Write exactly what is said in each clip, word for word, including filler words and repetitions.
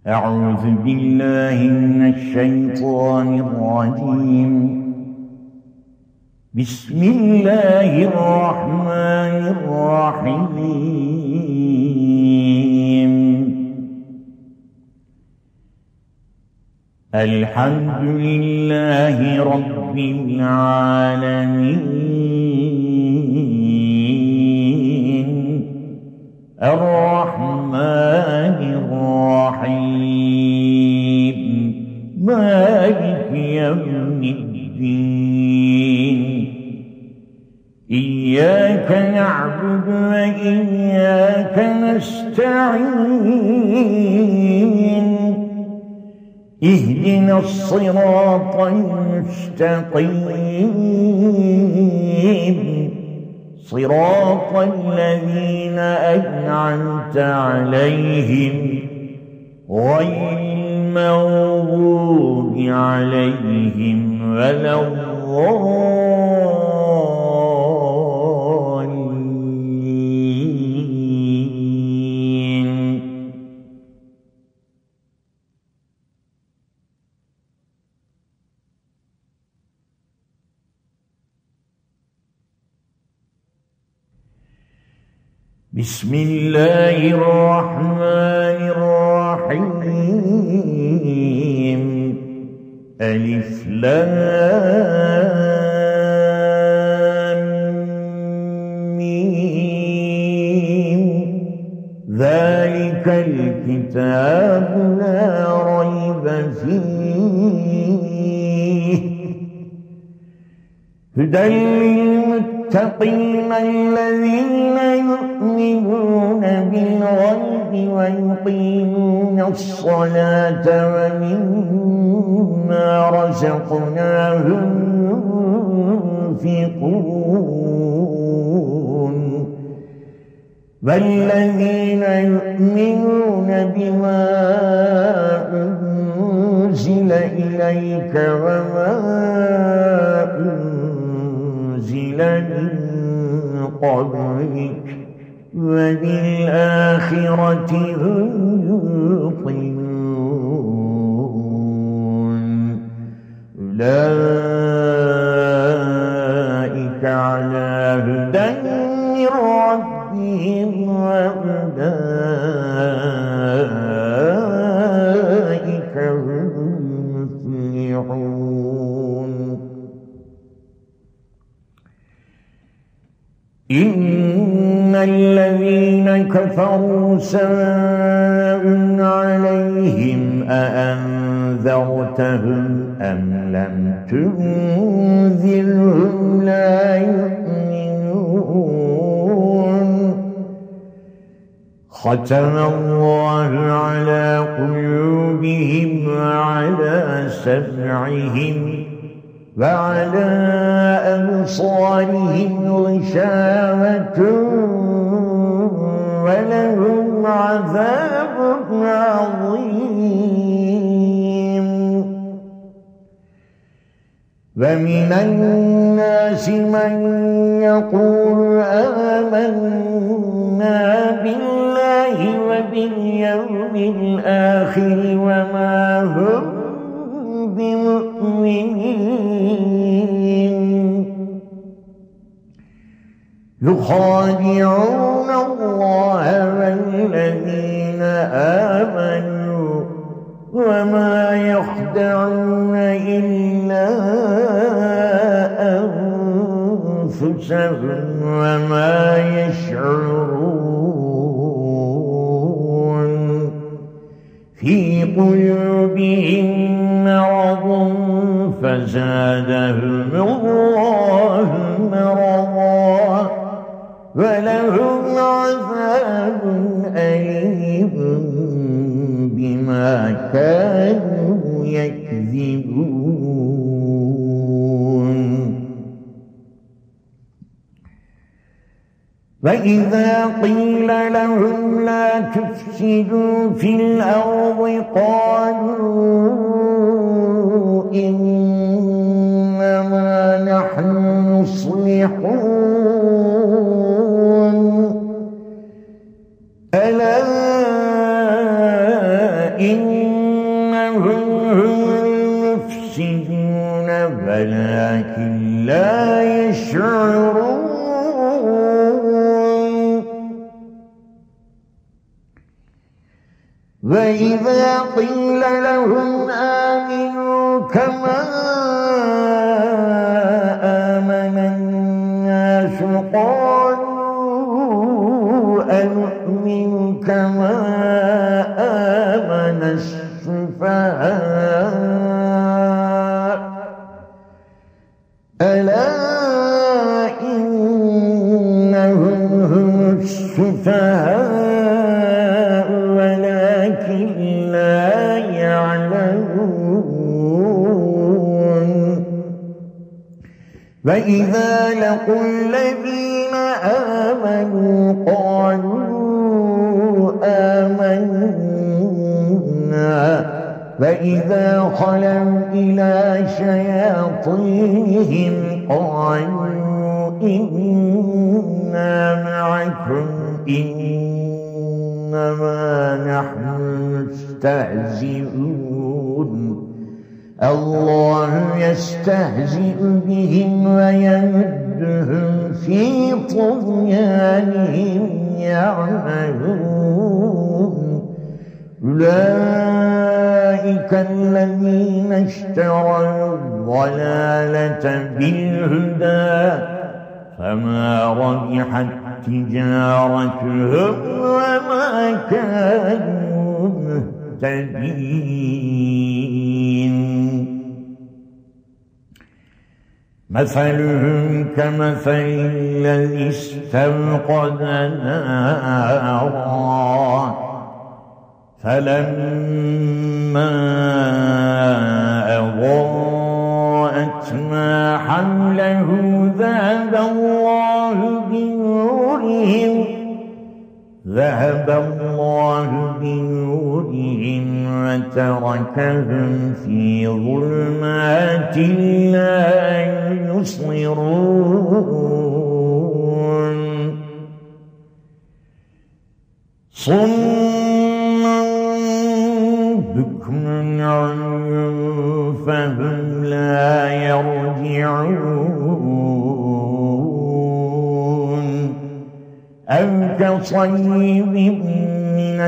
أعوذ بالله من الشيطان الرجيم. بسم الله الرحمن الرحيم. الحمد لله رب العالمين الرحمن الرحيم مالك يوم الدين. إياك نعبد وإياك نستعين. اهدنا الصراط المستقيم صراط الذين أنعمت عليهم غير المغضوب عليهم ولا الضالين. بسم الله الرحمن الرحيم. ألف لام ميم. ذلك الكتاب لا ريب فيه هدى للمتقين الذين يؤمنون بالغيب ويقيمون الصلاة ومما رزقناهم ينفقون. والذين يؤمنون بما أنزل إليك وما أنزل من قبلك وبالآخرة هم يوقنون. أولئك على هدى من ربهم وأولئك هم المفلحون. إن الذين كفروا سواء عليهم أأنذرتهم أم لم تنذرهم لا يؤمنون. ختم الله على قلوبهم وعلى سمعهم وعلى أبصارهم غشاوة ولهم عذاب عظيم. ومن الناس من يقول آمنا بالله وباليوم الآخر وما هم بمؤمنين. يخادعون الله والذين آمنوا وما يخدعون إلا أنفسهم وما يشعرون. في قلوبهم مرض فزادهم الله مرضا ولهم عذاب أليم بما كانوا يكذبون. وإذا قيل لهم لا تفسدوا في الأرض قالوا إنما نحن مصلحون. ألا إن ولكن لا يشعرون. وإذا قيل لهم آمنوا كما آمن الناس قالوا أنؤمن كما آمن السفهاء ألا إنهم هم السفهاء ولكن لا يعلمون. وإذا لقوا الذين آمنوا قالوا آمنا وإذا خلوا إلى شياطينهم قالوا إنا معكم إنما نحن مستهزئون الله يستهزئ بهم ويمدهم في طغيانهم يعمهون. أولئك الذين اشتروا الضلالة بالهدى فما ربحت تجارتهم وما كانوا مهتدين. مثلهم كمثل الذي استوقد نارا فلما أضاءت ما حوله ذهب الله بنورهم ذهب الله بنورهم وتركهم في ظلمات لا يبصرون. صم بكم عمي فهم لا يرجعون. أو كصيب من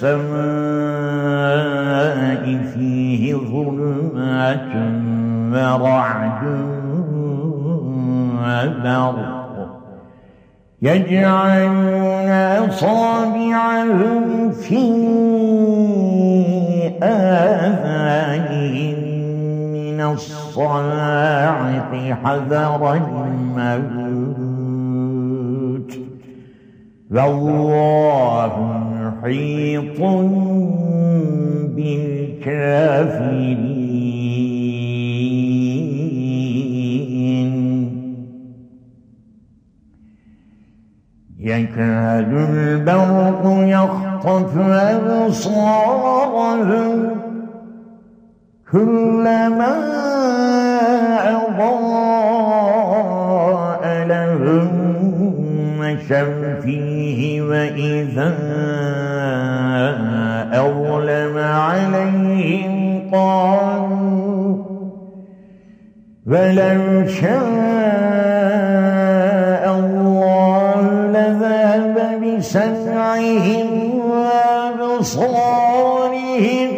السماء فيه ظلمات ورعد وبرق يجعلون أصابعهم في آذانهم من الصواعق حذر الموت والله محيط بالكافرين. يكاد البرق يخطف أبصارهم كلما أضاء لهم مشوا فيه وإذا أظلم عليهم قالوا ولو شاء الله لذهب بسمعهم وأبصارهم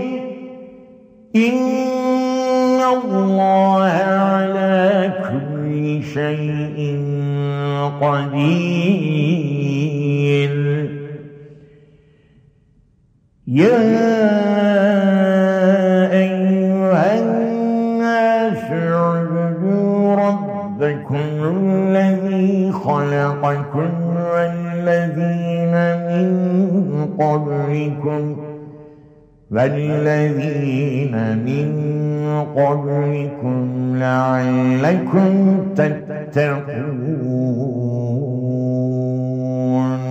إن الله على كل شيء قدير. يا أيها الناس اعبدوا ربكم الذي خلقكم والذين من قبلكم والذين من قبلكم لعلكم تتقون.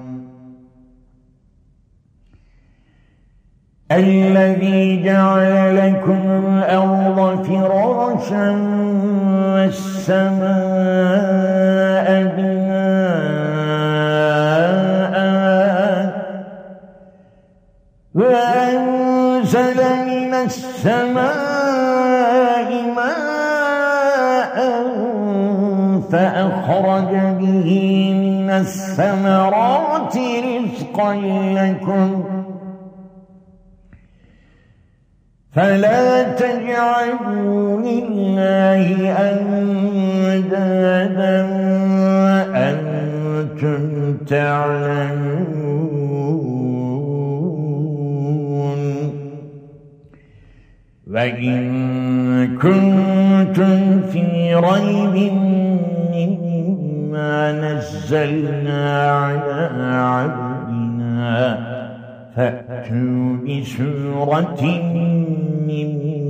الذي جعل لكم الأرض فراشا والسماء بناء وأنزل من السماء ماء فأخرج به من الثمرات رزقا لكم فلا تجعلوا لله أندادا وأنتم تعلمون وإن كنتم في ريب مما نزلنا على عبدنا فأتوا بسورة من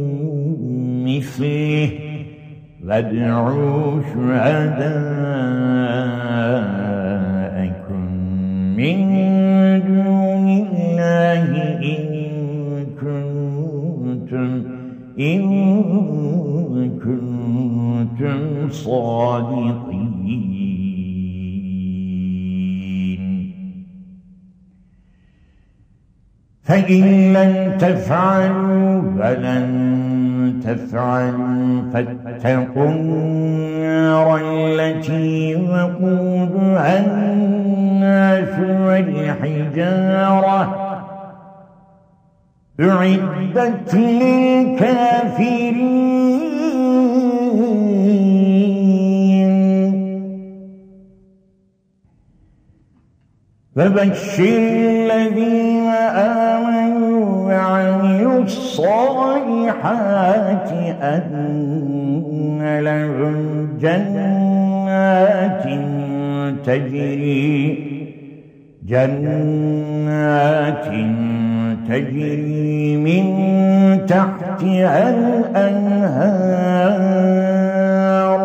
مثله وادعوا شهداءكم من دون الله إن كنتم إن كنتم صادقين فإن لم تفعلوا ولن تفعلوا فاتقوا النار التي وقودها الناس والحجارة أعدت للكافرين فبشر الذين آمنوا وعملوا الصالحات أن لهم جنات تجري جنات تجري من تحتها الأنهار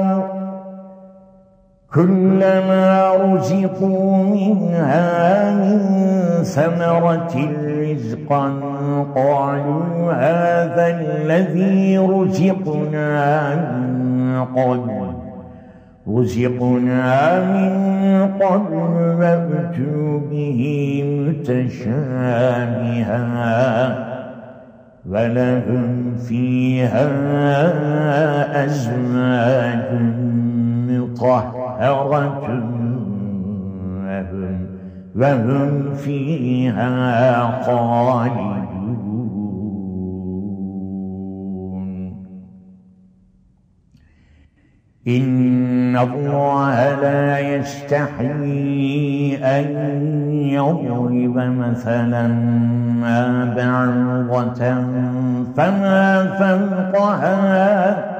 كلما رزقوا منها من ثمرة رزقا قالوا هذا الذي رزقنا من قبل رزقنا من قبل وأتوا به متشابها ولهم فيها أزواج مطهرة وهم, وهم فيها خالدون إن الله لا يستحيي أن يضرب مثلا ما بعوضة فما فوقها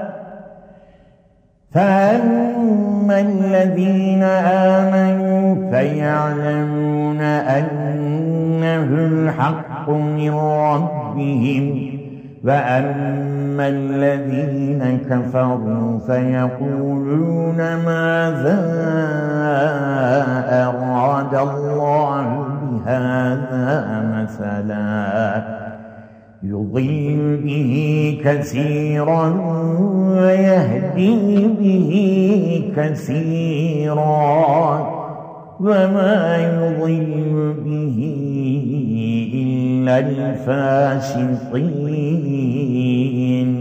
فأما الذين آمنوا فيعلمون أنه الحق من ربهم وأما الذين كفروا فيقولون ماذا أراد الله بهذا مثلا يضل به كثيرا ويهدي به كثيرا وما يضل به إلا الفاسقين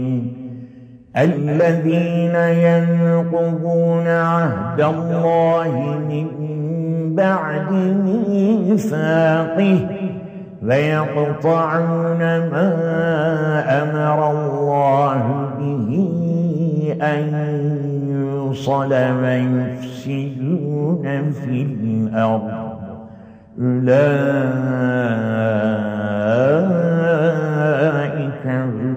الذين ينقضون عهد الله من بعد ميثاقه ويقطعون ما أمر الله به أن يوصل ويفسدون في الأرض أولئك هم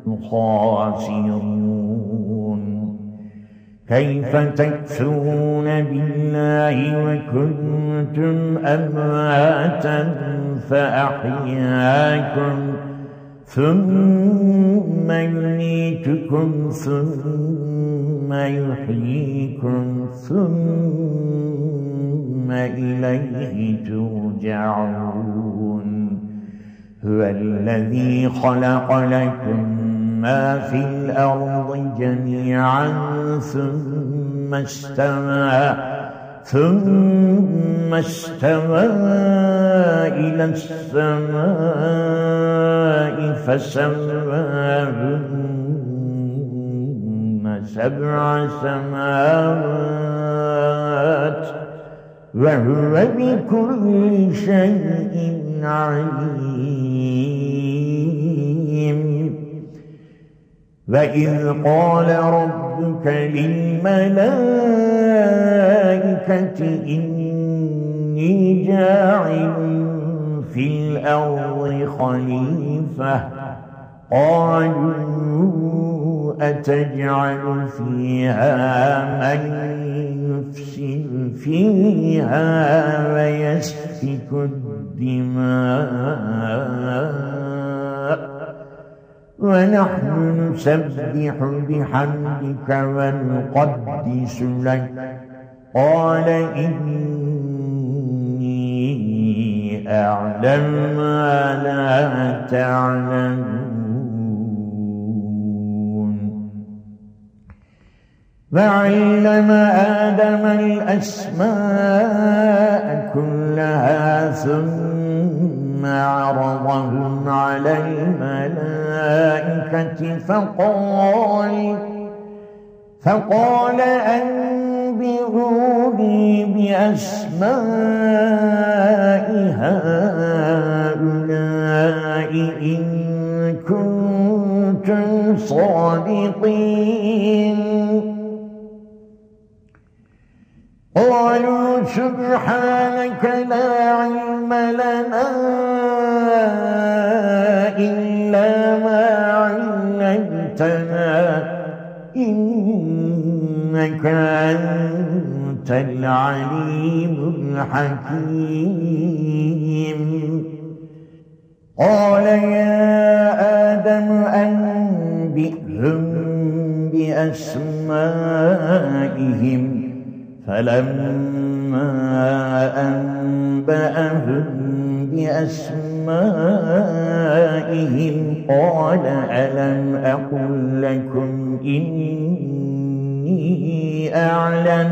الخاسرون كيف تكفرون بالله وكنتم أمواتا فأحياكم ثم يميتكم ثم يحييكم ثم إليه ترجعون هو الذي خلق لكم ما في الأرض جميعا ثم استوى ثم استوى إلى السماء فسواهن سبع سماوات وهو بكل شيء عليم. وإذ قال ربك للملائكة إني جاعل في الأرض خليفة قالوا أتجعل فيها من يفسد فيها ويسفك الدماء ونحن نسبح بحمدك ونقدس لك قال إني أعلم ما لا تعلمون. وعلم آدم الأسماء كلها ثم عرضهم على الملائكة فقال فقال أنبئوني بأسماء هؤلاء إن كنتم صادقين. قالوا سبحانك لا علم لنا إلا ما علمتنا إنك أنت العليم الحكيم. قال يا آدم أنبئهم بأسمائهم فلما أنبأهم بأسمائهم قال ألم أقل لكم إني أعلم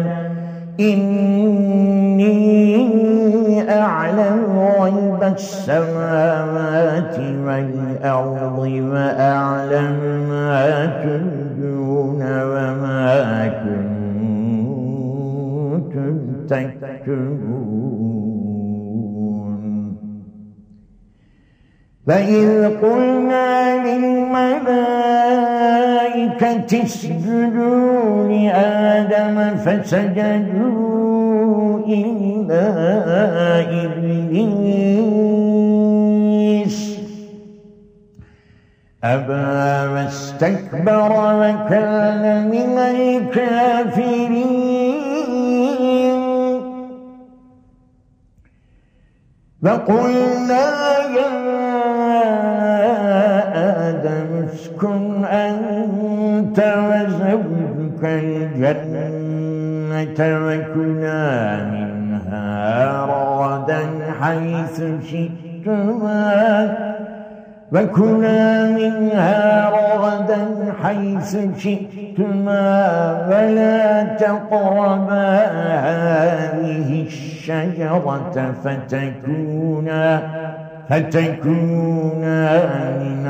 إني أعلم غيب السماوات والأرض وأعلم ما تبدون وما كنتم تكتمون. فإذ قلنا للملائكة اسجدوا لآدم فسجدوا إلا إبليس أبى واستكبر وكان من الكافرين. فقلنا يا آدم اسكن أنت وزوجك الجنة وكلا منها رغدا حيث شئتما وكلا منها رغدا حيث شئتما ولا تقربا هذه الشجرة فتكونا فتكونا من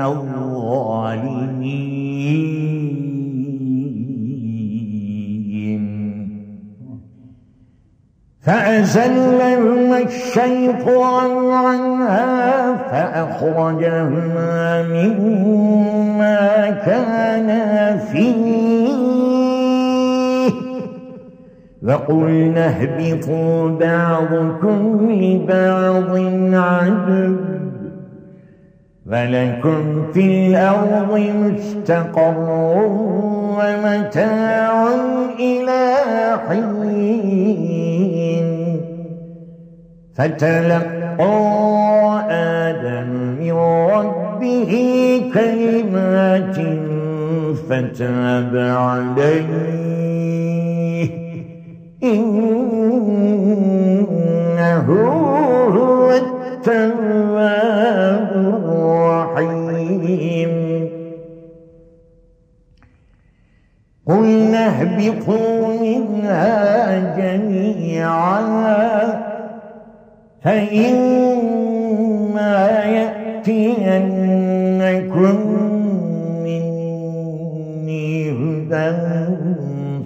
الظالمين. فأزلهما الشيطان عنها فأخرجهما مما كانا فيه وقلنا اهبطوا بعضكم لبعض عدو ولكم في الأرض مستقر ومتاع إلى حين. فتلقى آدم من ربه كلمات فتاب عليه إنه هو التواب الرحيم. قلنا اهبطوا منها جميعا فإما يأتينكم مني هدى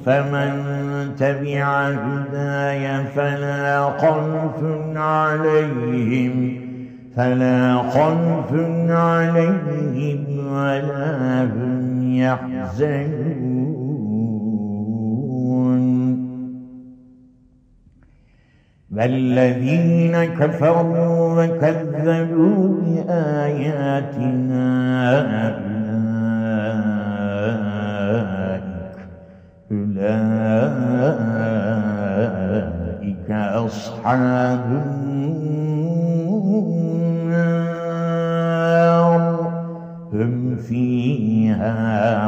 فمن تبع هداي فلا خوف عليهم فلا خوف عليهم ولا هم يحزنون والذين كفروا وكذبوا بآياتنا أولئك أصحاب النار هم فيها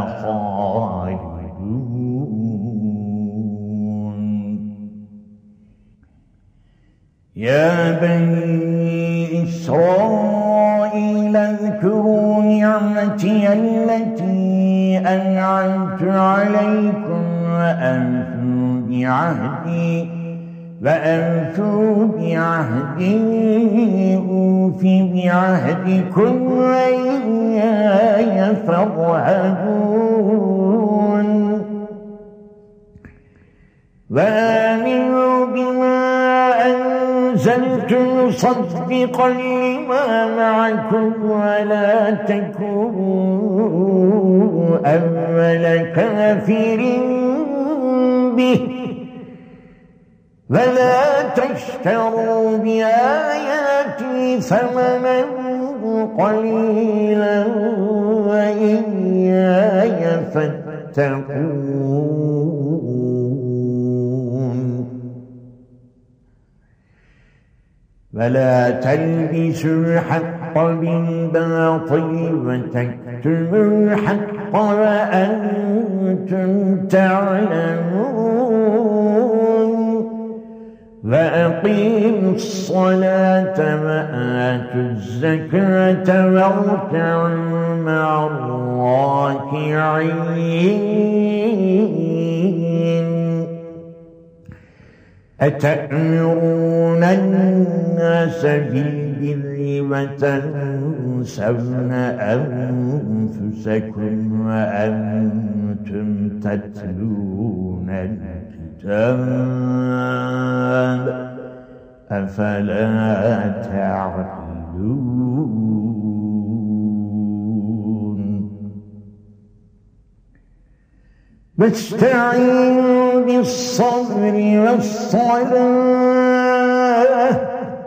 خالدون يا بني إسرائيل اذكروا نعمتي التي أنعمت عليكم وأوفوا بعهدي وأوفوا بعهدي أوف بعهدكم وإياي فارهبون وآمنوا بما أنزلت مصدقا لما معكم ولا تكونوا أول كافر به ولا تشتروا بآياتي ثمنا قليلا وإياي فاتقون ولا تلبسوا الحق بالباطل وتكتموا الحق وأنتم تعلمون وأقيموا الصلاة وآتوا الزكاة واركعوا مع الراكعين أتأمرون الناس بالبر وتنسون أنفسكم وأنتم تتلون الكتاب أفلا تعقلون واستعينوا بالصبر والصلاة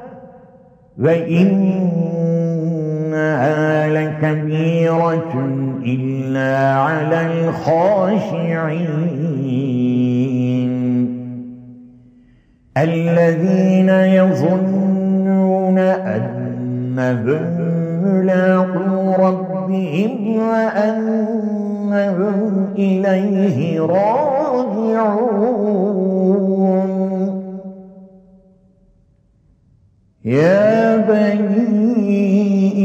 وإنها لكبيرة إلا على الخاشعين الذين يظنون أنهم ملاقو ربهم وأنهم إليه راجعون يا بني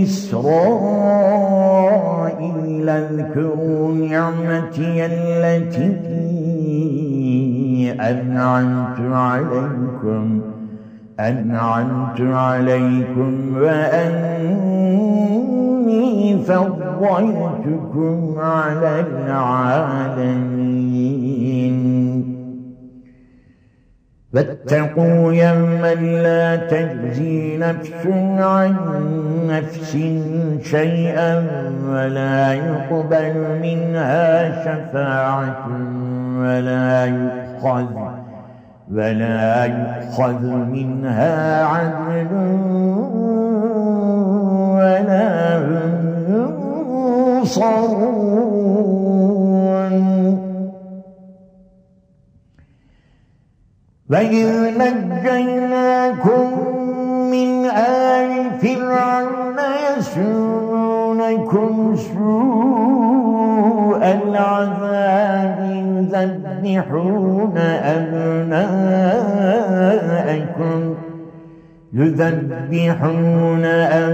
إسرائيل اذكروا نعمتي التي أنعمت عليكم أنعمت عليكم وأني فضلتكم على العالمين واتقوا يوما لا تجزي نفس عن نفس شيئا ولا يقبل منها شفاعة ولا يؤخذ ولا يؤخذ منها عدل ولا هم ينصرون وإذ نجيناكم من آل فرعون يسومونكم سوء العذاب يذبحون أبناءكم يذبحون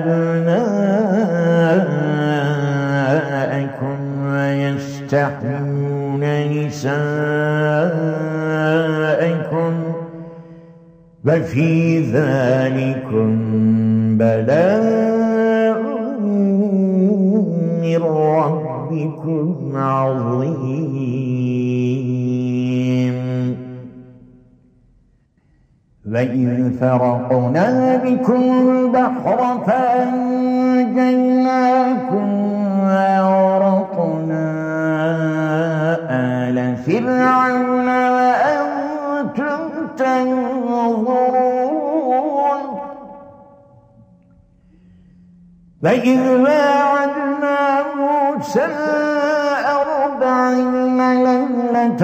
أبناءكم ويستحيون نساءكم وفي ذلكم بلاء من ربكم عظيم وإذ فرقنا بكم البحر فأنجيناكم وأغرقنا آل فرعون وأنتم تنظرون وإذ واعدنا موسى أربعين ليلة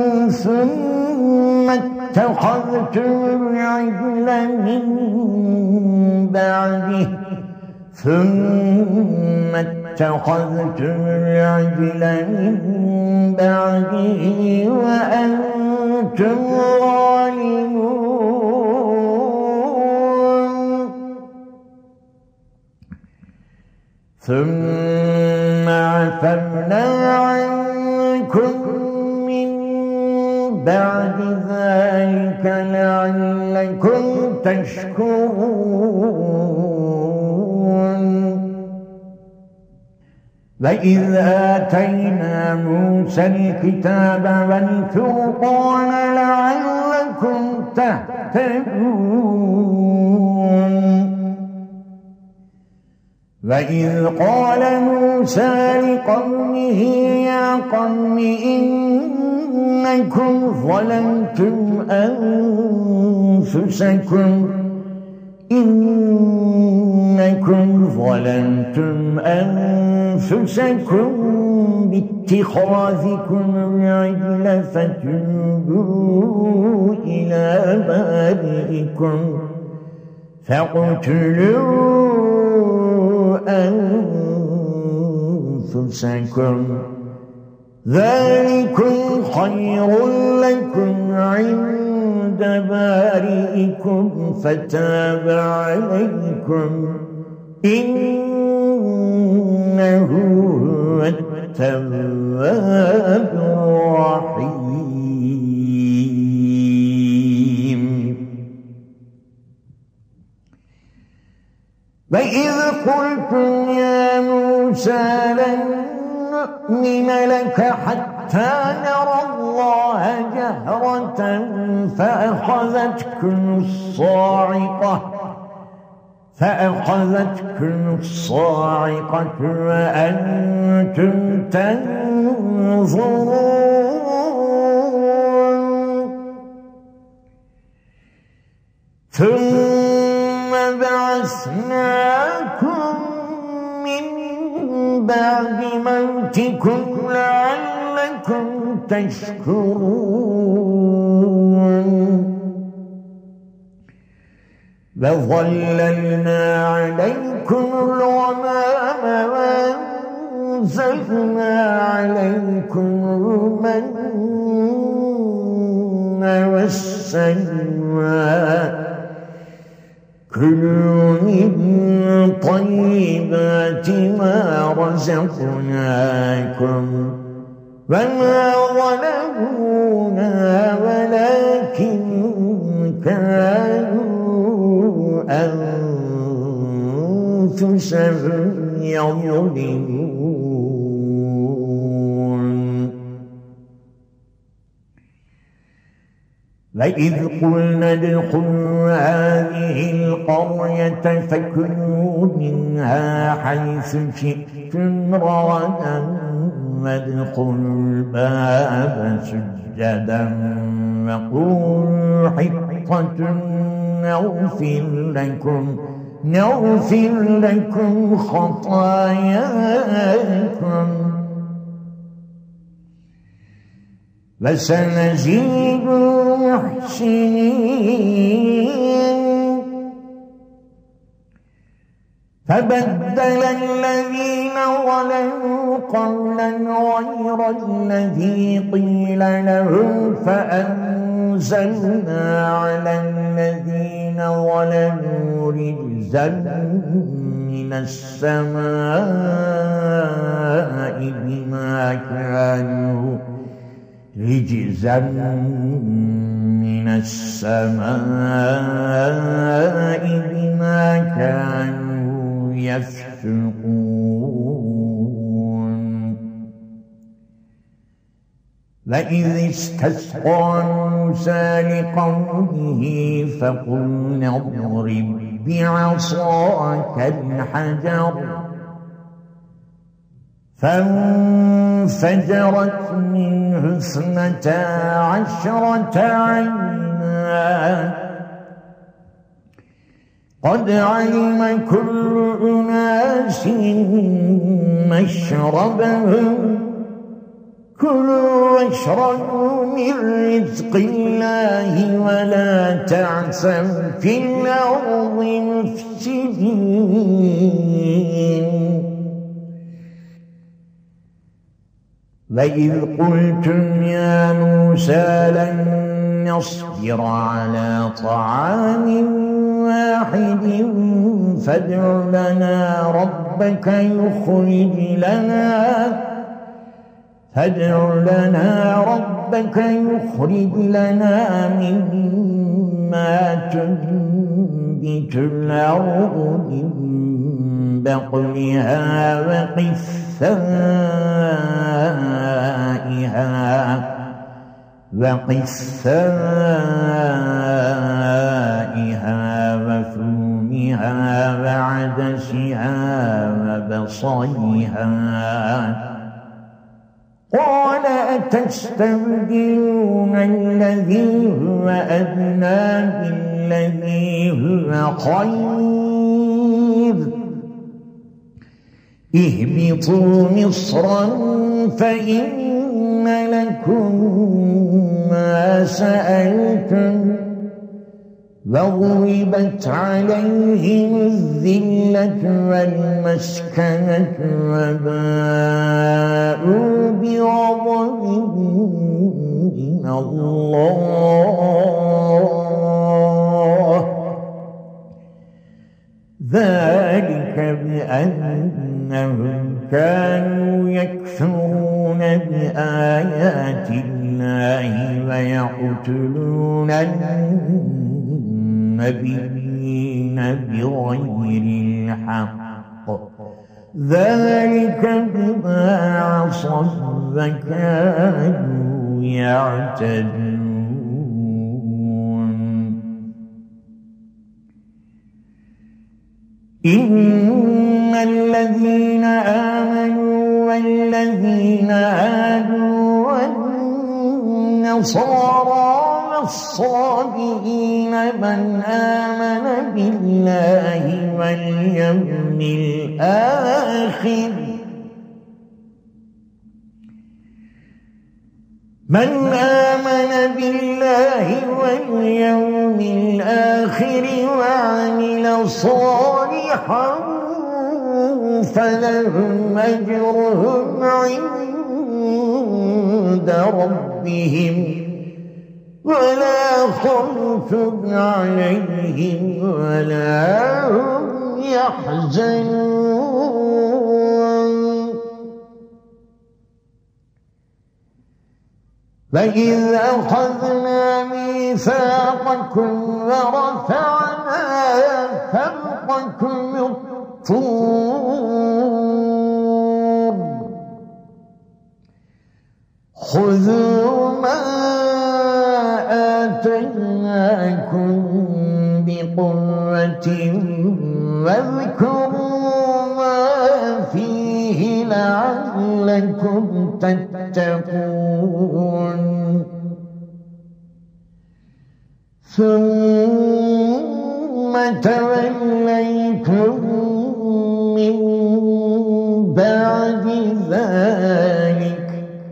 ثم اتخذتم العجل من بعده ثم اتخذتم العجل من بعده وأنتم ظالمون ثم عفونا عنكم من بعد ذلك لعلكم تشكرون وإذ آتينا موسى الكتاب والفرقان لعلكم تهتدون وإذ قال موسى لقومه يا قوم إنكم ظلمتم أنفسكم إنكم ظلمتم أنفسكم باتخاذكم العجل فتوبوا إلى بارئكم فاقتلوا أنفسكم ذلكم خير لكم عند بارئكم فتاب عليكم إنه هو التواب الرحيم وإذ قلتم يا موسى لن نؤمن لك حتى نرى الله جهرة فأخذتكم الصاعقة فأخذتكم الصاعقة وأنتم تنظرون ثم بعثناكم من بعد موتكم لعلكم تشكرون وظللنا عليكم الغمام وأنزلنا عليكم المن والسلوى كلوا من طيبات ما رزقناكم وما ظلمونا ولكن كانوا أنفسهم يظلمون وإذ قلنا ادخلوا هذه القرية فكلوا منها حيث شئتم رغدا وادخلوا الباب سجدا وقولوا حطة نغفر لكم نغفر لكم خطاياكم وسنزيد المحسنين فبدل الذين ظلموا قولا غير الذي قيل لهم فأنزلنا على الذين ظلموا رجزا من السماء بما كانوا رجزا من السماء بما كانوا يفسقون وإذ استسقى موسى لقومه فقلنا اضرب بعصاك الحجر فانفجرت منه اثنتا عشرة عينا قد علم كل أناس مشربهم كلوا واشربوا من رزق الله ولا تعثوا في الأرض مفسدين وإذ قلتم يا موسى لن نصبر على طعام واحد فادع لنا ربك يخرج لنا فادع لنا ربك يخرج لنا مما تنبت الأرض من بقلها وقثائها وقثائها وفومها وعدسها وبصلها قال أتستبدلون الذي هو أدنى بالذي هو خير اهبطوا مصرا فإن لكم ما سألتم وضربت عليهم الذلة والمسكنة وباءوا بغضب من الله ذلك بأنهم كانوا يكفرون بآيات الله ويقتلون النبيين بغير الحق ذلك بما عصوا وكانوا يعتدون إن الذين آمنوا والذين هادوا والنصارى والصابئين من آمن بالله واليوم الآخر من آمن بالله واليوم الآخر وعمل صالحا فلهم أجرهم عند ربهم ولا خوف عليهم ولا هم يحزنون وإذ أخذنا ميثاقكم ورفعنا فوقكم الطور خذوا ما آتيناكم بقوة واذكروا ما فيه لعلكم تتقون ثم توليتم من بعد ذلك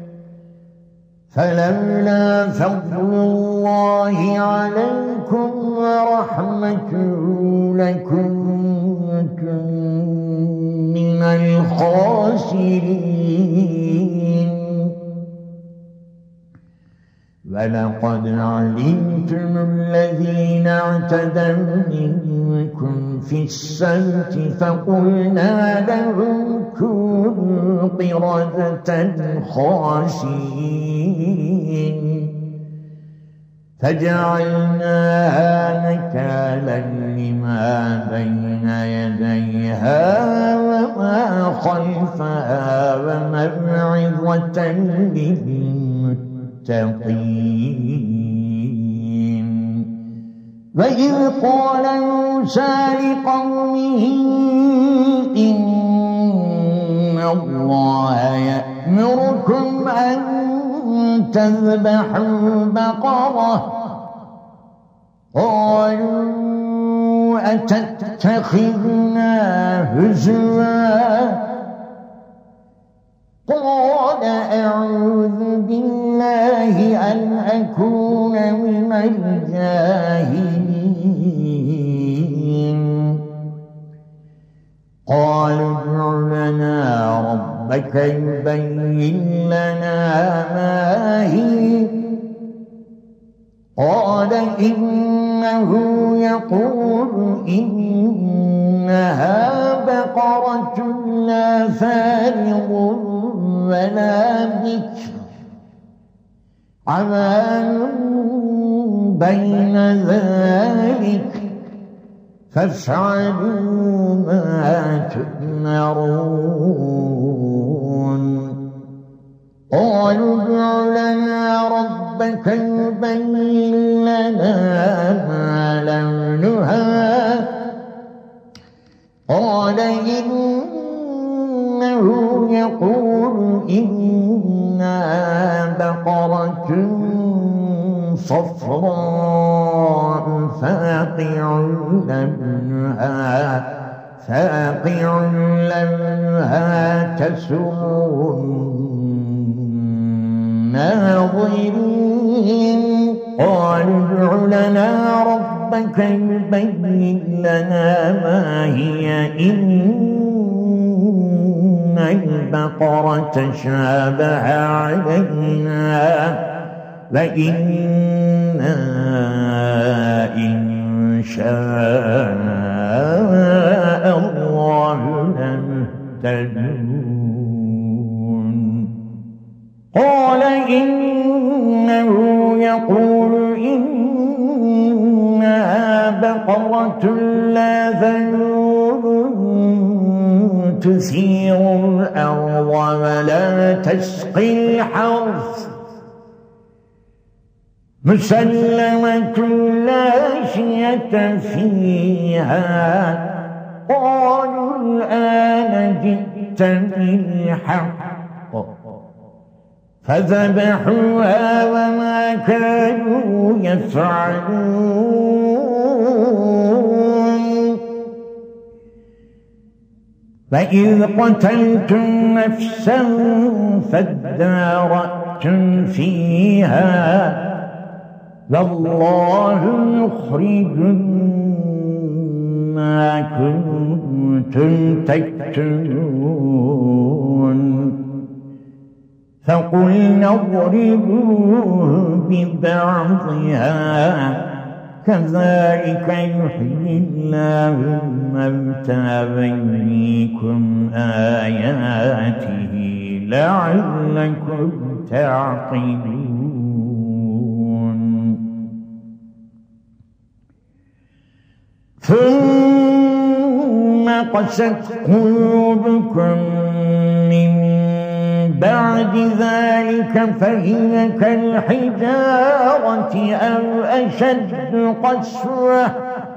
فلولا فضل الله عليكم ورحمته لكنتم من الخاسرين ولقد علمتم الذين اعتدوا منكم في السبت فقلنا لهم كونوا قردة خاسئين فجعلناها نكالا لما بين يديها وما خلفها وموعظة للمتقين المتقين. وإذ قال موسى لقومه إن الله يأمركم أن تذبحوا بقرة قالوا أتتخذنا هزوا قال أعوذ بالله أن أكون من الجاهلين. قالوا ادع لنا ربك يبين لنا ما هي قال إنه يقول إنها بقرة لا فارغ ولا بكر عوان بين ذلك فافعلوا ما تؤمرون. قالوا ادع لنا ربك يبين لنا ما لونها قال إنه يقول إنها بقرة صفراء فاقع لونها فاقع لونها تسر الناظرين. قالوا ادع لنا ربك يبين لنا ما هي إن البقرة شابه علينا وإنا إن شاء الله لمهتدون. قال إنه يقول إنها بقرة لا ذلول تثير الأرض ولا تسقي الحرث مسلمة لا شية فيها. قالوا الآن جئت بالحق فذبحوها وما كانوا يفعلون. فإذ قتلتم نفسا فادارأتم فيها والله يخرج ما كنتم تكتمون. فقلنا اضربوه ببعضها كذلك يحيي الله الموتى ويريكم آياته لعلكم تعقلون. ثم قست قلوبكم من بعد ذلك فهي كالحجارة أو أشد قسوة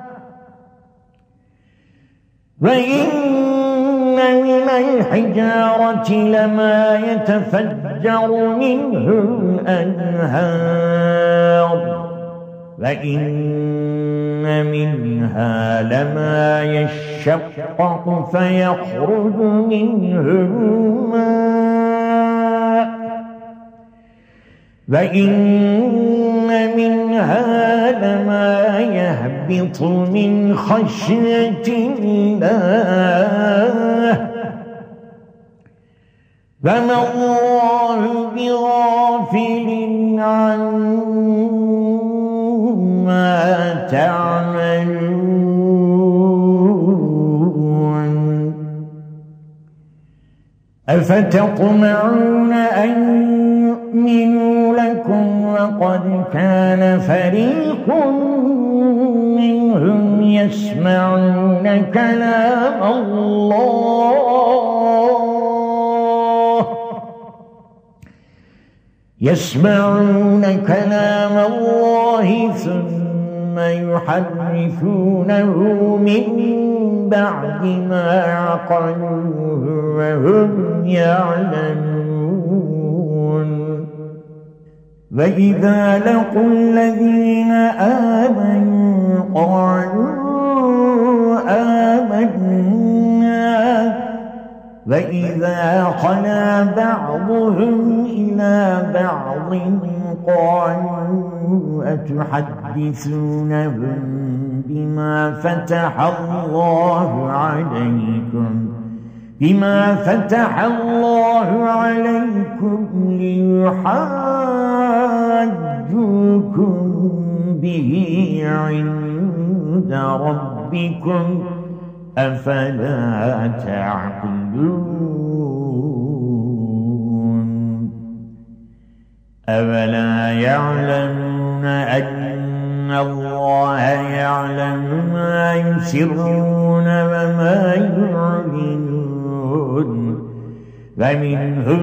وإن من الحجارة لما يتفجر منه الأنهار وإن منها لما يشقق فيخرج منه الماء وإن منها لما يهبط من خشية الله فما الله بغافل عما تعملون. أفتطمعون أن يؤمنوا لكم وقد كان فريق منهم يسمعون كلام الله يسمعون كلام الله ثم يحرفونه من بعد ما عقلوه وهم يعلمون وإذا لقوا الذين آمنوا قالوا آمنا وإذا خلا بعضهم إلى بعض قالوا أتحدثونهم بما فتح الله عليكم بما فتح الله عليكم ليحاجوكم به عند ربكم أفلا تعقلون أولا يعلمون أن الله يعلم ما يسرون وما يعلنون ومنهم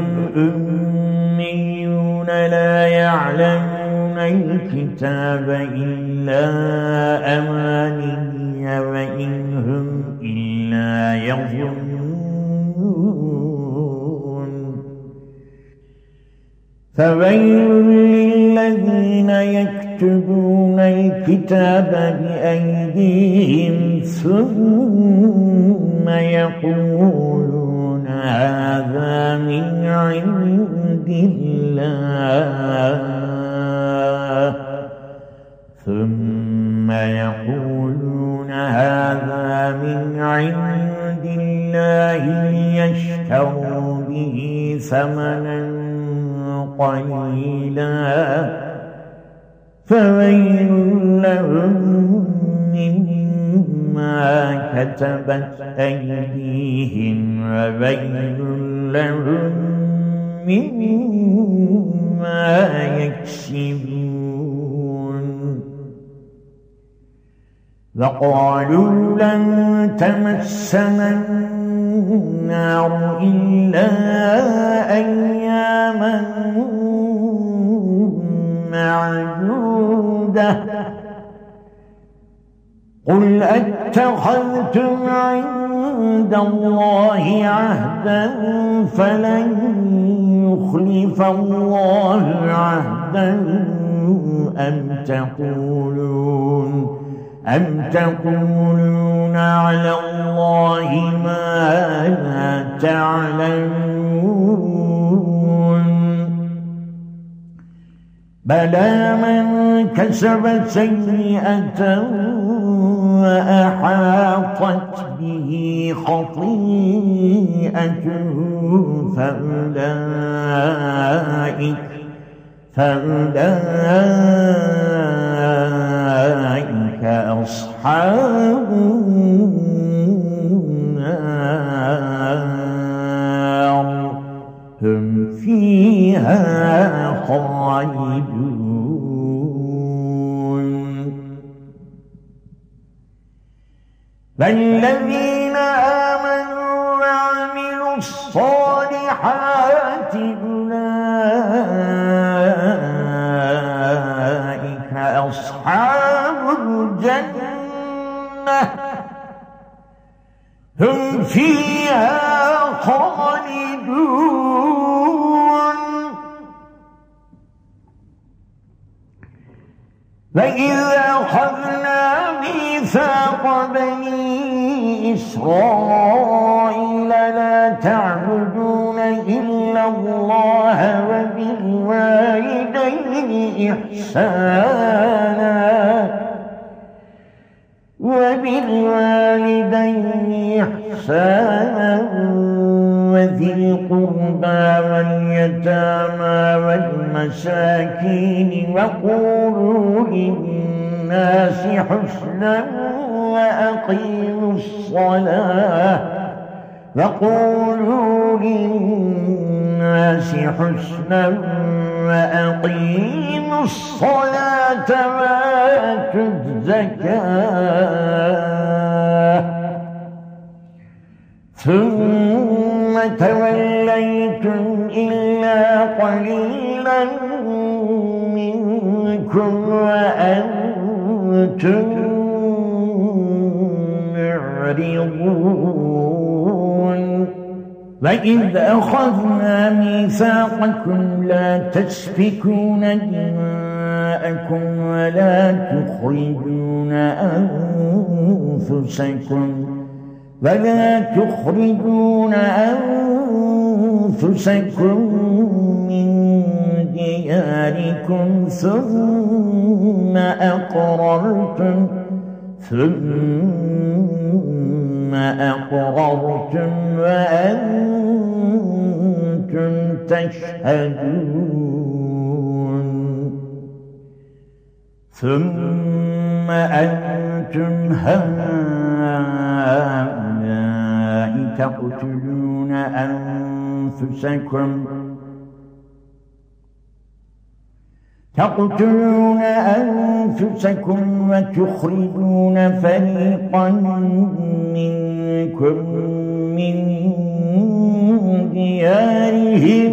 أميون لا يعلمون الكتاب إلا أماني وإنهم إلا يظنون فويل للذين يكتبون الكتاب بأيديهم ثم يقولون هذا من عند الله ثم يقولون هذا من عند الله ليشتروا به ثمنا قليلا فويل لهم مما كتبت أيديهم وويل لهم مما يكسبون وقالوا لن تمسنا النار إلا أياما معدودة قل أتخذتم عند الله عهدا فلن يخلف الله عهدا أم تقولون أم تقولون على الله ما لا تعلمون بلى من كسب سيئة وأحاطت به خطيئته فأولئك فأولئك أصحاب النار هم فيها خالدون والذين آمنوا وعملوا الصالحات أولئك أصحاب الجنة هم فيها خالدون وإذا أخذنا ميثاق بني إسرائيل لا تعبدون إلا الله وبالوالدين إحسانا وبالوالدين إحسانا وذي القربى واليتامى والمساكين وقولوا للناس حسنا وأقيموا الصلاة وقولوا للناس حسنا وأقيموا الصلاة وآتوا الزكاة ثم توليتم إلا قليلا يستغفركم وأنتم معرضون وإذ أخذنا ميثاقكم لا تسفكون دماءكم ولا تخرجون أنفسكم ولا تخرجون أنفسكم من دياركم ثم أقررتم ثم أقررتم وأنتم تشهدون ثم أنتم هؤلاء تقتلون أنفسكم تقتلون أنفسكم وتخرجون فريقا منكم من ديارهم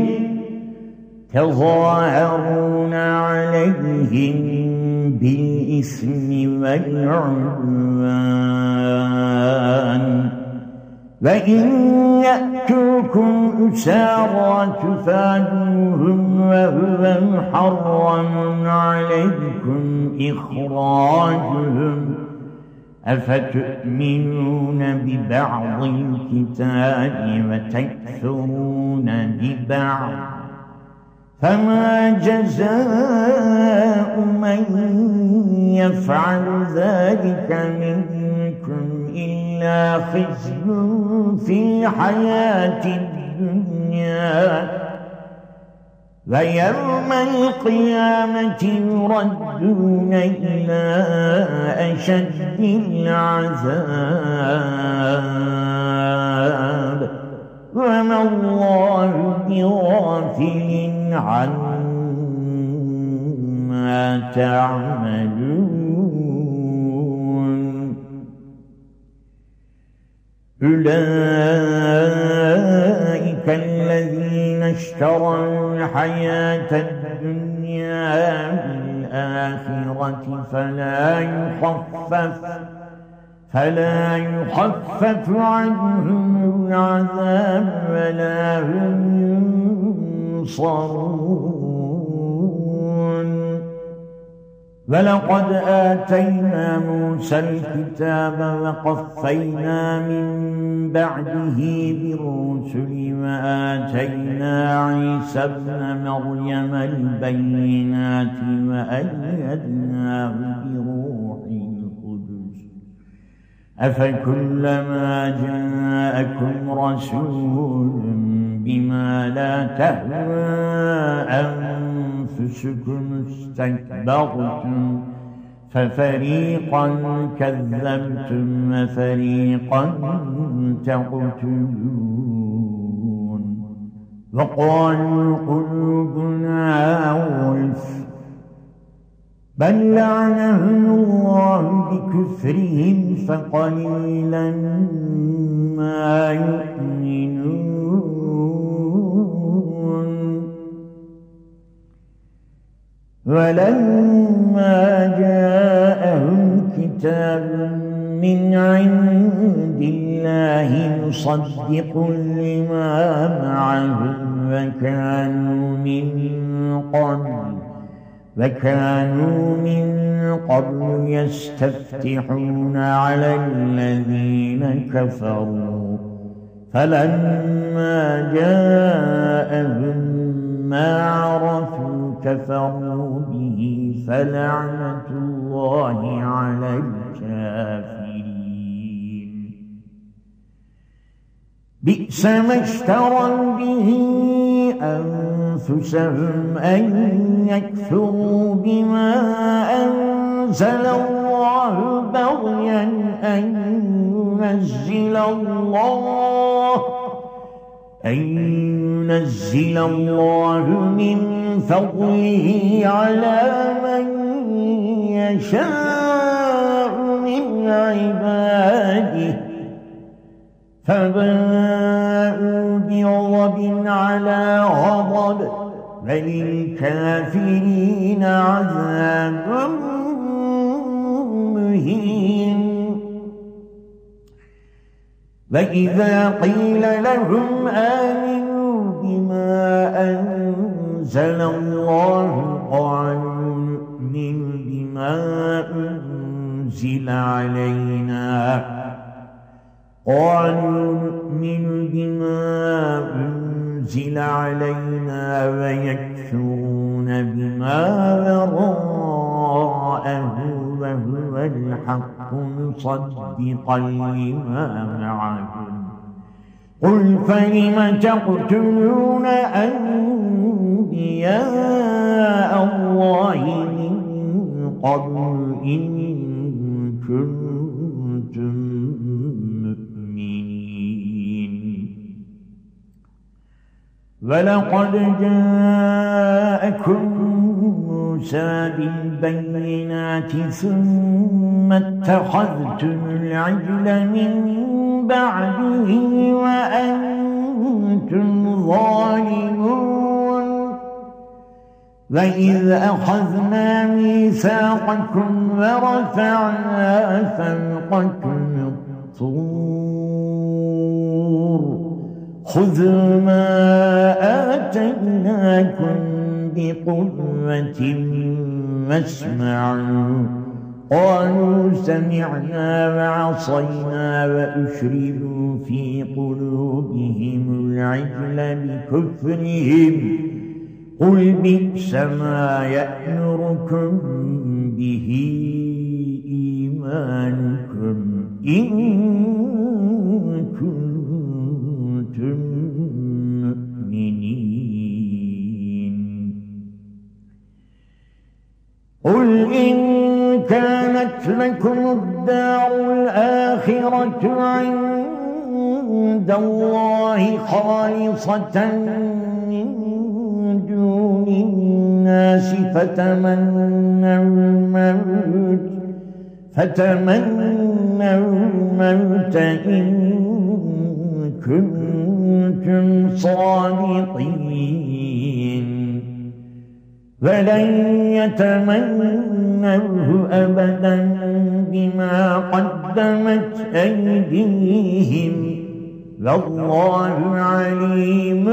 تظاهرون عليهم بالإثم والعدوان وإن يأتوكم أسارى تفادوهم وهو محرم عليكم إخراجهم أفتؤمنون ببعض الكتاب وتكفرون ببعض فما جزاء من يفعل ذلك منكم إلا خزي في الحياة الدنيا ويوم القيامة يردون إلى أشد العذاب وما الله بغافل عما تعملون أولئك الذين اشتروا الحياة الدنيا بالآخرة فلا يخفف فلا يخفف عنهم العذاب ولا هم ينصرون ولقد آتينا موسى الكتاب وقفينا من بعده بالرسل وآتينا عيسى ابن مريم البينات وأيدناه بروح القدس أفكلما جاءكم رسول بما لا تهوى أنفسكم استكبرتم ففريقا كذبتم وفريقا تقتلون وقالوا قلوبنا غلف بل لعنهم الله بكفرهم فقليلا ما يؤمنون ولما جاءهم كتاب من عند الله مصدق لما معهم وكانوا من قبل وكانوا من قبل يستفتحون على الذين كفروا فلما جاءهم ما عرفوا كفروا به فلعنة الله على الكافرين بئس ما اشتروا به أنفسهم أن يكفروا بما أنزل الله بغيا أن ينزل الله أن ينزل الله من فضله على من يشاء من عباده فباءوا بغضب على غضب وللكافرين عذاب مهين. وإذا قيل لهم آمنوا بما أنزل الله قالوا نؤمن بما أنزل علينا قالوا نؤمن بما أنزل علينا ويكفرون بما وراءه وهو الحق مصدقا لما معهم. قل فلم تقتلون أنبياء الله من قبل إن كنتم مؤمنين. ولقد جاءكم موسى بالبينات ثم اتخذتم العجل من بعده وأنتم ظالمون. وإذ أخذنا ميثاقكم ورفعنا فوقكم الطور خذوا ما آتيناكم بقوة واسمعوا. قالوا سمعنا وعصينا وأشربوا في قلوبهم العجل بكفرهم. قل بئس ما يأمركم به إيمانكم إن كنتم مؤمنين. قل إن كانت لكم الدار الآخرة عند الله خالصة من دون الناس فتمنوا الموت فتمنوا الموت إن كنتم صادقين. ولن يتمنوه أبدا بما قدمت أيديهم والله عليم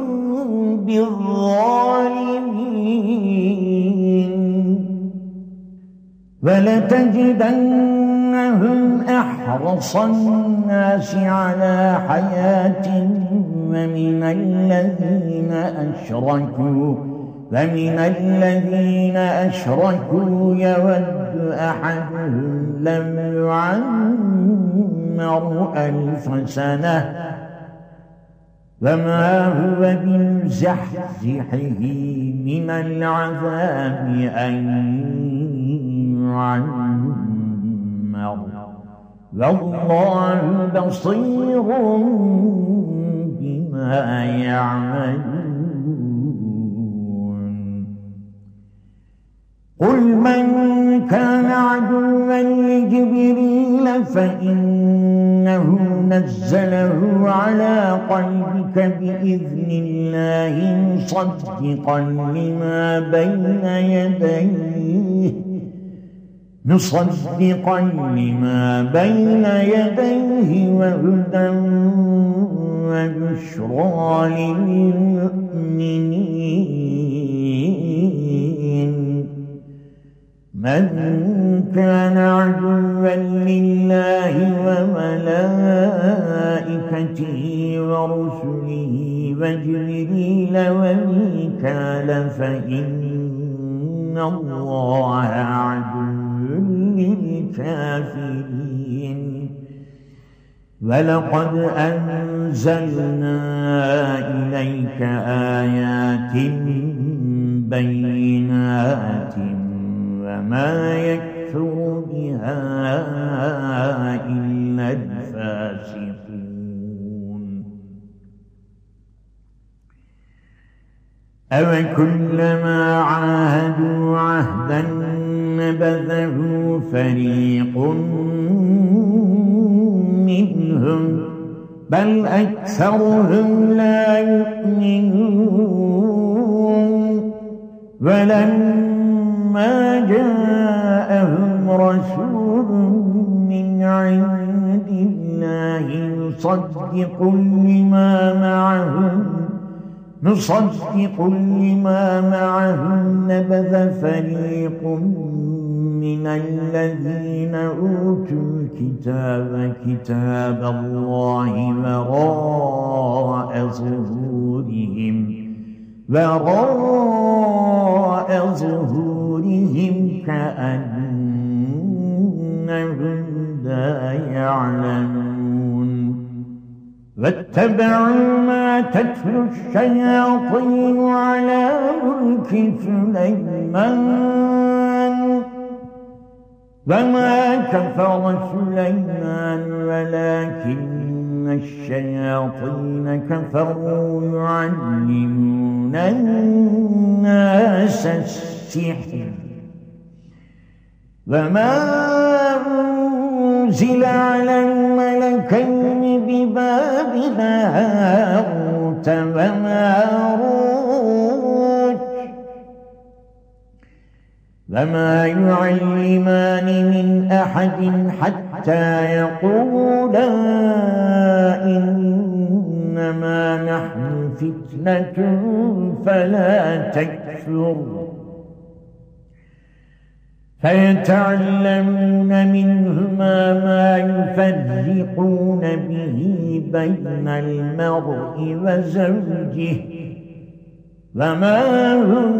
بالظالمين. ولتجدنهم أحرص الناس على حياة ومن الذين أشركوا ومن الذين أشركوا يود أحدهم لم يعمر ألف سنة وما هو بمزحزحه من العذاب أن يعمر والله بصير بما يعملون. قل من كان عدوا لجبريل فإنه نزله على قلبك بإذن الله مصدقا لما بين يديه مصدقا لما بين يديه وهدى وبشرى للمؤمنين. من كان عدوا لله وملائكته ورسله وجبريل وميكال فإن الله عدو للكافرين. ولقد أنزلنا إليك آيات بينات وما يكفر بها إلا الفاسقون. أوكلما عاهدوا عهدا نبذه فريق منهم بل أكثرهم لا يؤمنون. ولما جاءهم رسول من عند الله مصدق لما معهم مصدق لما معهم نبذ فريق من الذين أوتوا الكتاب كتاب الله وراء ظهورهم وراء ظهورهم كأنهم لا يعلمون واتبعوا ما تتلو الشياطين على ملك سليمان وما كفر سليمان ولكن الشياطين كفروا يعلمون الناس السحر وما أنزل على الملكين ببابل هاروت وماروت وما يعلمان من أحد حتى يقولا إنما نحن فتنة فلا تكفر فيتعلمون منهما ما يفرقون به بين المرء وزوجه وما هم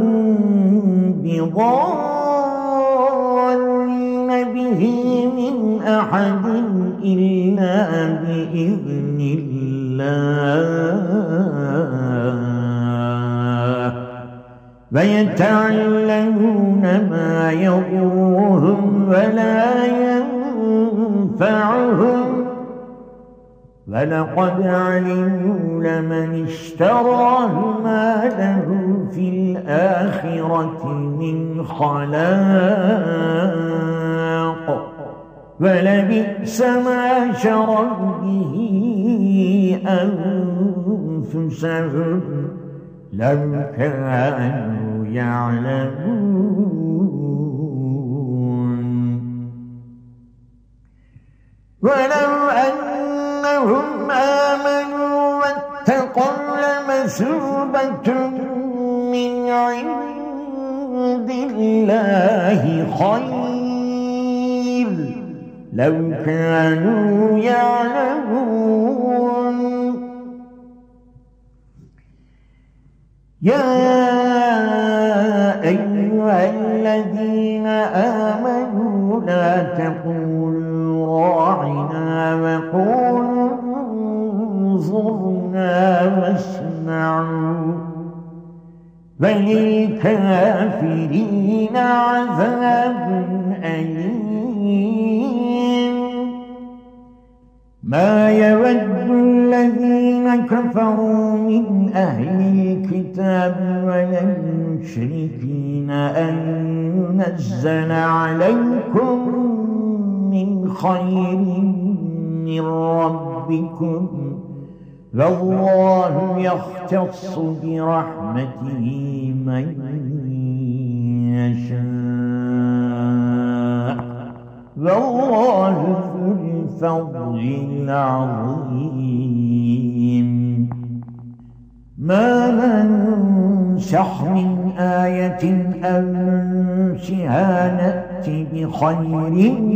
بضارين به من أحد إلا بإذن الله ويتعلمون ما يضرهم ولا ينفعهم ولقد علموا لمن اشتراه ما له في الآخرة من خلاق ولبئس ما شروا به أنفسهم لو كانوا يعلمون ولو أنهم آمنوا واتقوا لمثوبة من عند الله خير لو كانوا يعلمون يا أيها الذين آمنوا لا تقولوا راعنا وقولوا انظرنا واسمعوا وللكافرين عذاب أليم ما يود الذين كفروا من أهل الكتاب ولا المشركين أن ينزل عليكم من خير من ربكم والله يختص برحمته من يشاء والله ذو الفضل العظيم ما ننسخ من آية أو ننسها نأتي بخير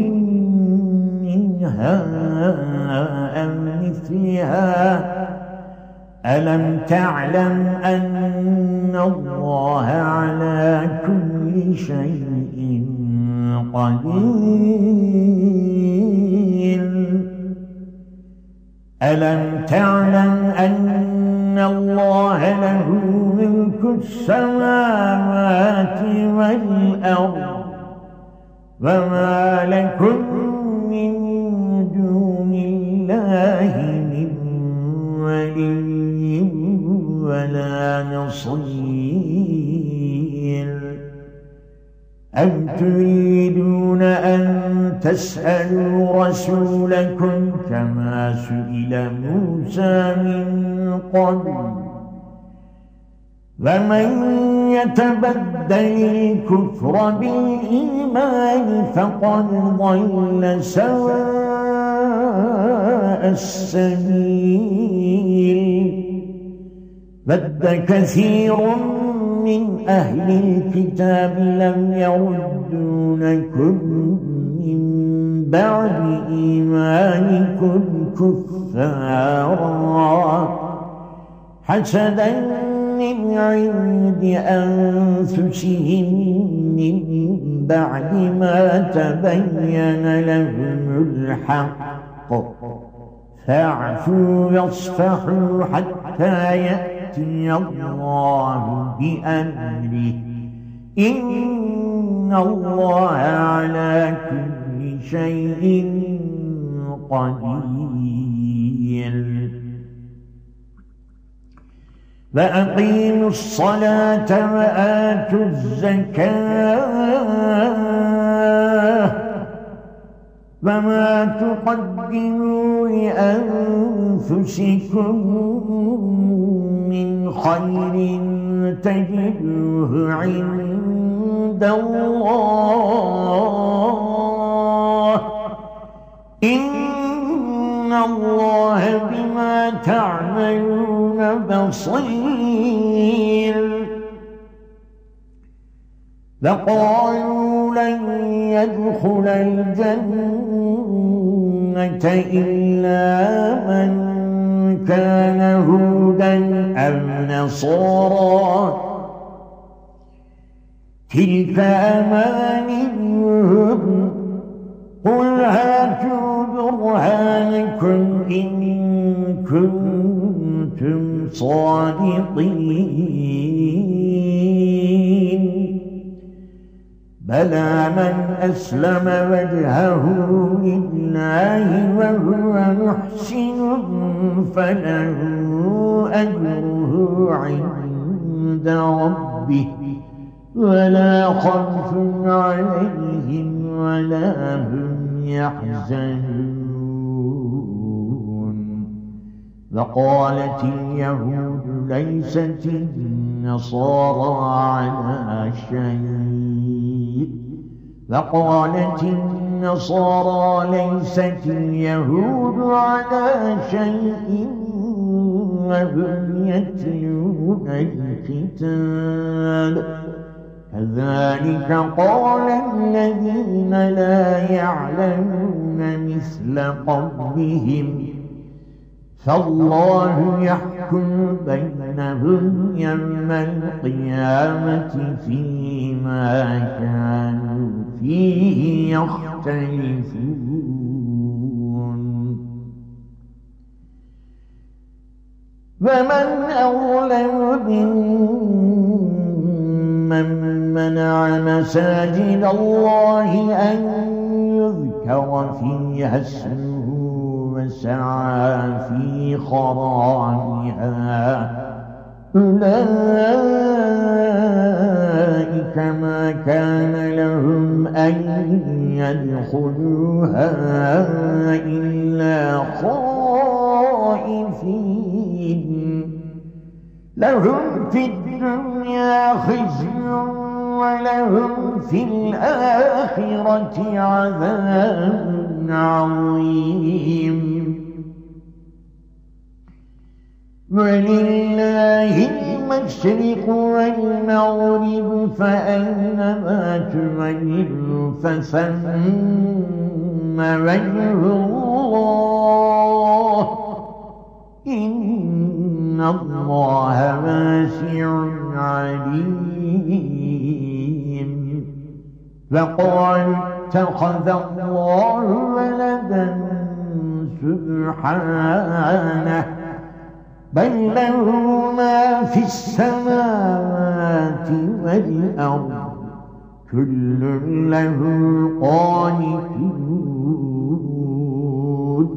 منها أو مثلها ألم تعلم أن الله على كل شيء قدير ألم تعلم أن الله له ملك السماوات والأرض وما لكم من دون الله من ولي ولا نصير أم تريدون أن تسألوا رسولكم كما سئل موسى من قبل ومن يتبدل الكفر بالإيمان فقد ضل سواء السبيل ود كثير من أهل الكتاب لم يردونكم من بعد إيمانكم كفارا حسدا من عند أنفسهم من بعد ما تبين لهم الحق فاعفوا واصفحوا حتى يأتي الله بأمره إن الله على كل شيء قدير وأقيموا الصلاة وآتوا الزكاة وما تقدموا لأنفسكم من خير تجدوه عند الله إن الله بما تعملون بصير وقالوا لن يدخل الجنة إلا من كان هودا أو نصارى تلك أمانيهم قل هاتوا برهانكم إن كنتم صادقين بلى من أسلم وجهه لله وهو محسن فله أجره عند ربه ولا خوف عليهم ولا هم يحزنون وقالت اليهود ليست النصارى على شيء وقالت النصارى ليست اليهود على شيء وهم يتلون الكتاب كذلك قال الذين لا يعلمون مثل قولهم فالله يحكم بينهم يوم القيامة فيما كانوا فيه يختلفون ومن أظلم ممن منع مساجد الله أن يذكر فيها اسمه وسعى في خرابها أولئك ما كان لهم أن يدخلوها إلا خائفين لهم في الدنيا خزي ولهم في الآخرة عذاب عظيم ولله المشرق والمغرب فأينما تولوا فثم وجه الله إن الله واسع عليم وقالوا اتخذ الله ولدا سبحانه بل له ما في السماوات والأرض كل له قانتون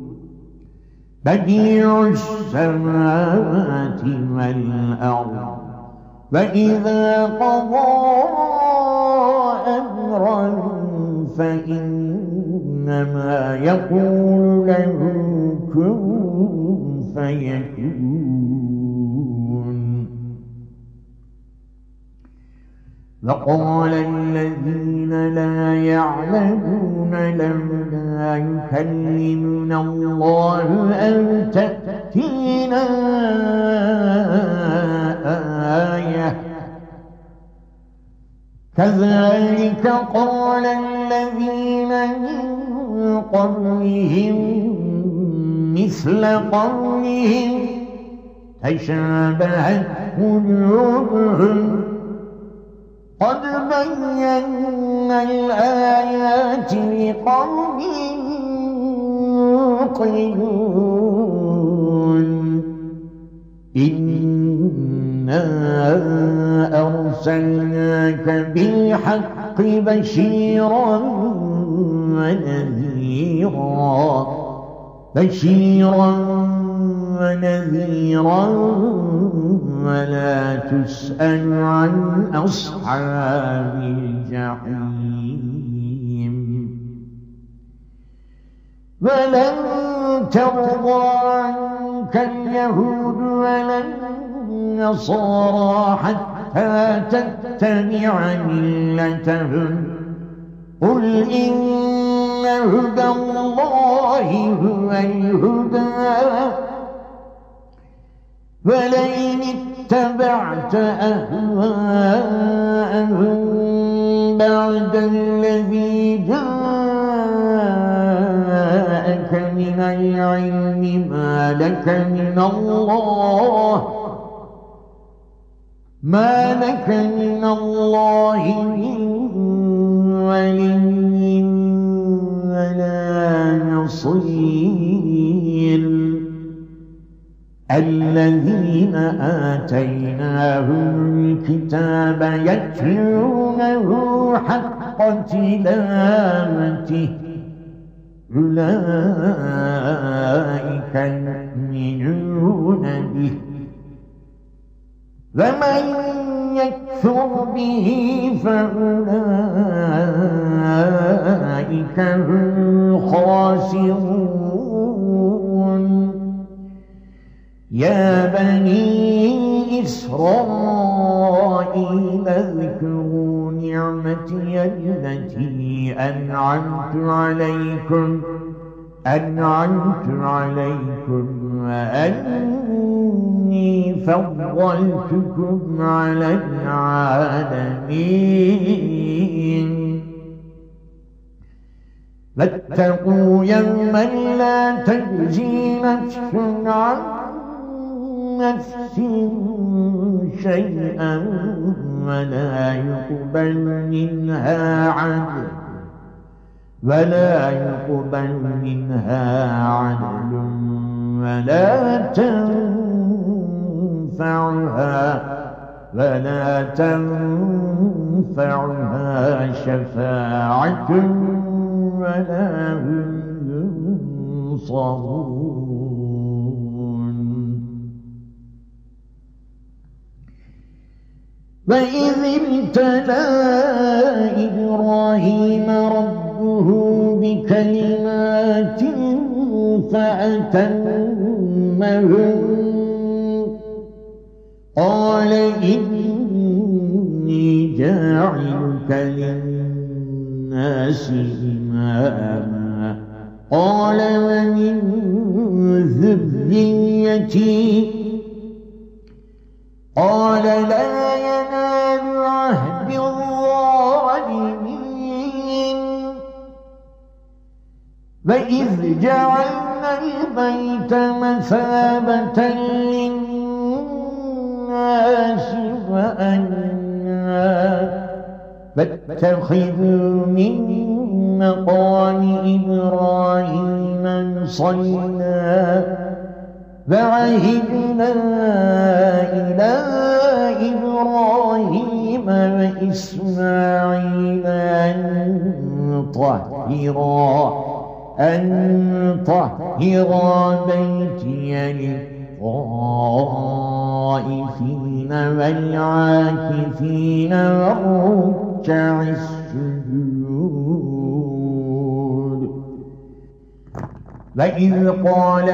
بديع السماوات والأرض وإذا قضى أمرا فإنما يقول له كن فيكون وقال الذين لا يعلمون لولا يكلمنا الله أو تأتينا آية كذلك قال الذين من قبلهم مثل قولهم تشابهت قلوبهم قد بينا الآيات لقوم يوقنون إنا أرسلناك بالحق بشيرا ونذيرا بشيرا ونذيرا ولا تسأل عن أصحاب الجحيم ولن ترضى عنك اليهود ولا النصارى حتى تتبع ملتهم قل إن هدى الله هو الهدى ولئن اتبعت أهواءهم بعد الذي جاءك من العلم ما لك من الله ما لك من الله من ولي ولا نصير الذين آتيناهم الكتاب يتلونه حق تلاوته أولئك يؤمنون به ومن يكفر به فأولئك هم الخاسرون يا بني إسرائيل اذكروا نعمتي التي أنعمت عليكم أنعمت عليكم وأني فضلتكم على العالمين واتقوا يوما لا تجزي نفس عن نفس شيئا ولا يقبل منها عدل ولا يقبل منها عدل ولا تنفعها ولا تنفعها شفاعة ولا هم ينصرون وإذ ابتلى إبراهيم ربه بكلمات فأتمهن قال إني جاعلك للناس إماما قال ومن ذريتي قال لا ينال عهد الظالمين وإذ جعلنا البيت مثابة للناس وأمنا فاتخذوا من مقام إبراهيم مصلى فعهدنا إلى إبراهيم وإسماعيل أن طهرا أن طهرا بيتي للطائفين والعاكفين والركع السجود وإذ قال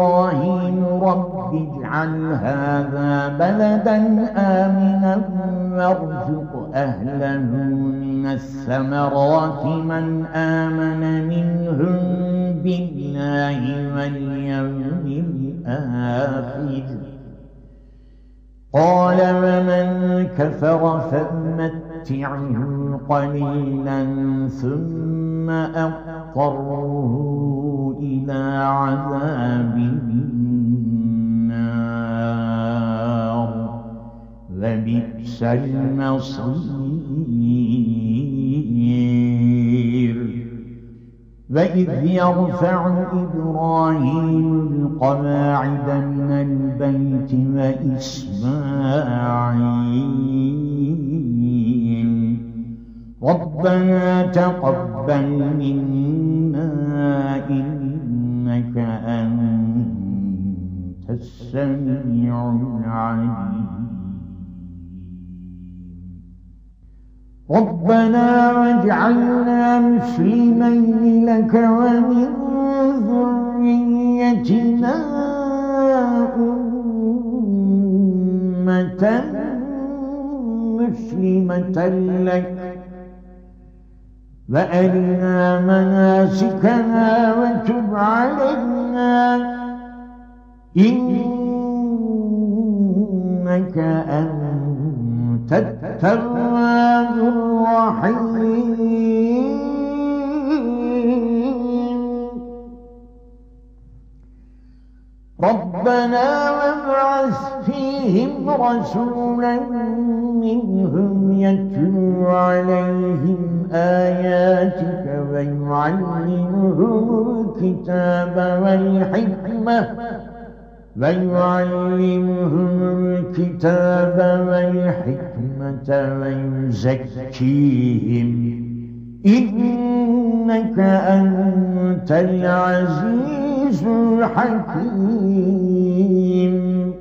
إبراهيم رب اجعل هذا بلدا آمنا وارزق أهله من الثمرات من آمن منهم بالله واليوم الآخر. قال ومن كفر فأمتعه قليلا ثم أضطره إلى عذاب النار وبئس المصير. وإذ يرفع إبراهيم القواعد من البيت وإسماعيل ربنا تقبل منا إنك أنت السميع العليم. ربنا واجعلنا مسلمين لك ومن ذريتنا أمة مسلمة لك وأرنا مناسكنا وتب علينا إنك أنت التواب الرحيم. ربنا وابعث فيهم رسولا منهم يتلو عليهم آياتك ويعلمهم الكتاب والحكمة ويعلمهم الكتاب والحكمة ويزكيهم إنك أنت العزيز الحكيم.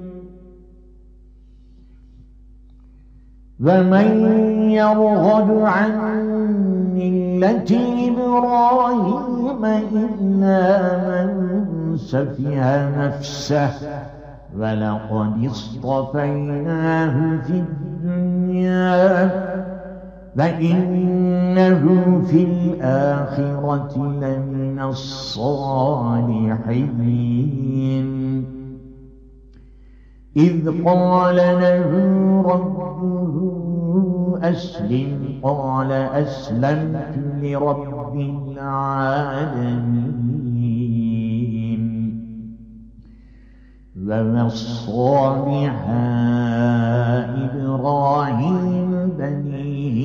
ومن يرغب عن ملة إبراهيم إلا من سفه نفسه ولقد اصطفيناه في الدنيا وإنه في الآخرة لمن الصالحين. إذ قال له ربه أسلم قال أسلمت لرب العالمين. ووصى بها إبراهيم بنيه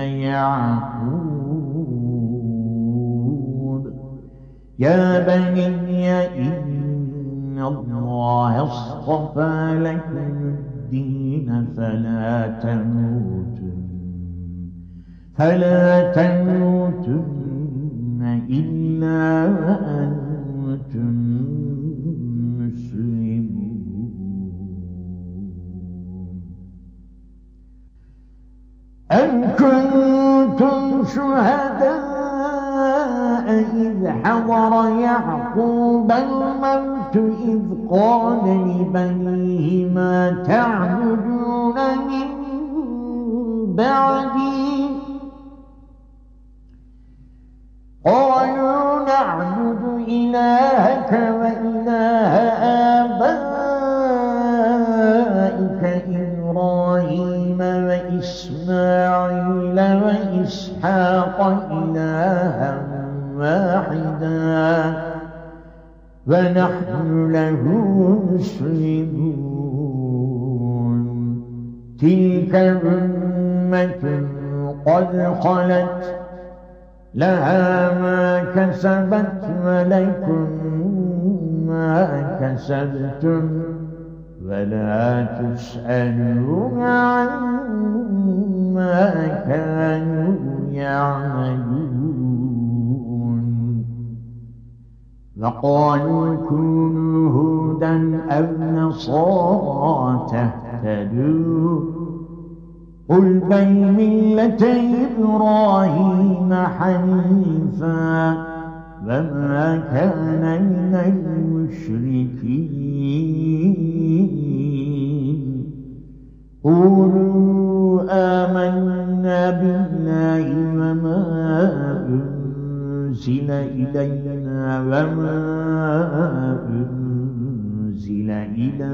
ويعقوب يا بني إن الله اصطفى لكم الدين فلا تموتن فلا تموتن إلا وأنتم مسلمون. أم كنتم شهداء إذ حضر يعقوب الموت إذ قال لبنيه ما تعبدون من بعدي قالوا نعبد إلهك وإله آبائك إبراهيم وإسماعيل وإسحاق إلها واحدا ونحن له مسلمون. تلك أمة قد خلت لها ما كسبت ولكم ما كسبتم ولا تسألون عما كانوا يعملون. وقالوا كونوا هودا أو نصارى تهتدوا قل بل ملة إبراهيم حنيفا وما كان من المشركين. قولوا أنزل إلينا وما أنزل إلى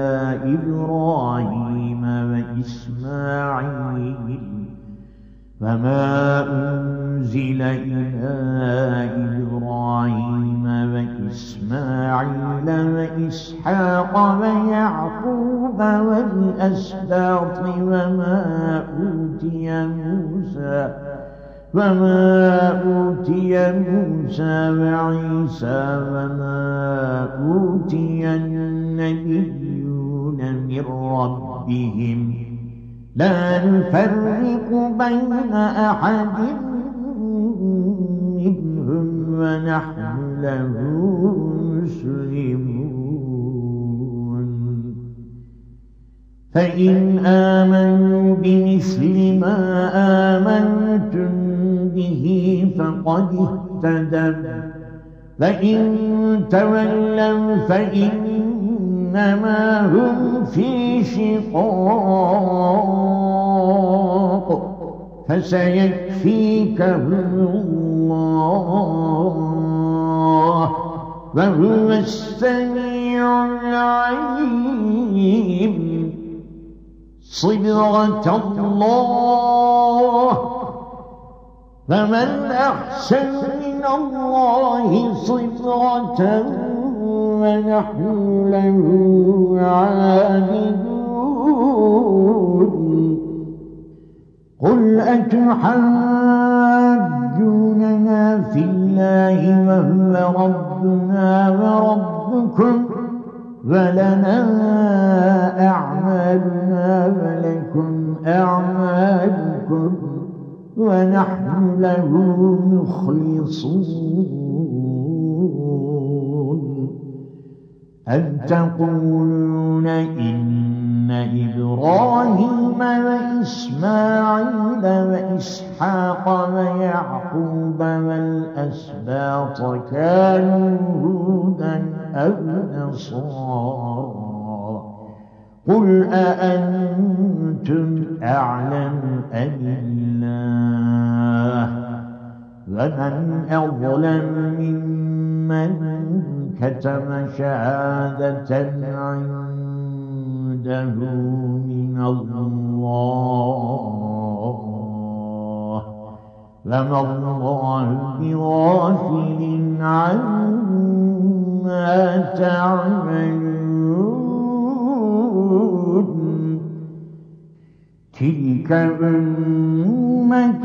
إبراهيم وإسماعيل وما أنزل إلى إبراهيم وإسماعيل وإسحاق ويعقوب والأسباط وما أوتي موسى وما أوتي موسى وعيسى وما أوتي النبيون من ربهم لا نفرق بين أحد منهم ونحن له مسلمون فإن آمنوا بمثل ما آمنتم به فقد اهتدوا فإن تولوا فإنما هم في شقاق فسيكفيكهم الله وهو السميع العليم صبغة الله فمن أحسن من الله صبغة ونحن له عابدون قل أتحاجوننا في الله وهو ربنا وربكم ولنا أعمالنا ولكم أعمالكم ونحن له مخلصون أم تقولون إن إبراهيم وإسماعيل وإسحاق ويعقوب والأسباط كانوا هودا أو نصارى قل أأنتم أعلم أم الله ومن أظلم ممن كتم شهادة عنده من الله وما الله بغافل عما تعملون تلك أمة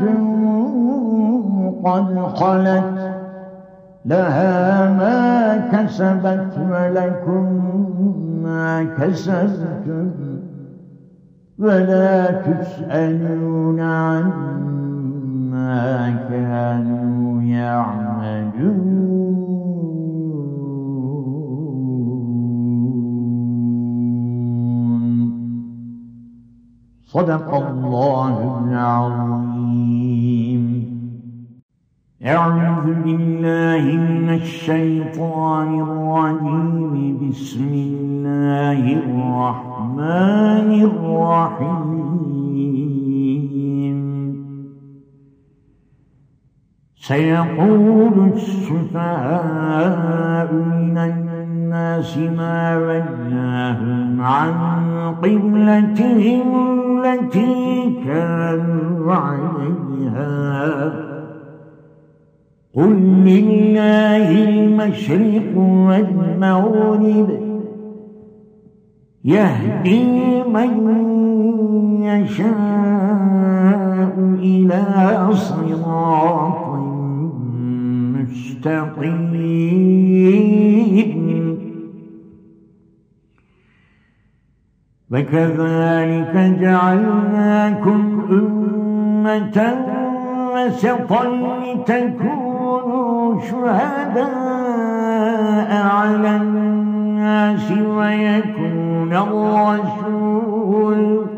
قد خلت لها ما كسبت ولكم ما كسبتم ولا تسألون عما كانوا يعملون صدق الله العظيم. أعوذ بالله من الشيطان الرجيم. بسم الله الرحمن الرحيم. سيقول السفهاء من الناس ما ولاهم عن قبلتهم التي كانوا عليها قل لله المشرق والمغرب يهدي من يشاء إلى صراط مستقيم. وكذلك جعلناكم أمة وسطا لتكونوا شهداء على الناس ويكون الرسول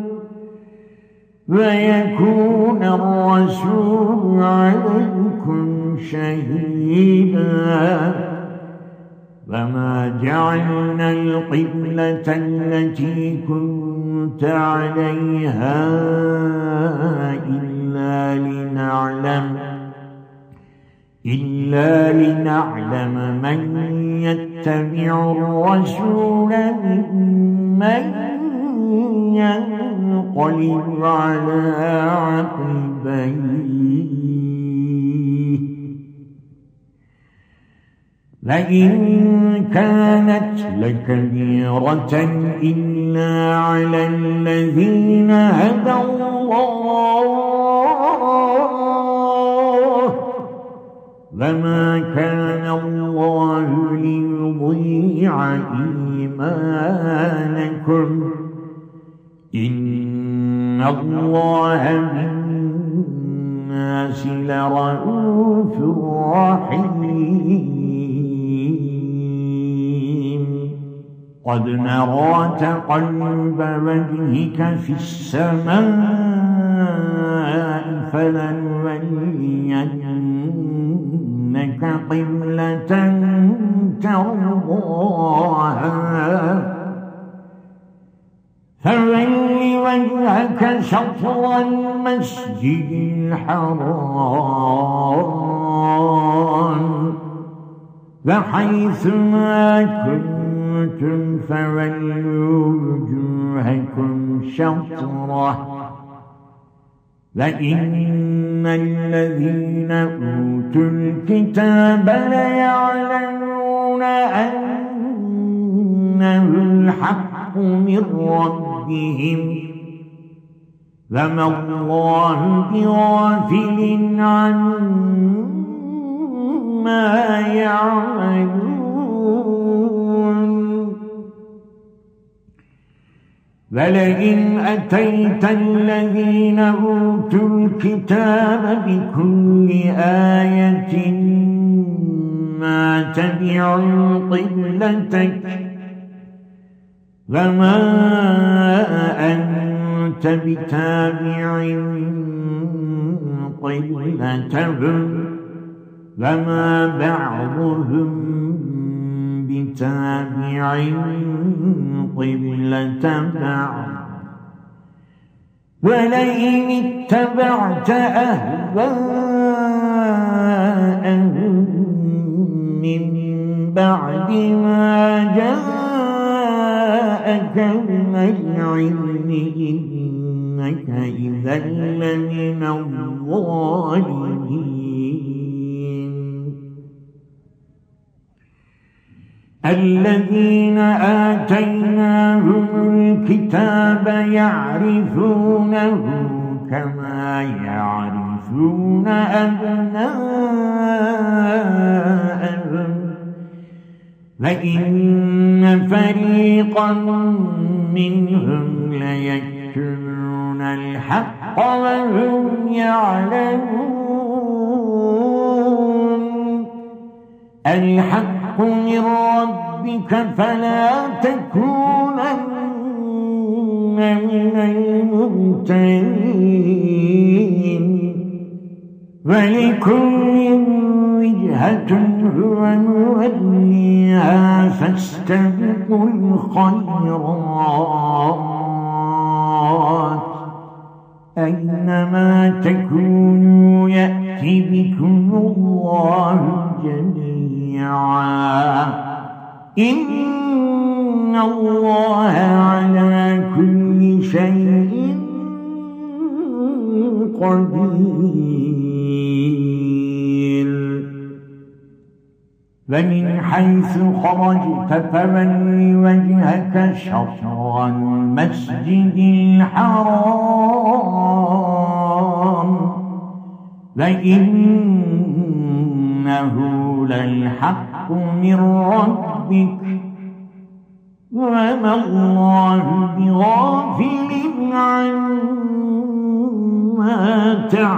ويكون الرسول عليكم شهيدا. وما جعلنا القبلة التي كنت عليها إلا لنعلم إلا لنعلم من يتبع الرسول ممن ينقلب على عقبيه لئن كانت لكبيرة إلا على الذين هدى الله وما كان الله ليضيع إيمانكم إن الله بالناس لرءوف رحيم قد نرى تقلب وجهك في السماء فلنولينك قبلة ترضاها فول وجهك شطر المسجد الحرام وحيث ما كنتم فولوا وجوهكم شطره وإن الذين أوتوا الكتاب ليعلمون أنه الحق من ربهم وما الله بغافل عما يعملون ولئن أتيت الذين أوتوا الكتاب بكل آية ما تبعوا قبلتك وما أنت بتابع قبلتهم وما بعضهم بتابع قبلة بعض ولئن اتبعت أهواءهم من بعد ما جاءك من العلم إنك إذا لمن الظالمين الذين آتيناهم الكتاب يعرفونه كما يعرفون أبناءهم وإن فريقا منهم ليكتمون الحق وهم يعلمون الحق من ربك فلا تكونن من الممترين ولكل وجهة هو موليها فاستبقوا الخيرات أينما تكونوا يأتي بكم الله جميعا إن الله على كل شيء قدير ومن حيث خرجت فول وجهك شطر المسجد الحرام وإنه للحق من ربك وما الله بغافل عما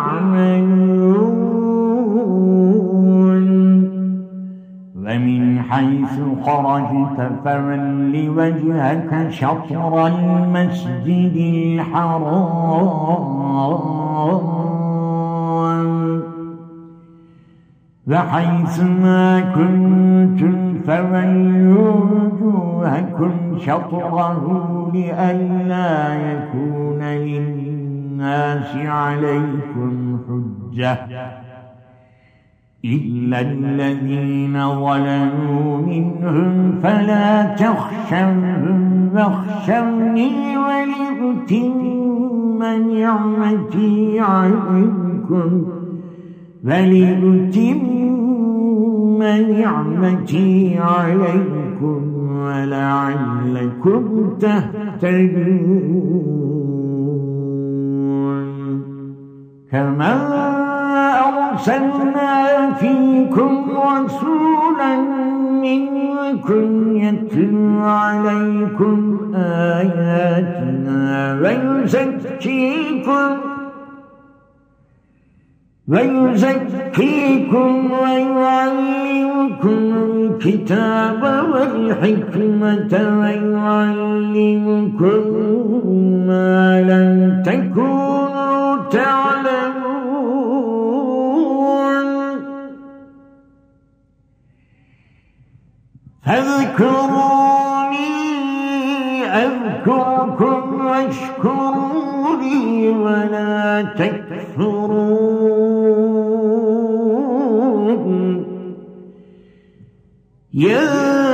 تعملون ومن حيث خرجت فول وجهك شطر المسجد الحرام وحيث ما كنتم فولوا وجوهكم شطره لئلا يكون للناس عليكم حجة إلا الذين ظلموا منهم فلا تخشوهم واخشوني ولأتم نعمتي عليكم ولأتم نعمتي عليكم ولعلكم تهتدون كما أرسلنا فيكم رسولا منكم يتلو عليكم آياتنا ويزكيكم ويزكيكم ويعلمكم الكتاب والحكمة ويعلمكم ما لم تكونوا تعلمون فاذكروني أذكركم واشكروا لي ولا تكفرون يا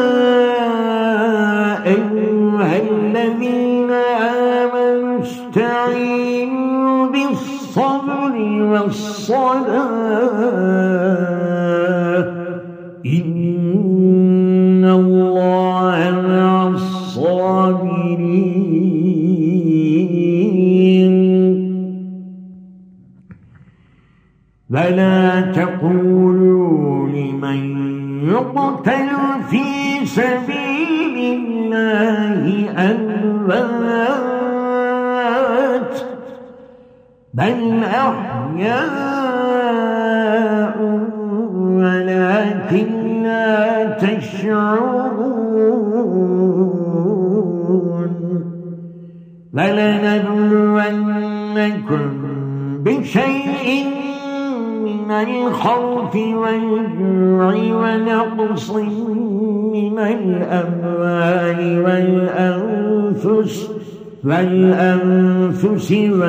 أيها الذين آمنوا استعينوا بالصبر والصلاة إن الله مع الصابرين ولا تقولوا لمن يقتل في سبيل الله أموات بل أحياء ولكن لا تشعرون ولنبلونكم بشيء من الخوف والجوع ونقص من الأموال والأنفس والأنفس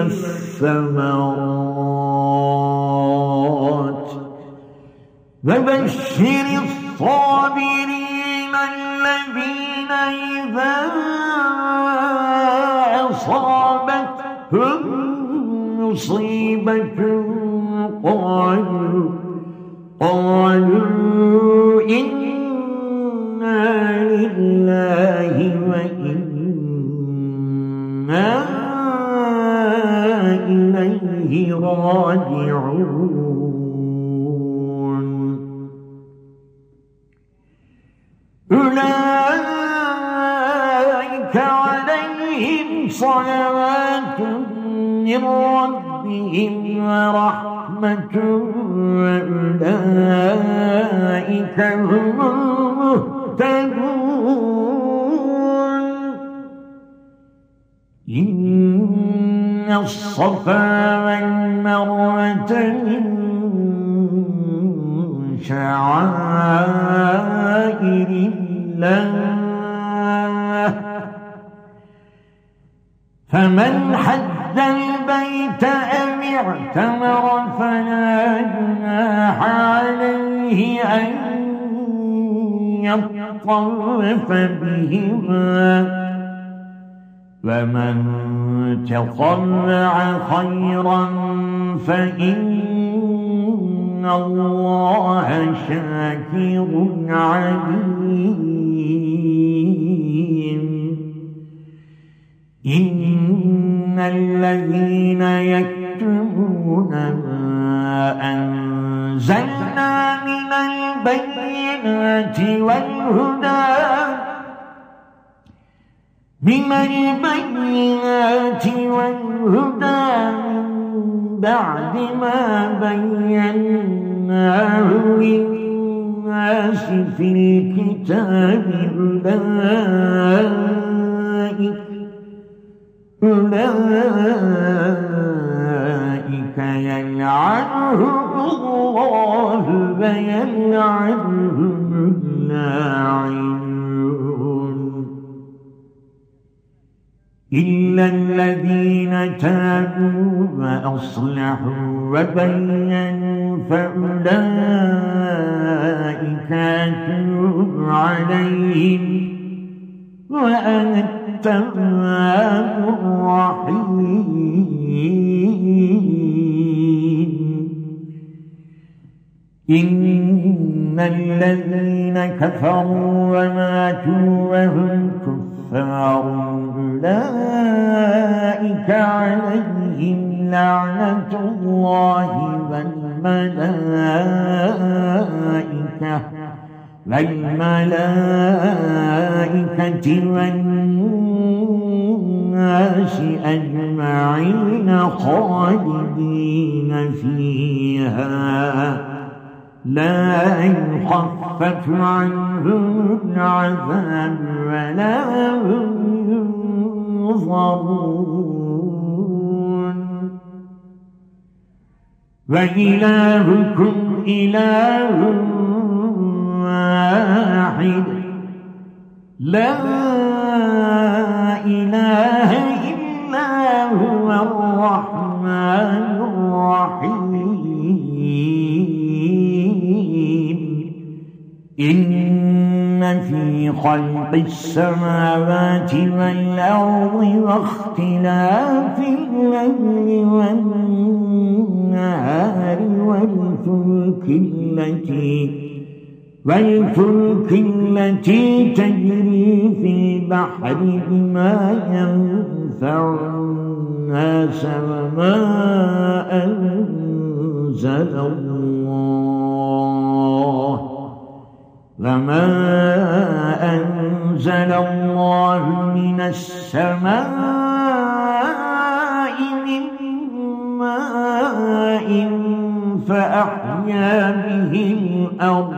والثمرات وبشر الصابرين الذين إذا أصابتهم مصيبة قالوا قالوا إنا لله وإنا إليه راجعون أولئك عليهم صلوات من ربهم ورحمة وأولئك هم المهتدون إن الصفا والمروة من شعائر الله فمن حج البيت أو اعتمر فلا جناح عليه أن يطوف بهما ومن تطوع خيرا فإن الله شاكر عليم إن الذين يكتمون ما أنزلنا من البينات والهدى من البينات والهدى بعد ما بيناه للناس في الكتاب أولئك أولئك يلعنهم الله ويلعنهم اللاعنون إلا الذين تابوا وأصلحوا وبينوا فأولئك أتوب عليهم وأنا التواب الرحيم. إن الذين كفروا وماتوا وهم كفار أولئك عليهم لعنة الله والملائكة والملائكة والناس أجمعين خالدين فيها لا يخفف عنهم العذاب ولا هم ينظرون. وإلهكم إله واحد لا إله إلا هو الرحمن الرحيم. إن في خلق السماوات والأرض واختلاف الليل والنهار والفلك التي والفلك التي تجري في البحر بما ينفع الناس وما أنزل الله وما أنزل الله من السماء من ماء فأحيا به الأرض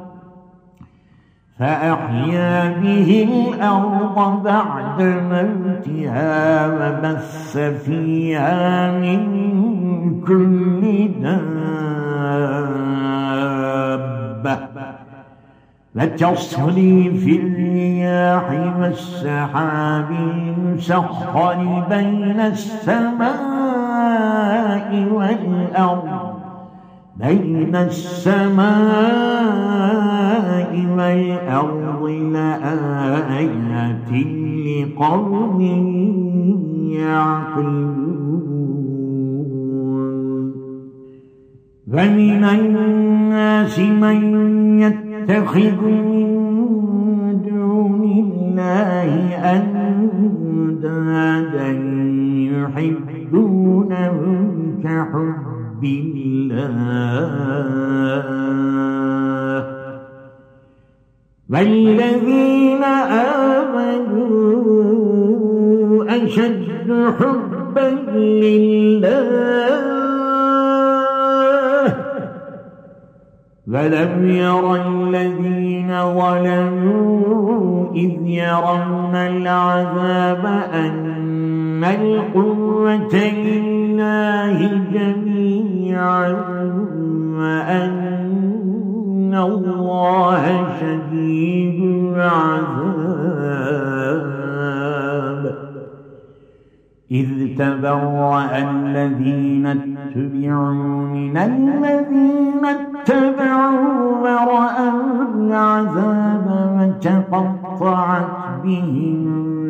فأحيا به الأرض بعد موتها وبث فيها من كل دابة وتصريف الرياح والسحاب المسخر بين السماء والأرض بين السماء والأرض لآيات لقوم يعقلون. ومن الناس من يتخذ من دون الله أندادا يحبونهم كحب الله والذين آمنوا أشد حبا لله ولم ير الذين ظلموا إذ يرون العذاب أن القوة لله جميعا وأن الله شديد العذاب. إذ تبرأ الذين اتبعوا من الذين اتبعوا ورأوا العذاب وتقطعت بهم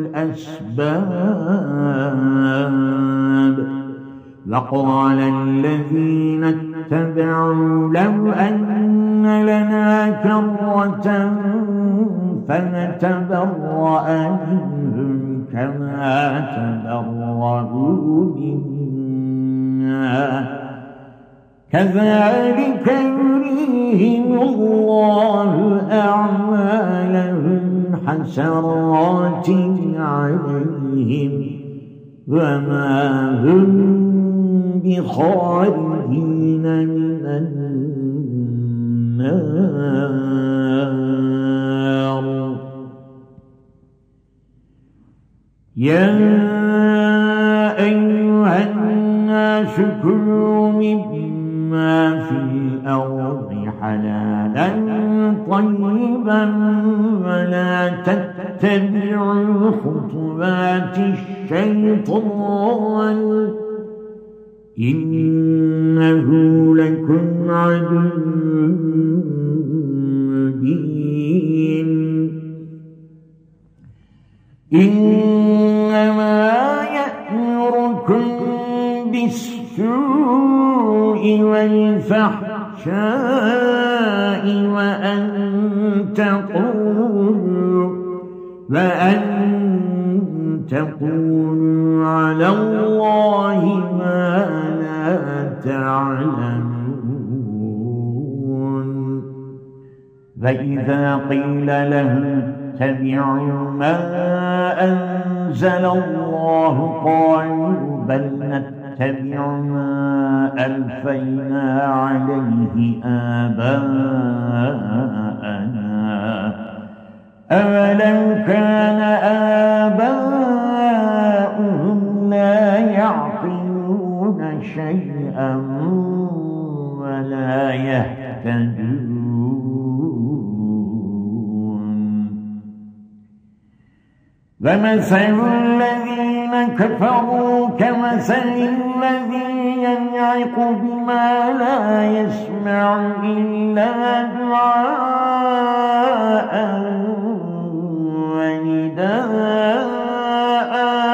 الأسباب. وقال الذين اتبعوا لو أن لنا كرة فنتبرأ منهم كما تبرأوا منا كذلك يريهم الله أعمالهم حسرات عليهم وما هم بخارجين من النار. يا أيها الناس كلوا مما في الأرض حلالا طيبا ولا تتبعوا خطوات الشيطان إنه لكم عدو مبين إنما يأمركم بالسوء والفحشاء وأن تقولوا وأن تقولوا على الله ما لا تعلمون فإذا قيل لهم اتبعوا ما أنزل الله قالوا بل نتبع ما ألفينا عليه آباءنا أولو كان آباؤهم لا يعقلون شيئا ولا يهتدون ومثل الذين كفروا كمثل الذي ينعق بما لا يسمع إلا دعاء ونداء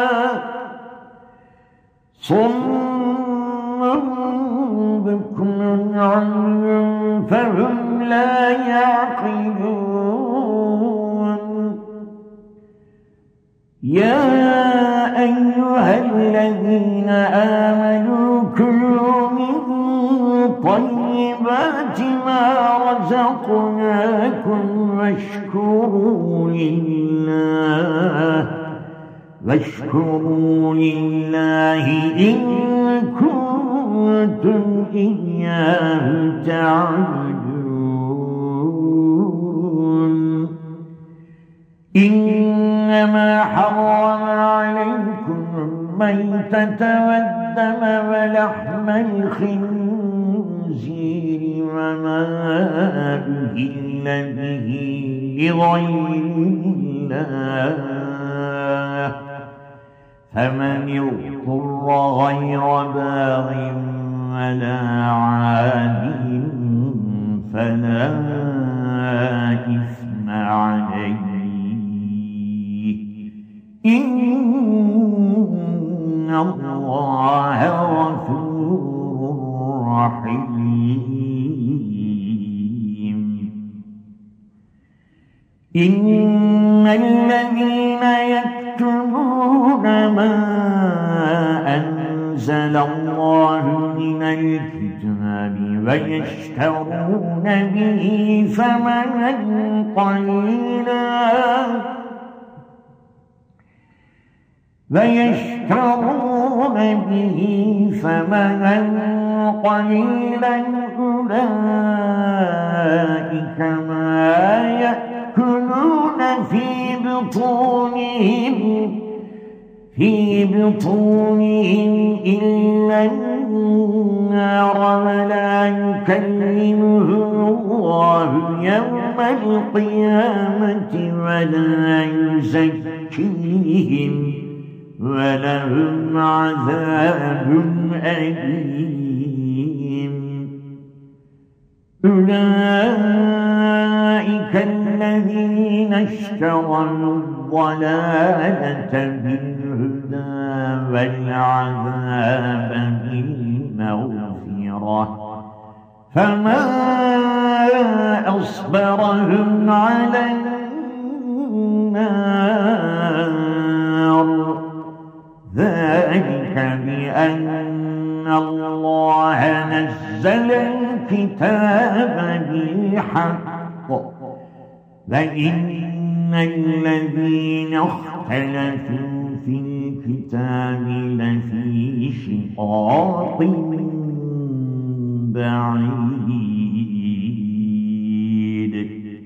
صم بكم عمي فهم لا يعقلون يا أيها الذين آمنوا كلوا من طيبات ما رزقناكم واشكروا لله واشكروا لله إن كنتم إياه تعبدون إنما حرم عليكم الميتة والدم ولحم الخنزير وما أهل به لغير الله فمن اضطر غير باغ ولا عاد فلا إثم عليه إن الله غفور رحيم إن الذين يكتمون ما أنزل الله من الكتاب ويشترون به ثمنا قليلا ويشترون به ثمنا قليلا أولئك ما يأكلون في بطونهم في بطونهم إلا النار ولا يكلمهم الله يوم القيامة ولا يزكيهم ولهم عذاب أليم أولئك الذين اشتروا الضلالة بالهدى والعذاب بالمغفرة فما أصبرهم على النار ذلك بأن الله نزل الكتاب بالحق وإن الذين اختلفوا في الكتاب لفي شقاق بعيد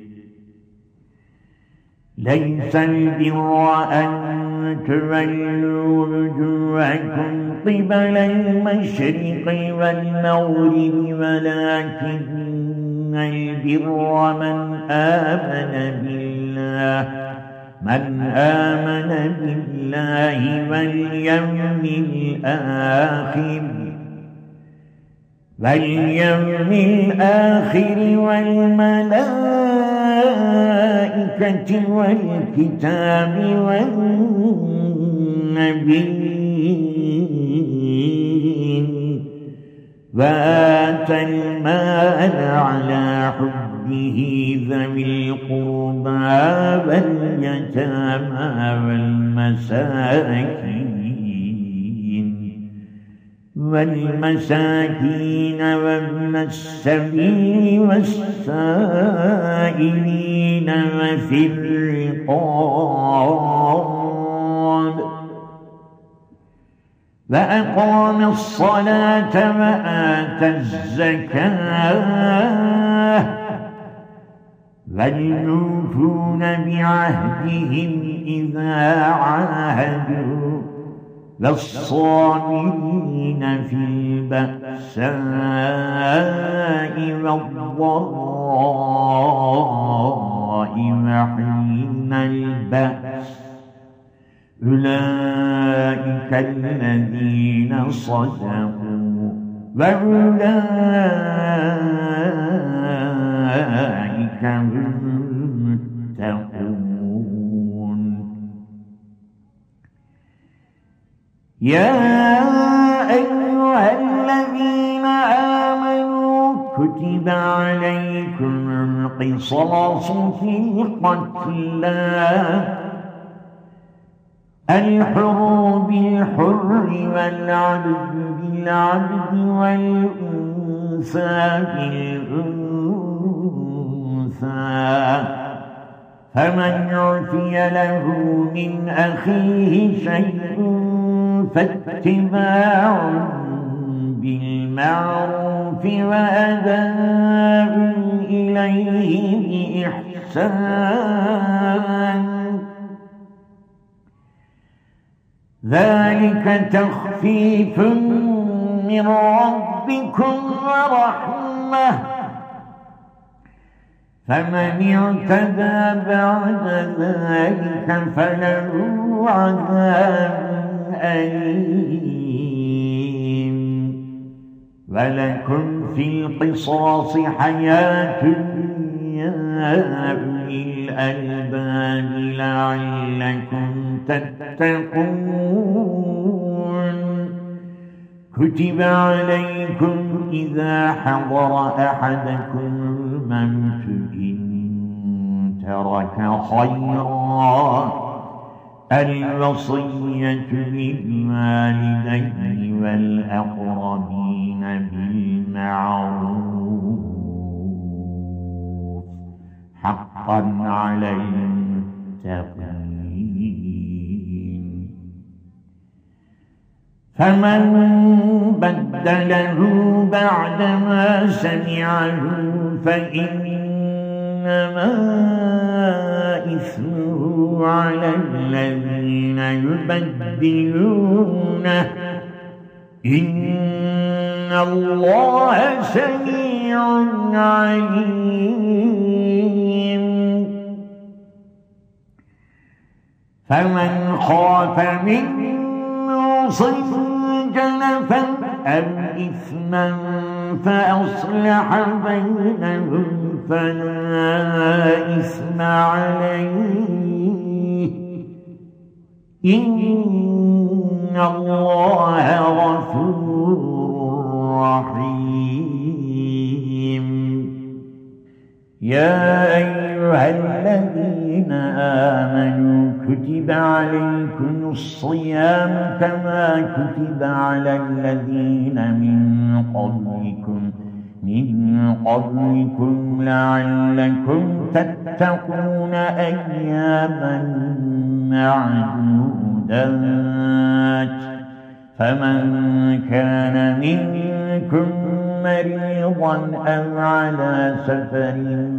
ليس البر أن تولوا وجوهكم قبل المشرق والمغرب ولكن البر من آمن بالله من آمن بالله واليوم الآخر واليوم الآخر والملائكة والكتاب والنبيين وآتى المال على حبه ذوي القربى واليتامى والمساكين والمساكين وابن السبيل والسائلين وفي الرقاب وأقام الصلاة وآتى الزكاة والموفون بعهدهم إذا عاهدوا والصابرين في البأساء والضراء وحين البأس أولئك الذين صدقوا وأولئك هم المتقون. يا أيها الذين آمنوا كتب عليكم القصاص في القتلى الحر بالحر والعبد بالعبد والأنثى بالأنثى فمن عفي له من أخيه شيء فاتباع بالمعروف وأداء إليه بإحسان ذلك تخفيف من ربكم ورحمة فمن اعتدى بعد ذلك فله عذاب أليم. ولكم في القصاص حياة يا أولي الألباب لعلكم تتقون. كتب عليكم إذا حضر أحدكم الموت إن ترك خيرا الوصية للوالدين والأقربين بالمعروف حقا على المتقين. فمن بدله بعدما سمعه فإنما إثمه على الذين يبدلونه إن الله سميع عليم. فمن خاف من موصٍ جنفا أو إثما فأصلح بينهم فلا إثم عليه إن الله غفور رحيم. يا أيها الذين آمنوا كتب عليكم الصيام كما كتب على الذين من قبلكم من قبلكم لعلكم تتقون أياما معدودات. فمن كان منكم مريضا أو على سفر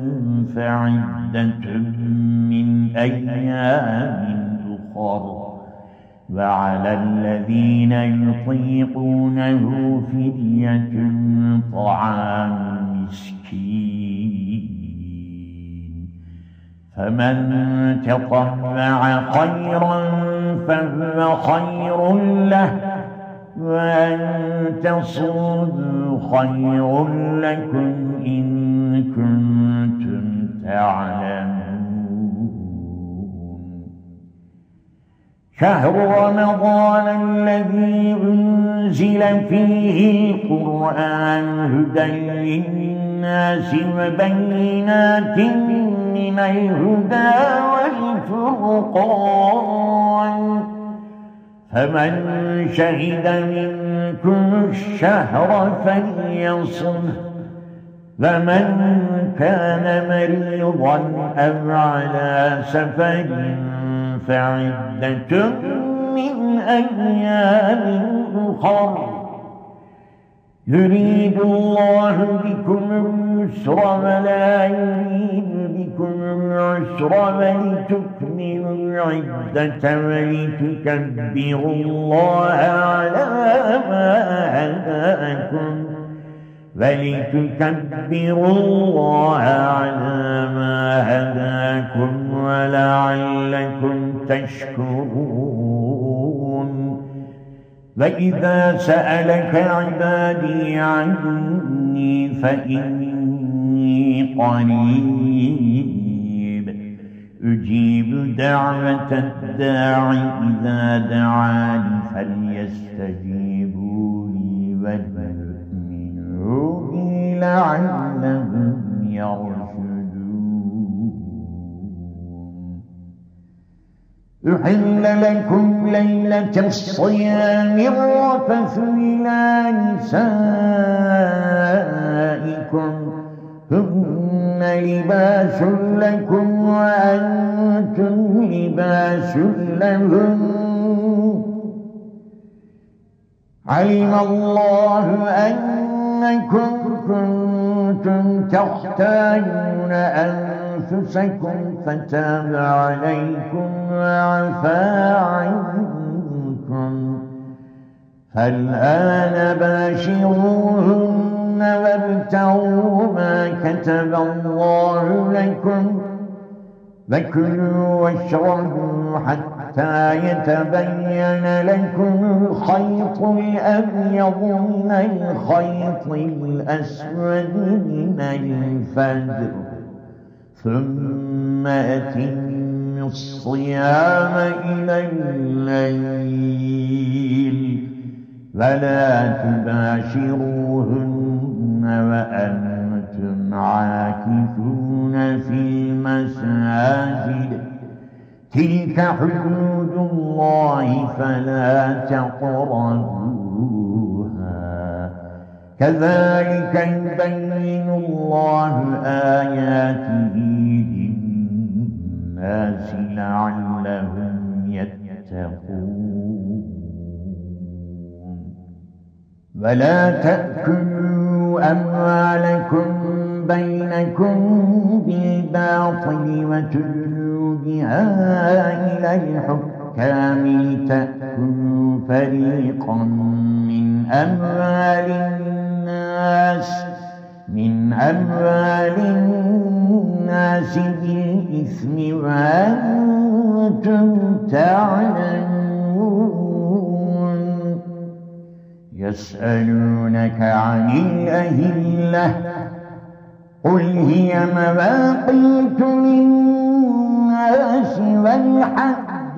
فعدة من أيام أخر وعلى الذين يطيقونه فدية طعام مسكين فمن تطوع خيرا فهو خير له وأن تصوموا خير لكم إن كنتم تعلمون. شهر رمضان الذي أنزل فيه القرآن هدى للناس وبينات من الهدى والفرقان، فمن شهد منكم الشهر فليصمه، ومن كان مريضا أو على سفر فعدة من أيام أخر. يريد الله بكم اليسر ولا يريد بكم العسر ولتكملوا العدة ولتكبروا الله على ما هداكم ولتكبروا الله على ما هداكم ولعلكم تشكرون. وإذا سألك عبادي عني فإني قريب أجيب دعوة الداع إذا دعاني فليستجيبوا لي وليؤمنوا بي لعلهم يرشدون. أحل لكم ليلة الصيام الرفث إلى نسائكم هن لباس لكم وأنتم لباس لهم. علم الله أنكم كنتم تختانون أنفسكم فتاب عليكم وعفى عنكم، فالآن باشروهن وابتغوا ما كتب الله لكم وكلوا واشربوا حتى يتبين لكم الخيط الأبيض من الخيط الأسود من الفجر، ثم أتموا الصيام إلى الليل ولا تباشروهن وأنتم عاكفون في المساجد، تلك حدود الله فلا تقربوها، كذلك يبين الله آياته للناس لعلهم يتقون. ولا تأكلوا أموالكم بينكم بالباطل وتدلوا بها إلى الحكام لتأكلوا فريقا من أموال الناس من أموال الناس بالإثم وأنتم تعلمون. يسألونك عن الأهلة قل هي مواقيت للناس والحج،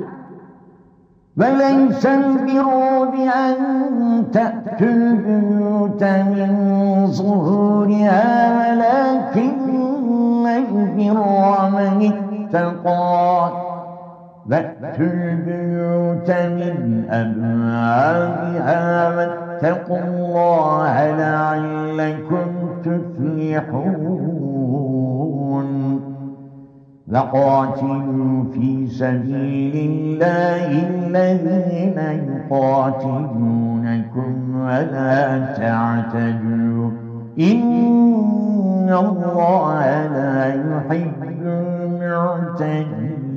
وليس البر بأن تأتوا البيوت من ظهورها ولكن البر من اتقى. وأتوا البيوت من أبوابها واتقوا الله لعلكم تفلحون. وقاتلوا في سبيل الله الذين يقاتلونكم ولا تعتدوا إن الله لا يحب المعتدين.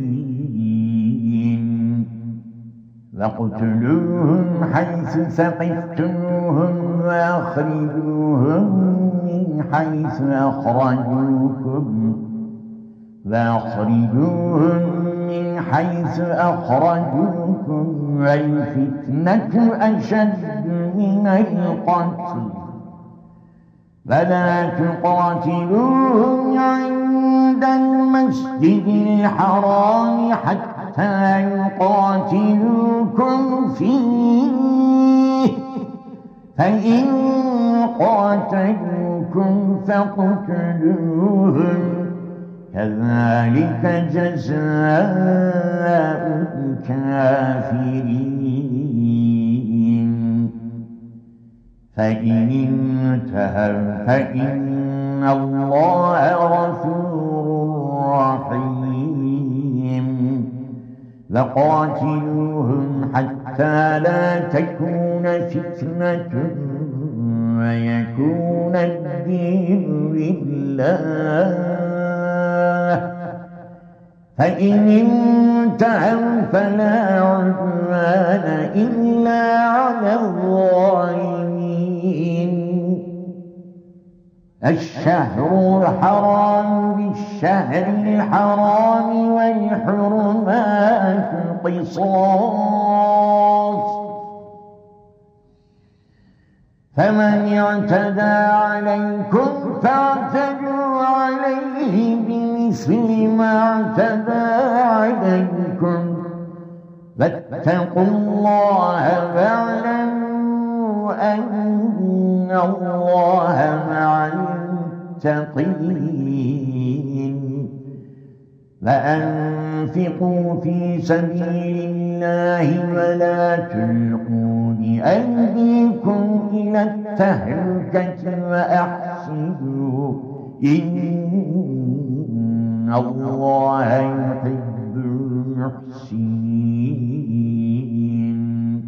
وَاقْتُلُوهُمْ حَيْثُ ثَقِفْتُمُوهُمْ وَأَخْرِجُوهُمْ مِنْ حَيْثُ أَخْرَجُوكُمْ وَأَخْرِجُوهُمْ من حيث أخرجوكم والفتنة أشد من القتل فلا تقاتلوهم عند المسجد الحرام حتى يقاتلوكم فيه فإن قاتلوكم فاقتلوهم كذلك جزاء الكافرين فإن انتهوا فإن الله غفور رحيم وقاتلوهم حتى لا تكون فتنة ويكون الدين لله فإن انتهوا فلا عدوان إلا على الظالمين الشهر الحرام بالشهر الحرام والحرمات قصاص فمن اعتدى عليكم فاعتدوا عليه بمثل ما اعتدى عليكم فاتقوا الله واعلموا أن الله مع المتقين وأنفقوا في سبيل الله ولا تلقوا بأيديكم إلى التهلكة وأحسنوا إن الله يحب المحسنين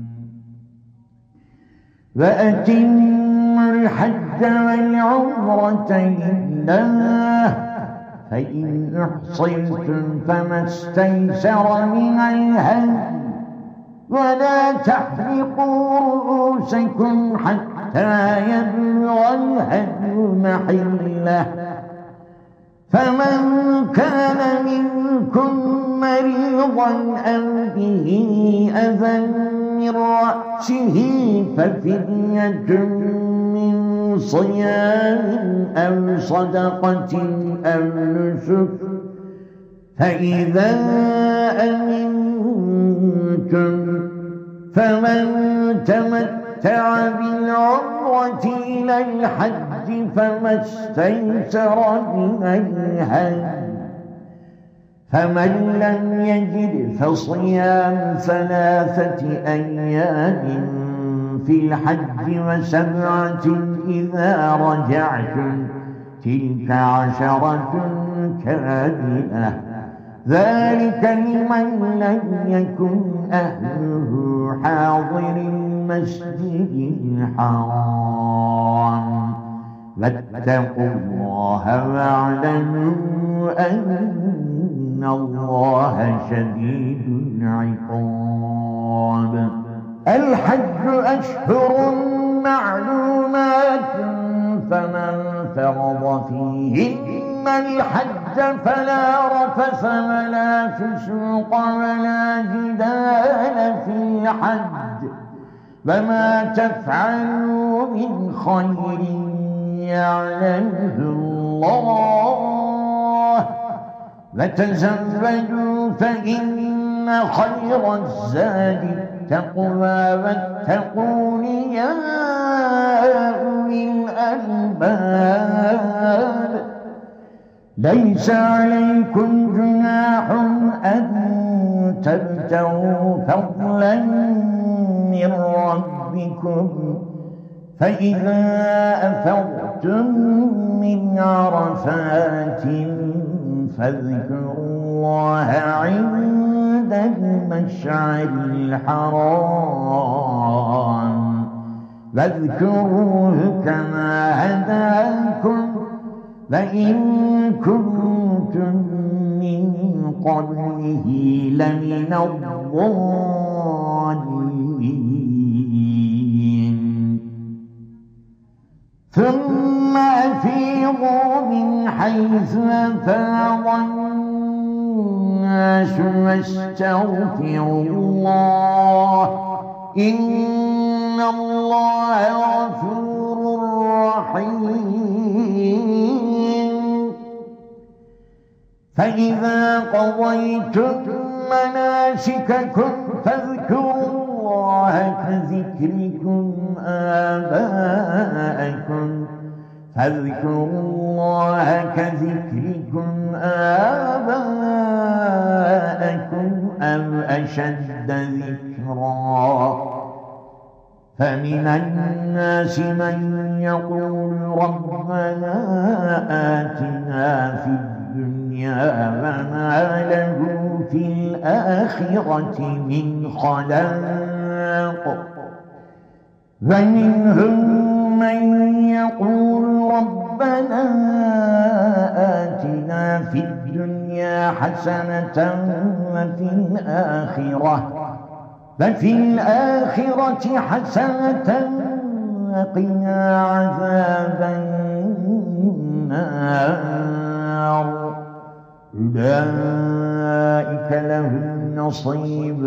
وأتموا الحج والعمرة لله فإن أحصرتم فما استيسر من الهدي ولا تحلقوا رؤوسكم حتى يبلغ الهدي محله فمن كان منكم مريضا أو به أذى من رأسه ففدية من صيام أو صدقة أو نسك فإذا أمنتم فمن تمتع بالعمرة إلى الحج فما استيسر من الهدي فمن لم يجد فصيام ثلاثة أيام في الحج وسبعة إذا رجعتم تلك عشرة كاملة ذلك لمن لم يكن أهله حاضر المسجد الحرام واتقوا الله واعلموا أن الله شديد العقاب الحج أشهر معلومات فمن فرض فيهن الحج فلا رفث ولا فسوق ولا جدال في الحج وما تفعلوا من خير يعلمه الله وتزودوا فإن خير الزاد التقوى واتقون يا أولي الألباب ليس عليكم جناح أن تبتغوا فضلا من ربكم فإذا أفضتم من عرفات فاذكروا الله عند المشعر الحرام واذكروه كما هداكم وإن كنتم من قبله لمن الضالين ثم أفيضوا من حيث أفاض الناس واستغفروا الله إن الله غفور رحيم. فإذا قضيتم مناسككم فاذكروا الله كذكركم آباءكم فاذكروا الله كذكركم آباءكم أو أشد ذكرا. فمن الناس من يقول ربنا آتنا في الدنيا وما له في الآخرة من خلاق. ومنهم من يقول ربنا آتنا في الدنيا حسنة وفي الآخرة وفي الآخرة حسنة وقنا عذاب النار. أولئك لهم نصيب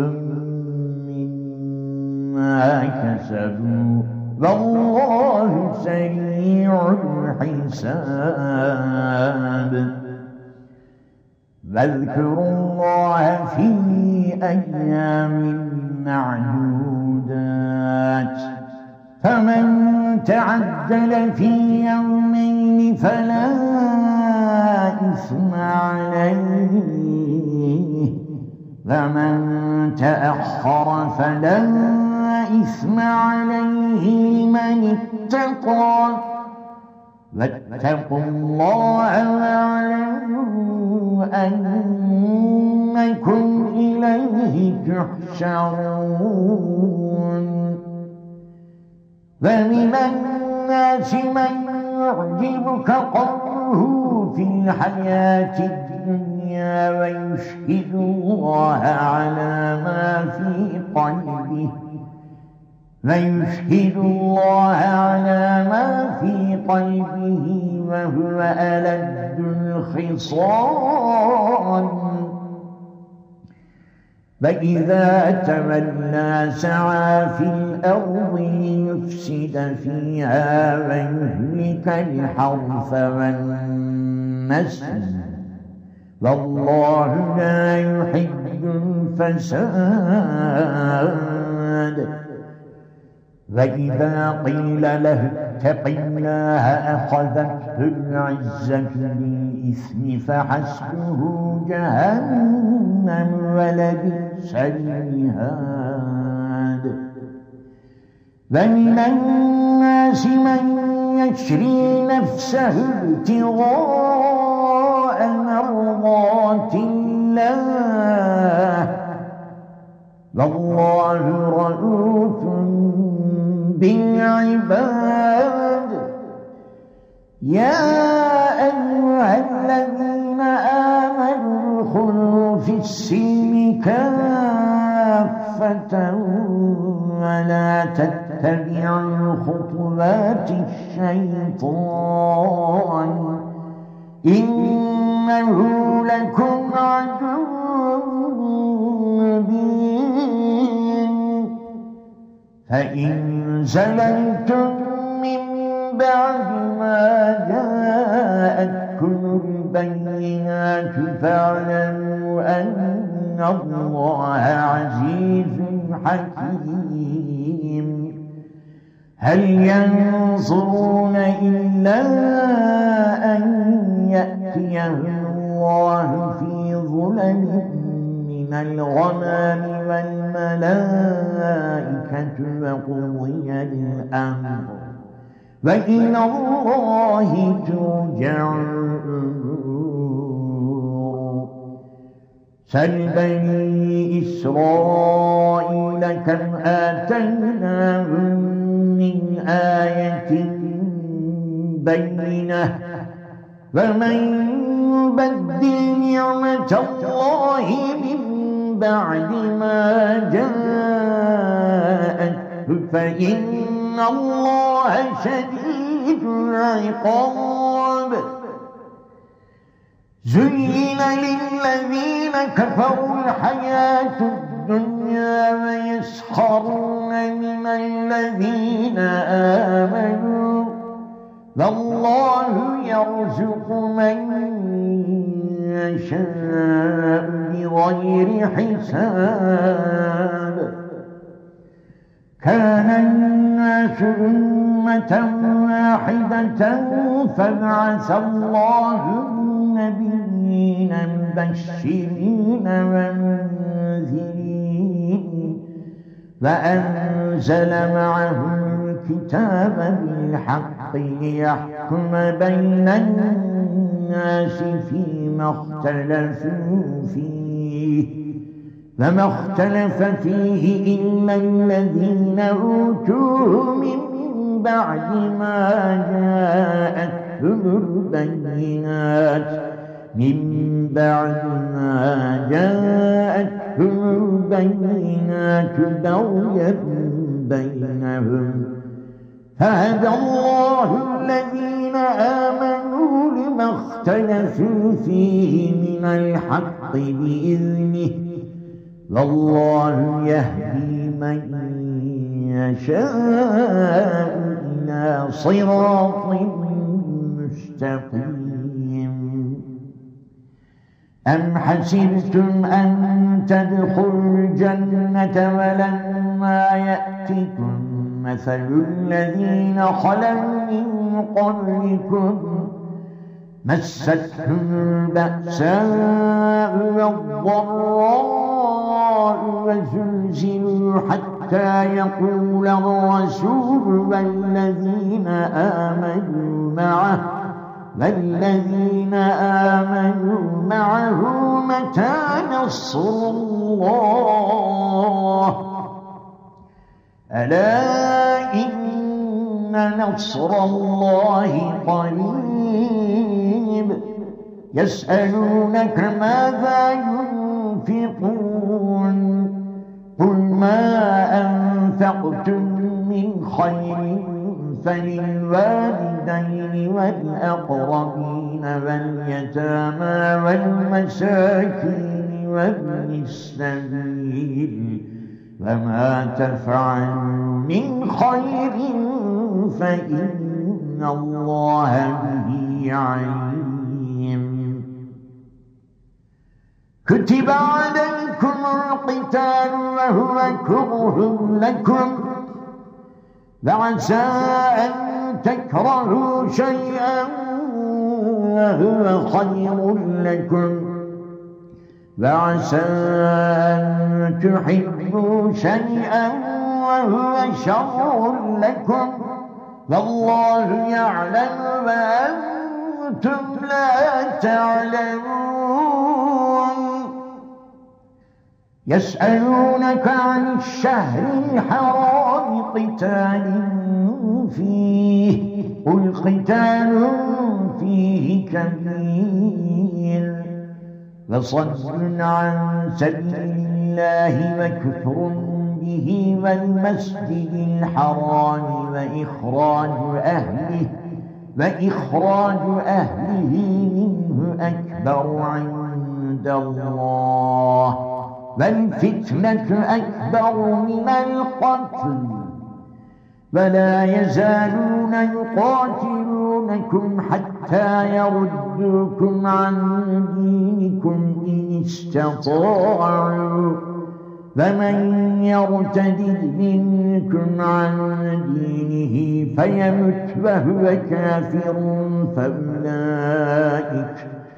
مما كسبوا والله سريع الحساب. واذكروا الله في أيام معدودات فمن تعجل في يومين فلا إثم عليه ومن تأخر فلا إثم عليه لمن اتقى. واتقوا الله واعلموا أنكم إليه تحشرون. ومن الناس من يعجبك قوله في الحياة الدنيا ويشهد الله على ما في قلبه ويشهد الله على ما في قلبه وهو ألد الخصام. فإذا تولى سعى في الأرض ليفسد فيها ويهلك الحرث والنسل والله لا يحب الفساد. وإذا قيل له اتق الله أخذته العزة بالإثم فحسبه جهنم ولبئس المهاد. ومن الناس من يشري نفسه ابتغاء مرضات الله والله رؤوف بالعباد. يا أيها الذين آمنوا ادخلوا في السلم كافة ولا تتبعوا خطوات الشيطان إنه لكم عدو مبين. فإن زللتم من بعد ما جاءتكم البينات فاعلموا أن الله عزيز حكيم. هل ينظرون إلا أن يأتيهم الله في ظلل من الغمام والملائكة وقضي الأمر وإلى الله ترجع الأمور. سل بني إسرائيل كم آتيناهم من آية بينة ومن يبدل نعمة الله من بعد ما جاءته فإن الله شديد العقاب. زين للذين كفروا الحياة الدنيا ويسخرون من الذين آمنوا والله يرزق من يشاء بغير حساب. كان الناس أمة واحدة فبعث الله النبيين مبشرين ومنذرين وأنزل معهم الكتاب بالحق ليحكم بين الناس فيما اختلفوا فيه فما اختلف فيه إلا الذين أوتوه من بعد ما جاءتهم البينات من بعد ما جاءتهم البينات بغيا بينهم فهدى الله الذين آمنوا لما اختلفوا فيه من الحق بإذنه والله يهدي من يشاء إلى صراط مستقيم. أم حسبتم أن تدخلوا الجنة ولما يأتكم مثل الذين خلوا من قبلكم مستهم البأساء والضراء وزلزلوا حتى يقول الرسول والذين آمنوا معه والذين آمنوا معه متى نصر الله ألا إن نصر الله قريب. يسألونك ماذا ينفقون قل ما أنفقتم من خير فللوالدين والأقربين واليتامى والمساكين وابن السبيل وما تفعلوا من خير فإن الله به عليم. كتب عليكم القتال وهو كره لكم وعسى أن تكرهوا شيئا وهو خير لكم وعسى أن تحبوا شيئا وهو شر لكم والله يعلم وأنتم لا تعلمون. يسألونك عن الشهر الحرام قتال فيه قل قتال فيه كبير وصد عن سبيل الله وكفر به والمسجد الحرام وإخراج أهله وإخراج أهله منه أكبر عند الله والفتنة أكبر من القتل ولا يزالون يقاتلونكم حتى يردوكم عن دينكم إن استطاعوا فمن يرتد منكم عن دينه فيمت وهو كافر فأولئك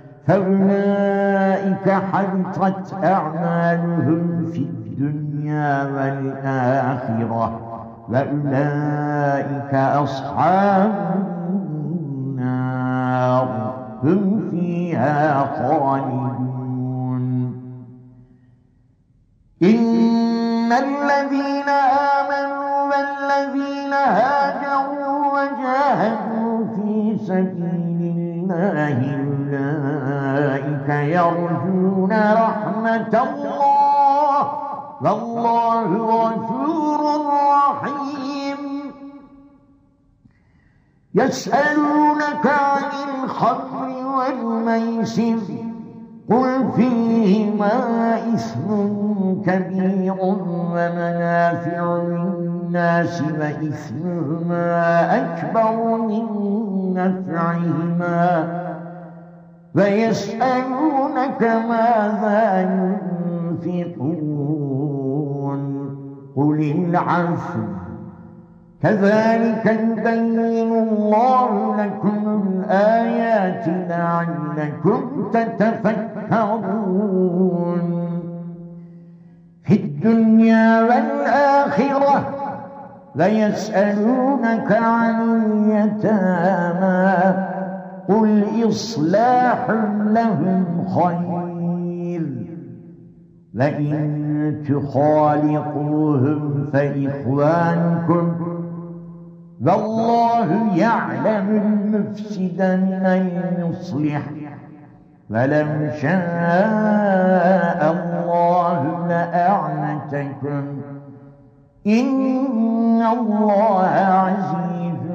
فأولئك حبطت أعمالهم في الدنيا والآخرة وأولئك أصحاب النار هم فيها خالدون. إن الذين آمنوا والذين هاجروا وجاهدوا في سبيل الله أولئك يرجون رحمة الله والله غفور رحيم. يسألونك عن الخمر والميسر قل فيهما إثم كبير ومنافع للناس وإثمهما أكبر من نفعهما ويسألونك ماذا ينفقون قل العفو كذلك يبين الله لكم الآيات لعلكم تتفكرون في الدنيا والآخرة ويسألونك عن اليتامى قل إصلاح لهم خير وإن تخالطوهم فإخوانكم والله يعلم المفسد من المصلح ولو شاء الله لأعنتكم إن الله عزيز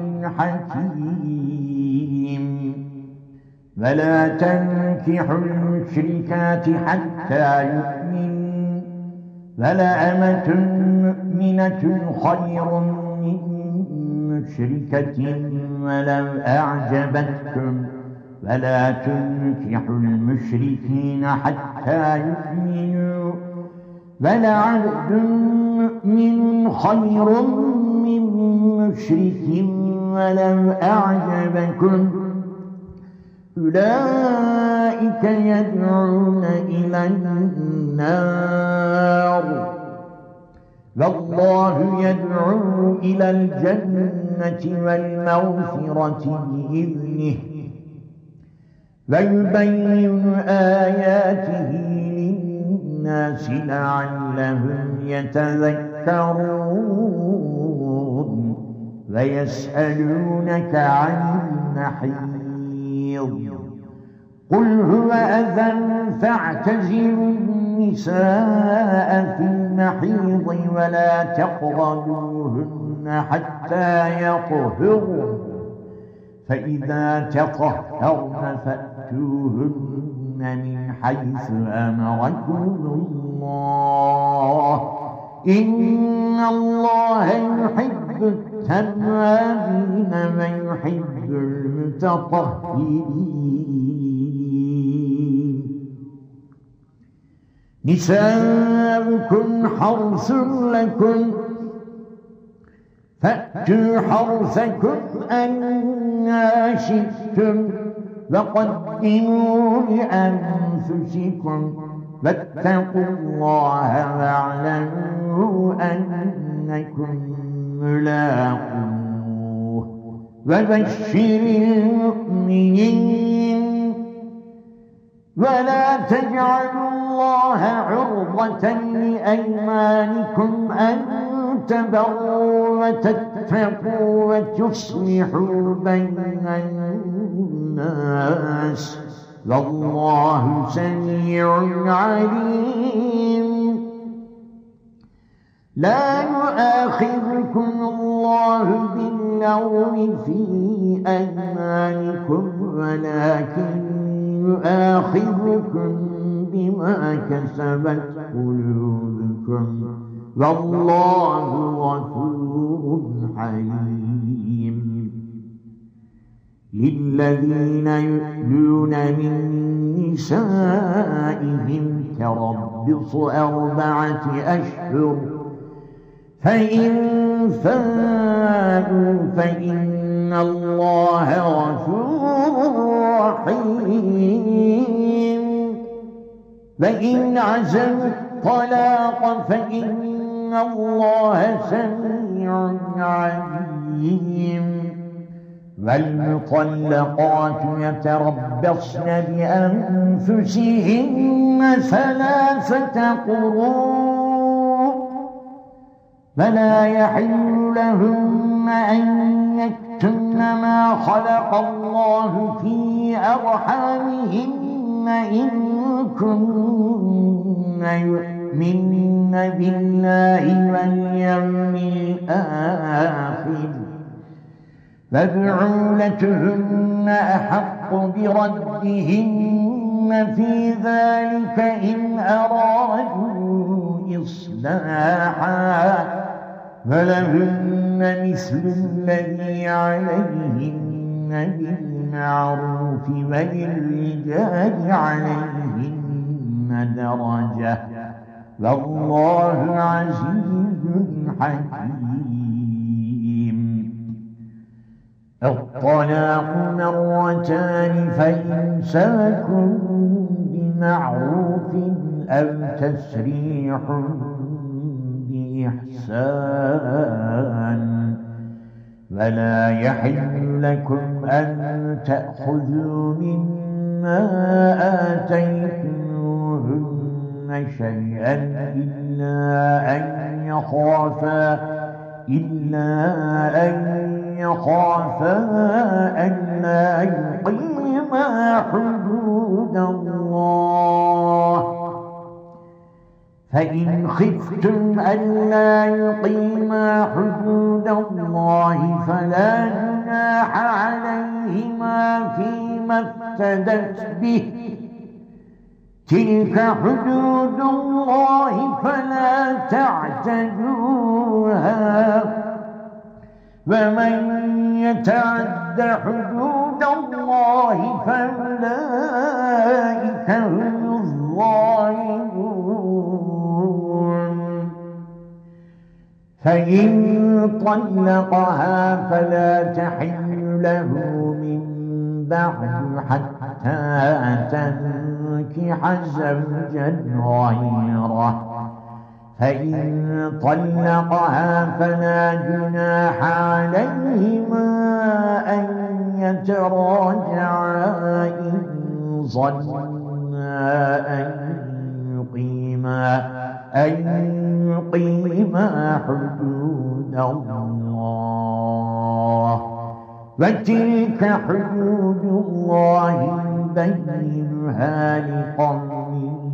حكيم ولا تنكحوا المشركات حتى يؤمنوا ولأمة مؤمنة خير من مشركة ولو أعجبتكم ولا تنكحوا المشركين حتى يؤمنوا ولعبد مؤمن خير من مشرك ولو أعجبكم أولئك يدعون إلى النار والله يدعو إلى الجنة والمغفرة بإذنه ويبين آياته للناس لعلهم يتذكرون ويسألونك عن المحيض قل هو أذى فاعتزلوا النساء في المحيض ولا تقربوهن حتى يطهرن فإذا تطهرن فأتوهن من حيث أمركم الله إن الله يحب التوابين ويحب المتطهرين نساؤكم حرث لكم فأتوا حرثكم أنى شئتم وقدموا لأنفسكم واتقوا الله واعلموا أنكم ملاقوه وبشر المؤمنين ولا تجعلوا الله عرضة لأيمانكم أن تبروا وتتقوا وتصلحوا بين الناس والله سميع عليم لا يؤاخذكم الله باللغو في أيمانكم ولكن يؤاخذكم بما كسبت قلوبكم والله غفور حليم للذين يؤلون من نسائهم تربص أربعة أشهر فإن فاءوا فإن الله غفور رحيم وإن عزموا الطلاق فإن الله سميع عليم والمطلقات يتربصن بأنفسهن ثلاثة قروء فلا يحل لهن أن يكتمن ما خلق الله في أرحامهن إن كن يؤمن بالله واليوم الآخر فبعولتهن أحق بردهن في ذلك إن أرادوا إصلاحا فلهن مثل الذي عليهن بالمعروف وللرجال عليهن درجة والله عزيز حكيم. الطلاق مرتان فإمساك بمعروف أو تسريح بإحسان ولا يحل لكم أن تأخذوا مما آتيتموهن شيئا إلا أن يخافا إلا أن يخافا ألا يقيما حدود الله فإن خفتم ألا يقيما حدود الله فلا جناح عليهما فيما افتدت به تلك حدود الله فلا تعتدوها ومن يتعد حدود الله فأولئك هم الظالمون. فإن طلقها فلا تحل له من بعد حتى تنكح زوجا غيره فإن طلقها فلا جناح عليهما أن يتراجعا إن ظنا أن يقيما أن يقيما حدود الله وتلك حدود الله يبينها لقوم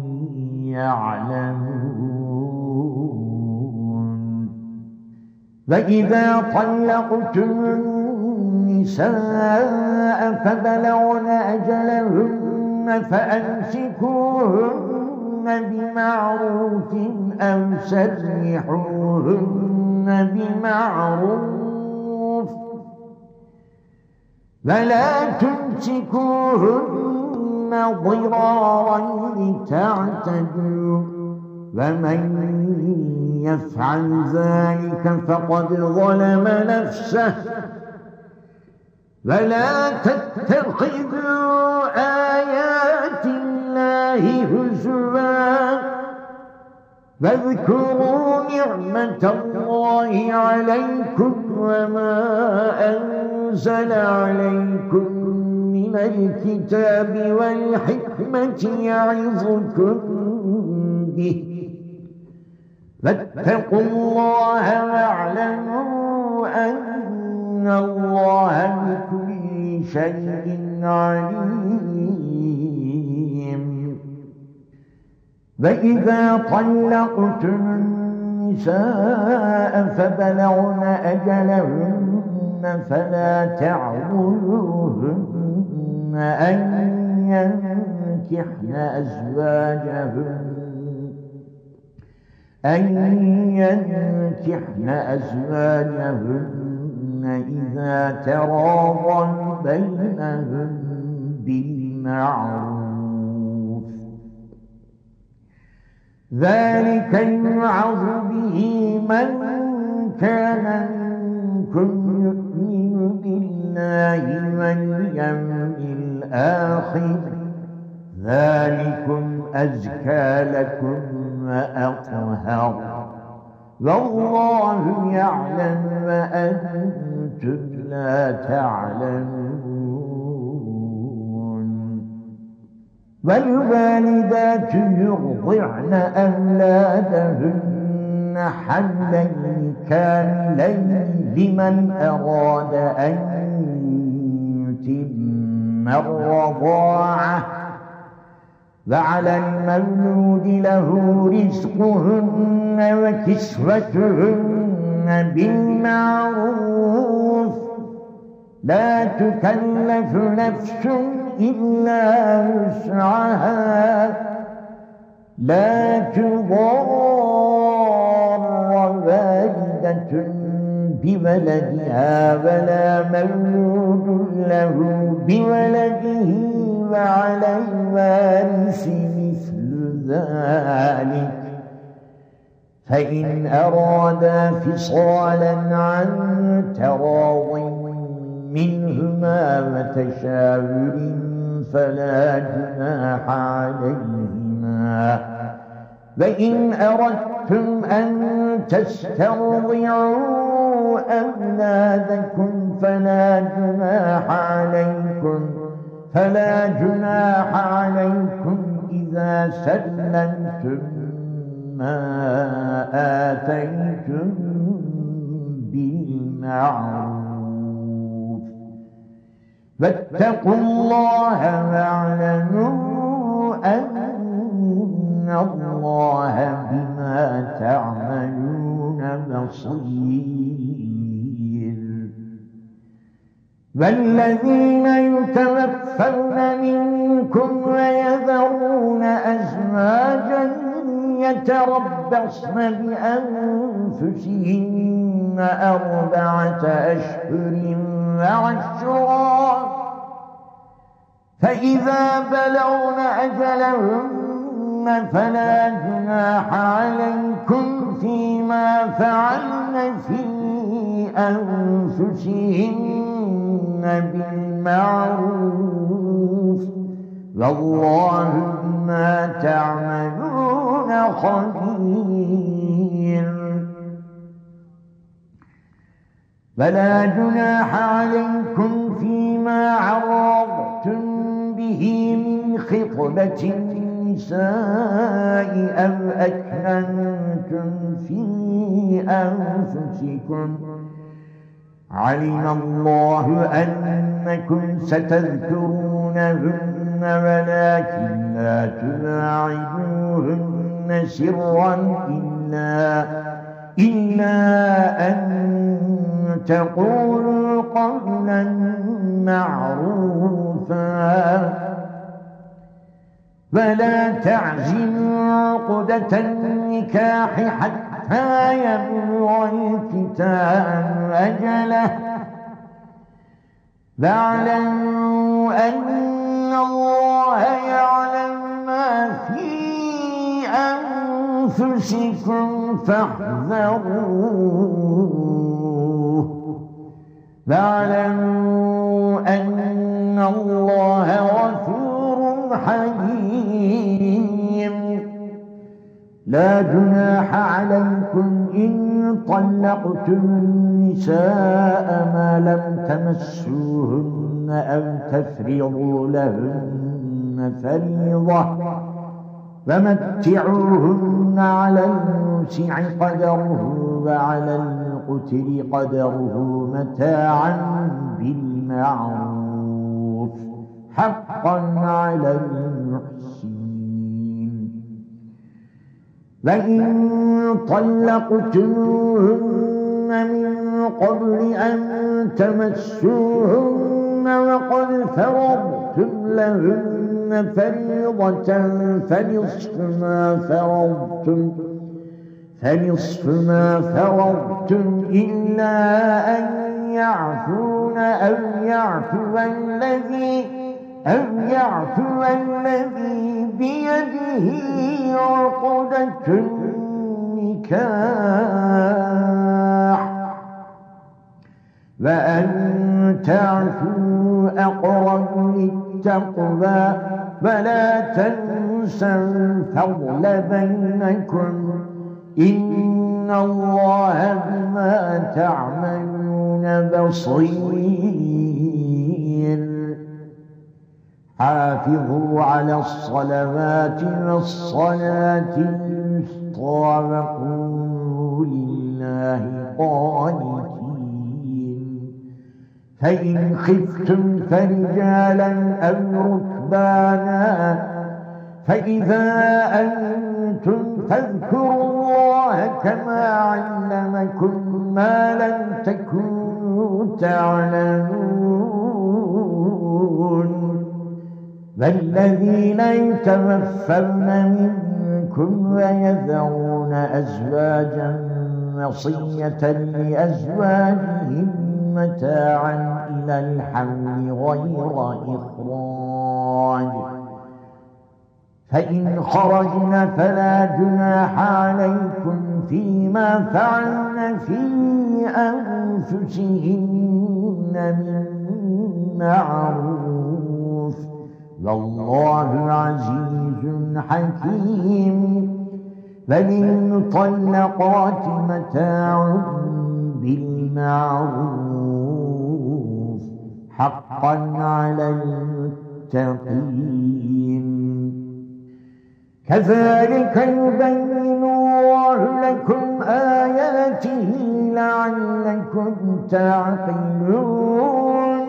يعلمون. وإذا طلقتم النساء فبلغن أجلهن فأمسكوهن بمعروف أو سرحوهن بمعروف ولا تمسكوهن ضرارا لتعتدوا ومن يفعل ذلك فقد ظلم نفسه ولا تتخذوا آيات الله هزوا واذكروا نعمة الله عليكم وما أنزل عليكم من الكتاب والحكمة يعظكم به فاتقوا الله واعلموا أن الله بكل شيء عليم. وإذا طلقتم النساء فبلغن أجلهن فلا تعضلوهن أن ينكحن أزواجهن أن ينكحن أزواجهن إذا تراضوا بينهم بالمعروف ذلك يوعظ به من كان منكم يؤمن بالله واليوم الآخر ذلكم أزكى لكم وأطهر والله يعلم وأنتم لا تعلمون. والوالدات يرضعن أولادهن حملين كاملين لمن أراد أن يتم الرضاعة وعلى المولود له رزقهن وكسوتهن بالمعروف لا تكلف نفس إلا وسعها لا تضار والدة بولدها ولا مولود له بولده وعلى الوارث مثل ذلك فإن أرادا فصالا عن تراض منهما وتشاور فلا جناح عليهما وإن أردتم أن تسترضعوا أولادكم فلا جناح عليكم فلا جناح عليكم إذا سلمتم ما آتيتم بالمعروف واتقوا الله واعلموا أن الله بما تعملون بصير. والذين يتوفون منكم ويذرون أزواجا يتربصن بأنفسهن أربعة أشهر وعشرا فإذا بلغن أجلهن فلا جناح عليكم فيما فعلن في أنفسهن بالمعروف والله بما تعملون خبير. فلا جناح عليكم فيما عرضتم به من خطبة النساء أو أكننتم في أنفسكم علم الله أنكم ستذكرونهن ولكن لا تواعدوهن سرا إلا إلا أن تقولوا قولا معروفا ولا تعزموا عقدة النكاح حتى يبلغ الكتاب أجله واعلموا أن الله يعلم ما في أنفسكم فاحذروه واعلموا أن الله غفور حليم. لا جناح عليكم إن طلقتم النساء ما لم تمسوهن أو تفرضوا لهن فريضة ومتعوهن على الموسع قدره وعلى المقتر قدره متاعا بالمعروف حقا على المحسنين. وإن طلقتموهن من قبل أن تمسوهن وقد فرضتم لهن فريضة فنصف ما فرضتم فنصف ما فرضتم إلا أن يعفون أو يعفو الذي أو يعفو الذي بيده عقدة النكاح وأن تعفوا أقرب للتقوى ولا تنسوا الفضل بينكم إن الله بما تعملون بصير. حافظوا على الصلوات والصلاة الوسطى وقوموا لله قانتين. فإن خفتم فرجالا أو ركبانا فإذا أنتم فاذكروا الله كما علمكم ما لم تكونوا تعلمون. والذين يتوفون منكم ويذرون أزواجا وصية لأزواجهم متاعا إلى الحول غير إخراج، فإن خرجن فلا جناح عليكم فيما فعلن في أنفسهن من معروف، والله عزيز حكيم. وللمطلقات متاع بالمعروف حقا على المتقين. كذلك يبين الله لكم آياته لعلكم تعقلون.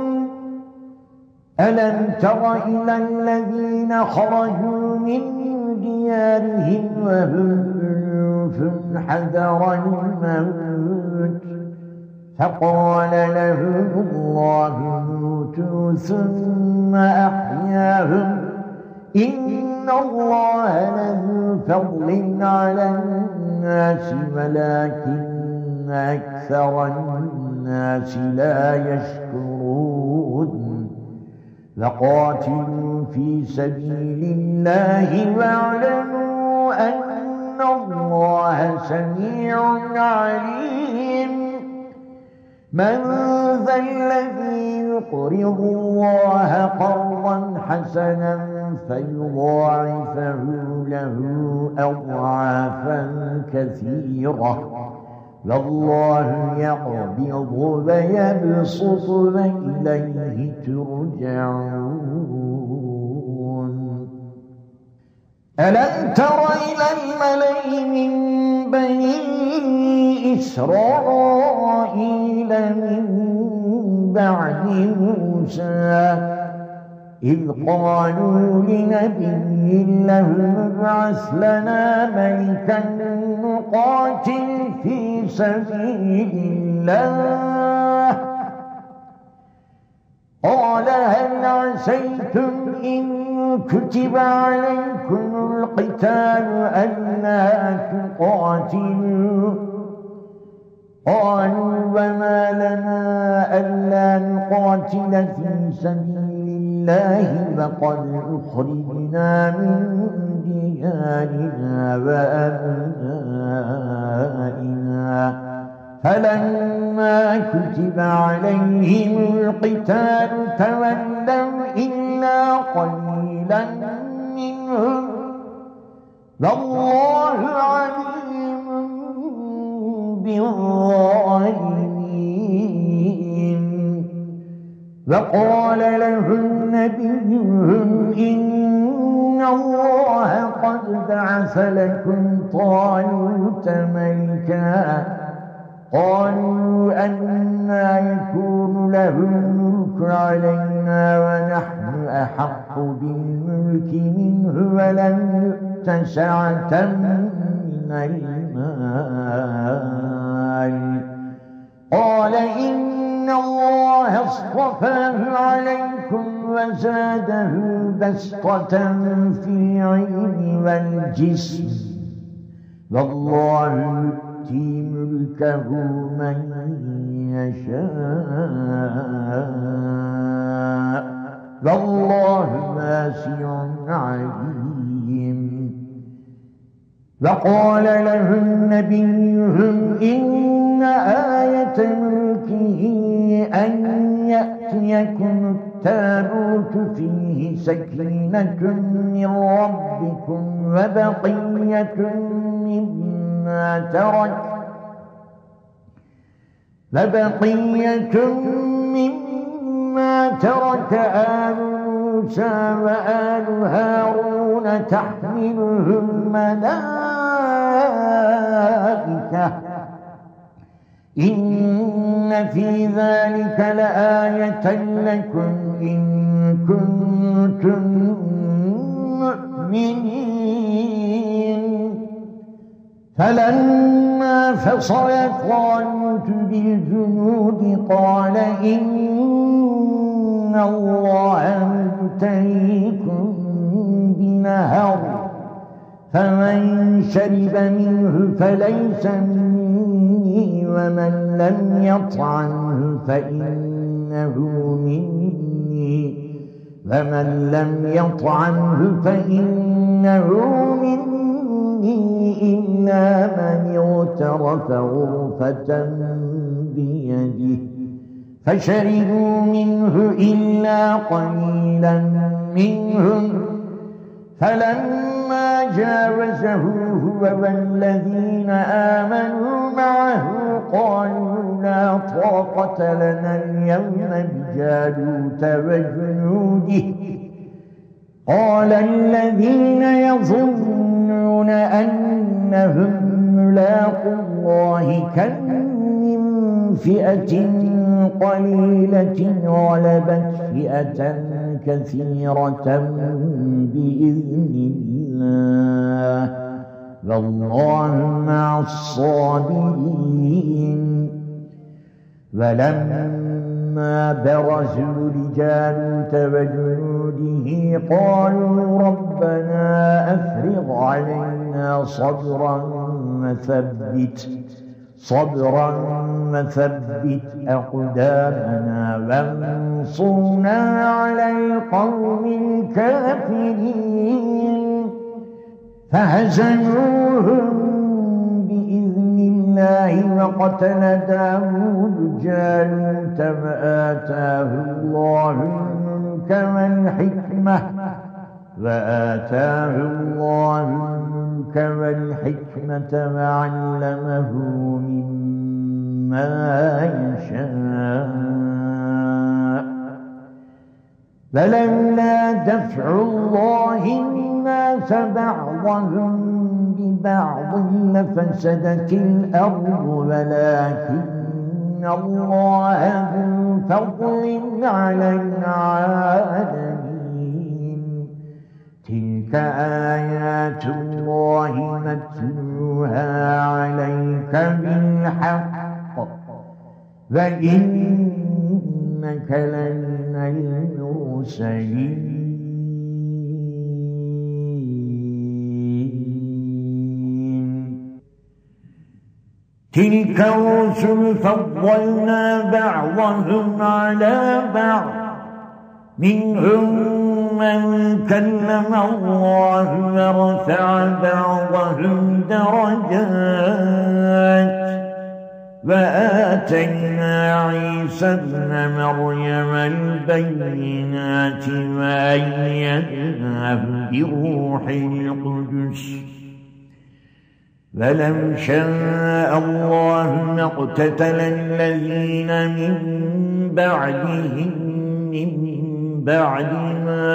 ألم تر إلى الذين خرجوا من ديارهم وهم ألوف حذر الموت فقال لهم الله موتوا ثم أحياهم إن الله لذو فضل على الناس ولكن أكثر الناس لا يشكرون. وقاتلوا في سبيل الله واعلموا أن الله سميع عليم. من ذا الذي يقرض الله قرضا حسنا فيضاعفه له أضعافا كثيرة والله يقبض ويبسط وإليه ترجعون. ألم تر إلى الملأ من بني إسرائيل من بعد موسى إذ قالوا لنبي له ابعث لنا ملكا نقاتل في سبيل الله قال هل عسيتم إن كتب عليكم القتال ألا تقاتلوا قالوا وما لنا ألا نقاتل في سبيل الله وقد أخرجنا من ديارنا وأبنائنا فلما كتب عليهم القتال تولوا إلا قليلا منهم والله عليم بالظالمين. وقال لهم نبيهم إن الله قد بعث لكم طالوت ملكا قالوا أنى يكون له الملك علينا ونحن أحق بالملك منه ولم يؤت سعة من المال قال إن الله اصطفاه عليكم وزاده بسطة في العلم والجسم والله يؤتي ملكه من يشاء والله واسع عليم. وقال لهم نبيهم إن آية ملكه أن يأتيكم التابوت فيه سكينة من ربكم وبقية مما ترك وبقية مما ترك آل موسى وآل هارون تحمله الملائكة إن في ذلك لآية لكم إن كنتم مؤمنين. فلما فلما فصل طالوت بالجنود قال إن الله مبتليكم بنهر فمن شرب منه فليس مني ومن لم يطعمه فإنه مني ومن لم يطعمه فإنه مني إلا من اغترف غرفة بيده فشربوا منه إلا قليلا منهم فلما جاوزه هو والذين آمنوا معه قالوا لا طاقة لنا اليوم بجالوت وجنوده قال الذين يظنون أنهم ملاقو الله كم من فئة قليلة غلبت فئة كثيرة بإذن الله والله مع الصابرين ولما برزوا لجالوت وجنوده قالوا ربنا أفرغ علينا صبرا وثبت صبرا وثبت أقدامنا وانصرنا على القوم الكافرين فهزموهم بإذن الله وقتل داود جالوت وآتاه الله الملك والحكمة وآتاه الله الملك والحكمة وعلمه مما يشاء فلولا دفع الله الناس بعضهم ببعض لفسدت الأرض ولكن الله ذو فضل على العالمين تلك آيات الله نتلوها عليك بالحق وإنك لمن المرسلين تلك الرسل فضلنا بعضهم على بعض منهم من كلم الله ورفع بعضهم درجات وآتينا عيسى ابن مريم البينات وأيدناه بروح القدس ولو شاء الله ما اقتتل الذين من بعدهم من بعد ما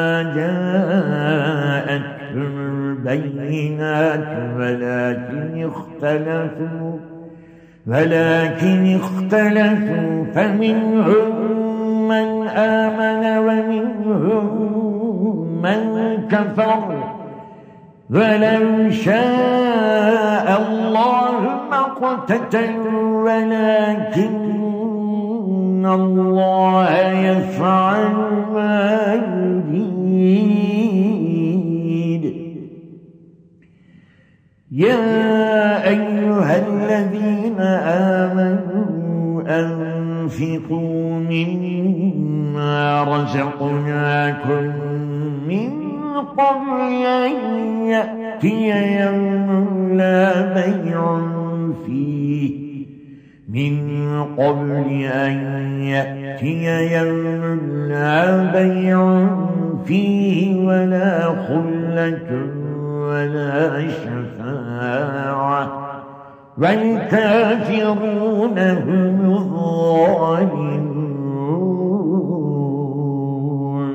جاءتهم البينات ولكن اختلفوا ولكن اختلفوا فمنهم من آمن ومنهم من كفر ولو شاء الله ما اقتتلوا ولكن الله يفعل ما يريد يا أيها الذين آمنوا أنفقوا مما رزقناكم من قبل أن يأتي يوم لا بيع فيه من قبل أن يأتي يوم لا بيع فيه ولا خلة ولا شفاعة والكافرون هم الظالمون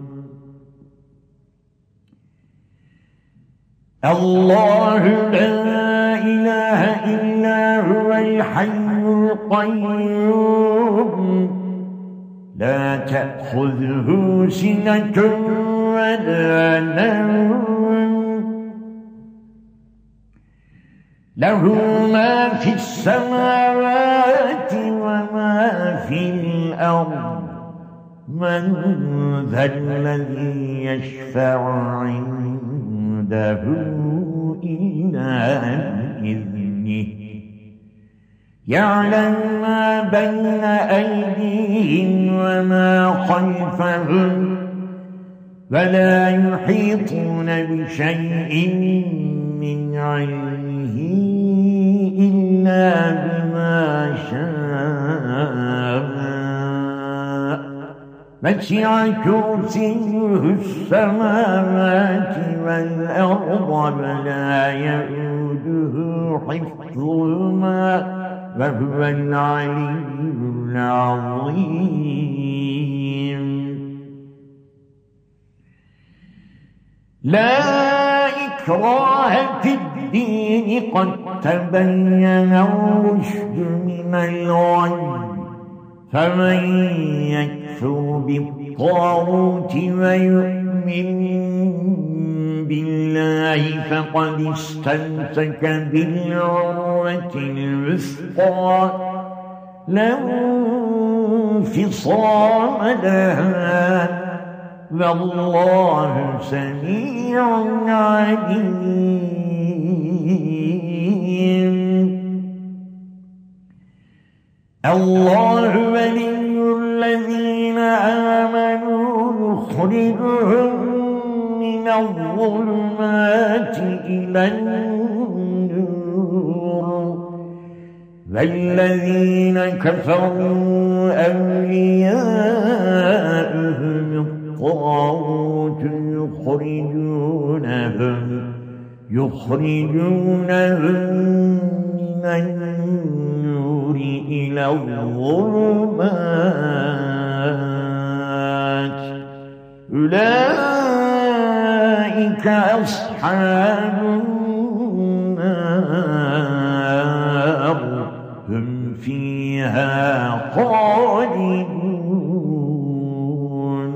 الله لا إله إلا هو الحي القيوم لا تأخذه سنة ولا نوم له ما في السماوات وما في الأرض من ذا الذي يشفع عنده إلا بإذنه يعلم ما بين أيديهم وما خلفهم ولا يحيطون بشيء من علمه إلا بما شاء وسع كرسيه السماوات والأرض ولا يئوده حفظهما وهو العلي العظيم لا إكراه في الدين قد تبين الرشد من الغي فمن يكفر بالطاغوت ويؤمن بالله فقد استمسك بالعروة الوثقى لا انفصام لها والله سميع عليم الله ولي الذين آمنوا يخرجهم من الظلمات إلى النور والذين كفروا أولياؤهم الطاغوت يخرجونهم يخرجونهم من النور إلى الظلمات أولئك أصحاب النار هم فيها خالدون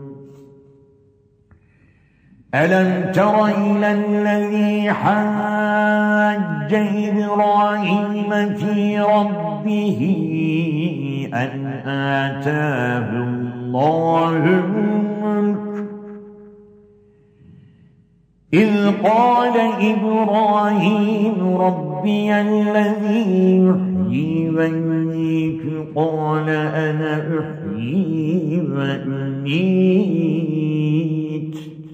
ألم تر إلى الذي حاج إبراهيم في ربه أن آتاه الله الملك إذ قال إبراهيم ربي الذي يحيي ويميت قال أنا أحيي وأميت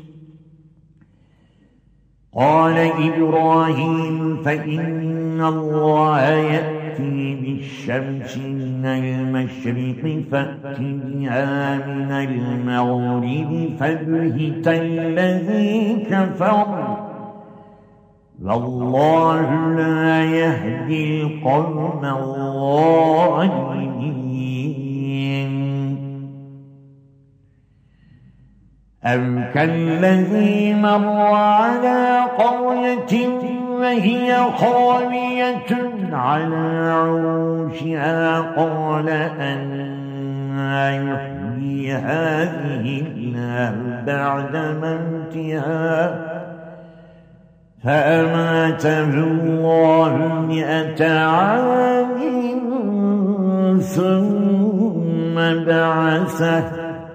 قال إبراهيم فإن الله يأتي بالشمس من المشرق فأت بها من المغرب فبهت الذي كفر والله لا يهدي القوم الظالمين أو كالذي مر على قرية وهي خاوية على عروشها قال أنى يحيي هذه الله بعد موتها فأماته الله مئة عام ثم بعثه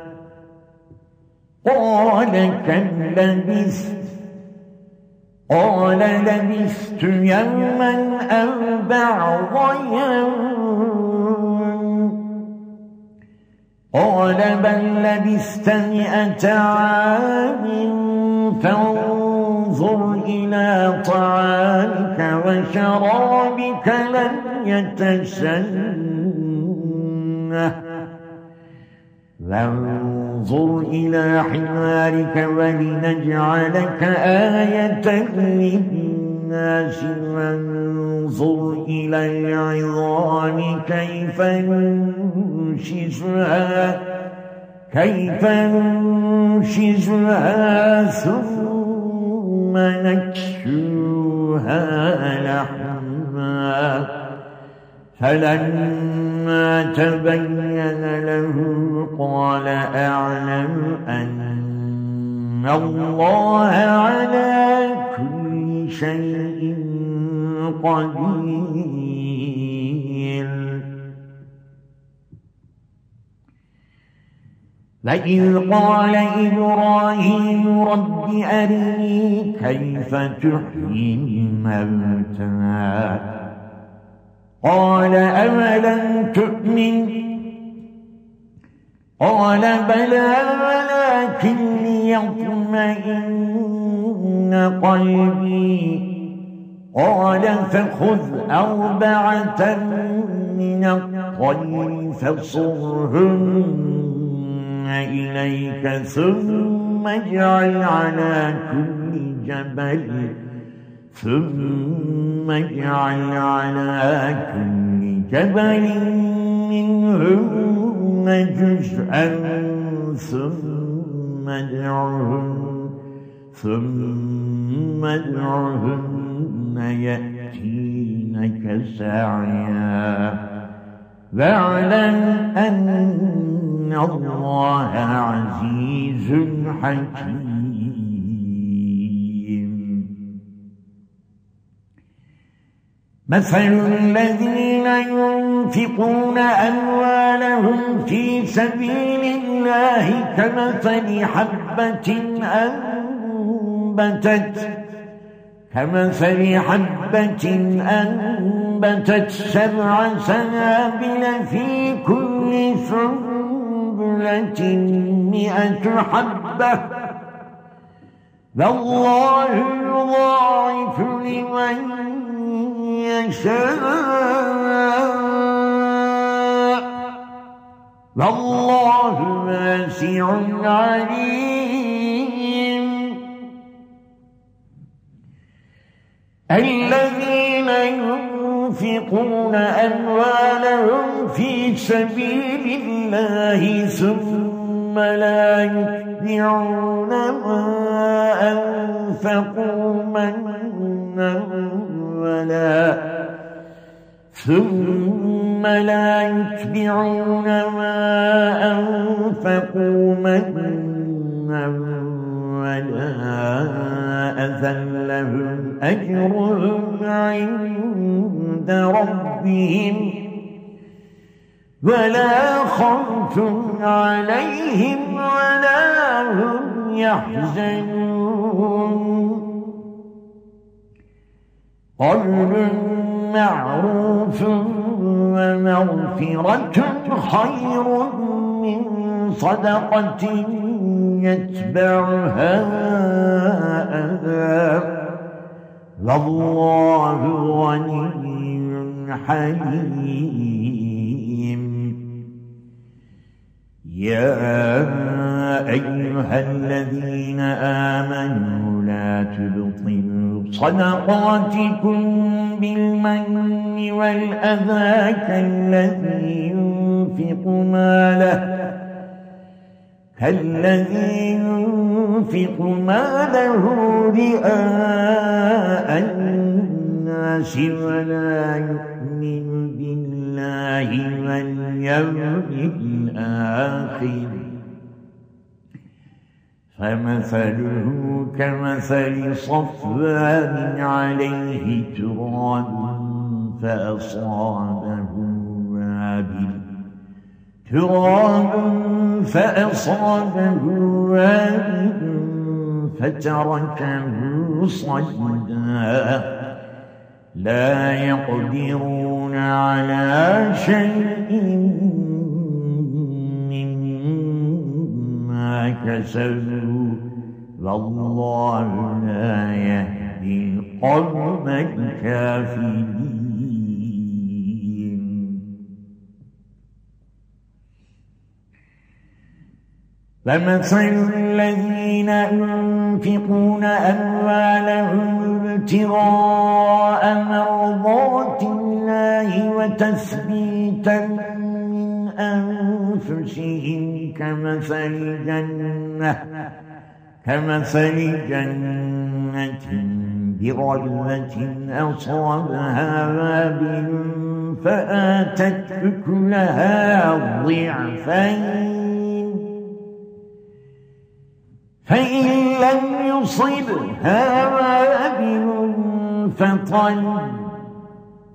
قال كم لبثت قال لبثت يوما أو بعض يوم قال بل لبثت مئة عام فانظر إلى طعامك وشرابك لم يتسنه وانظر إلى حمارك ولنجعلك آية للناس وانظر إلى العظام كيف ننشزها كيف ننشزها ثم نكسوها لحما فلما تبين له قال أعلم أن الله على كل شيء قليل. وإذ قال إبراهيم رب أرني كيف تحيي الموتى قال أولم تؤمن قال بلى ولكن ليطمئن قلبي قال فخذ أربعة من الطير فصرهن إليك ثم اجعل على كل جبل ثم اجعل على كل جبل منهن جزءا ثم ادعهن ثم ادعهن يأتينك سعيا واعلم أن الله عزيز حكيم. مثل الذين ينفقون أموالهم في سبيل الله كمثل حبة أنبتت كمثل حبة أنبتت سبع سنابل في كل سنبلة مئة حبة والله يضاعف لمن يشاء والله واسع عليم. الذين ينفقون أموالهم في سبيل الله ثم لا يتبعون ما أنفقوا منا ولا ثم لا يتبعون ما أنفقوا منا ولا أذى لهم أجرهم عند ربهم ولا خوف عليهم ولا هم يحزنون. قول معروف ومغفرة خير من صدقة يتبعها أذى والله غني حليم. يا أيها الذين آمنوا لا تبطلوا صدقاتكم بالمن والأذى كالذي ينفق ماله كالذي ينفق ماله رئاء الناس ولا يؤمن بالله واليوم الآخر فمثله كمثل صفوان عليه تراب فأصابه وابل تراب فأصابه وابل فتركه صدا لا يقدرون على شيء مما كسبوا والله لا يهدي القوم الكافرين. فمثل الذين ينفقون أموالهم ابتغاء مرضات الله وتثبيتا من أنفسهم كمثل جنة كمثل جنة بربوة أصابها وابل فآتت أكلها ضعفين فإن لم يصبها وابل فطل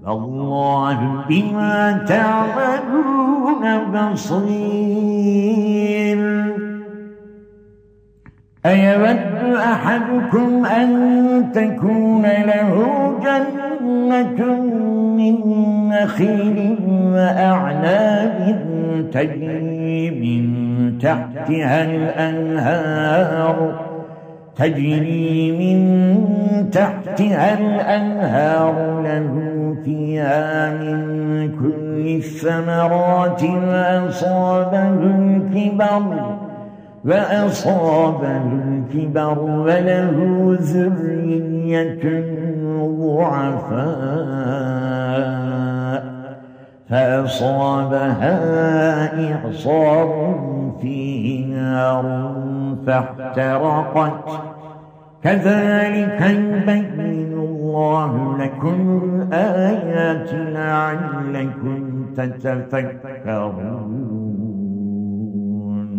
والله بما تعملون بصير. أيود أحدكم أن تكون له جنة من نخيل وأعناب تجري من تحتها الأنهار تجري من تحتها الأنهار له فيها من كل الثمرات وأصابه الكبر وأصابه الكبر وله ذرية ضعفاء فأصابها إعصار فيه نار فاحترقت. كذلك يبين الله لكم الآيات لعلكم تتفكرون.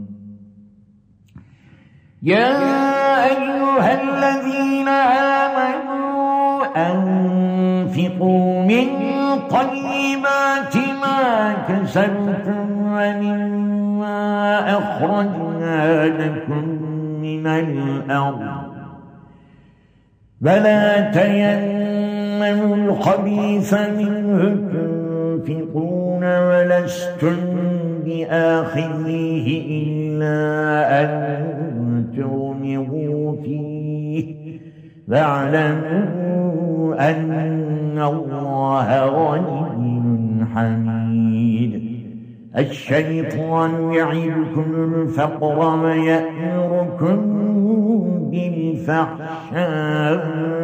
يا أيها الذين آمنوا أنفقوا من طيبات ما كسبتم ومما أخرجنا لكم من الأرض ولا تيمموا الخبيث منه تنفقون ولستم بآخذيه إلا أن تغمضوا فيه واعلموا أن الله غني حميد. الشيطان يعدكم الفقر ويأمركم بالفحشاء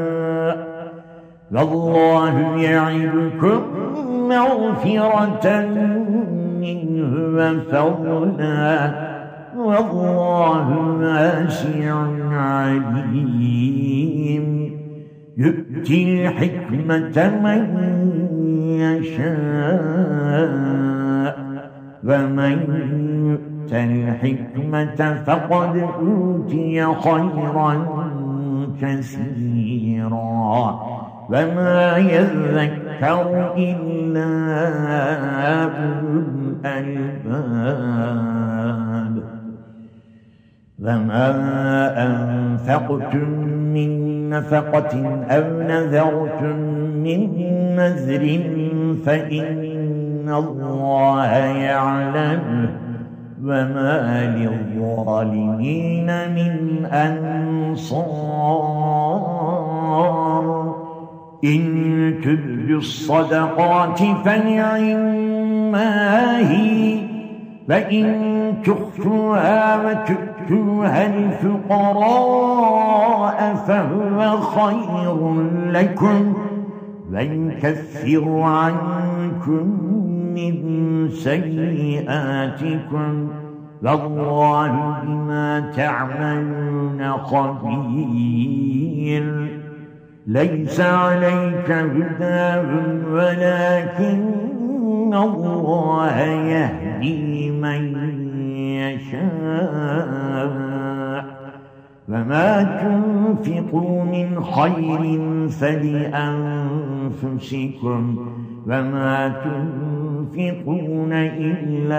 والله يعدكم مغفرة منه وفضلا والله واسع عليم. يؤتي الحكمة من يشاء ومن يؤت الحكمة فقد أوتي خيرا كثيرا وما يذكر إلا أولو الألباب. وما أنفقتم من نفقة أو نذرتم من نذر فإن الله يعلمه وما للظالمين من أنصار. إن تبدوا الصدقات فنعما هي وإن تخفوها وتؤتوها الفقراء فهو خير لكم ويكفر عنكم من سيئاتكم والله بما تعملون خبير. ليس عليك هداهم ولكن الله يهدي من يشاء وما تنفقوا من خير فلأنفسكم وما تنفقون إلا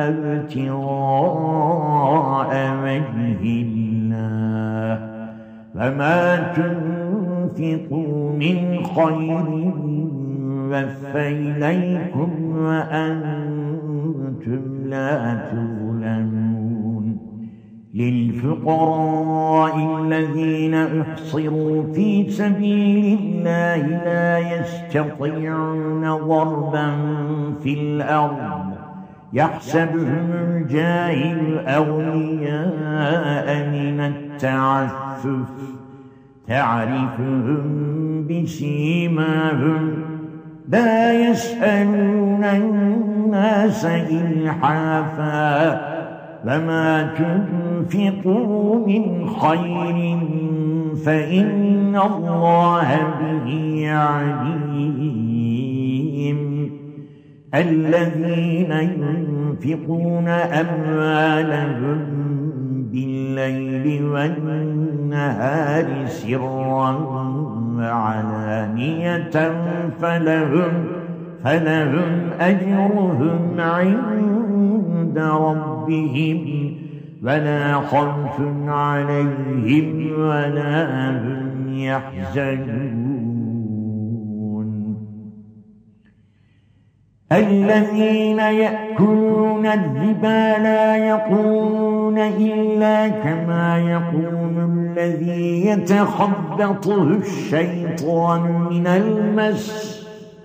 ابتغاء وجه الله وما تنفقوا من خير يوفى إليكم وأنتم لا تظلمون. للفقراء الذين احصروا في سبيل الله لا يستطيعون ضربا في الأرض يحسبهم الجاهل أغنياء من التعفف تعرفهم بسيماهم لا يسألون الناس إلحافا وما تنفقوا من خير فإن الله به عليم. الذين ينفقون أموالهم بالليل والنهار سرا وعلانية فلهم, فلهم أجرهم عند ربهم ولا خوف عليهم ولا هم يحزنون. الذين يأكلون الربا لا يقومون إلا كما يقوم الذي يتخبطه الشيطان من المس،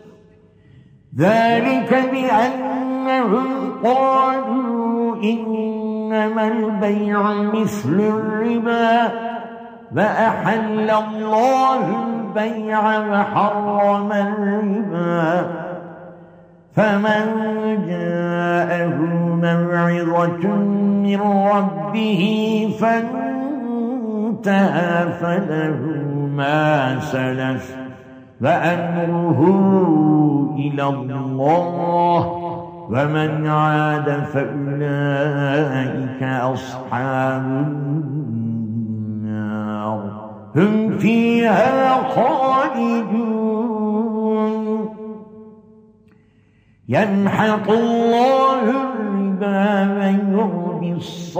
ذلك بأنهم قالوا إنما البيع مثل الربا وأحل الله البيع وحرم الربا، فمن جاءه موعظة من ربه فانتهى فله ما سلف وأمره إلى الله ومن عاد فأولئك أصحاب النار هم فيها خالدون. يمحق الله الربا ويربي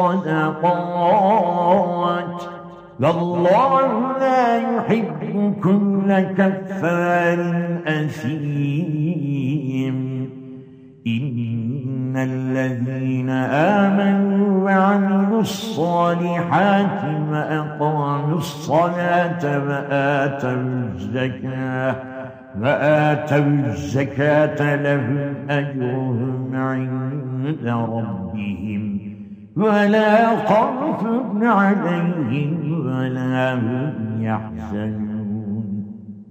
الصدقات والله لا يحب كل كفار أثيم. إن الذين آمنوا وعملوا الصالحات وأقاموا الصلاة وآتوا الزكاة وآتوا الزكاة لهم أجرهم عند ربهم ولا خوف عليهم ولا هم يحزنون.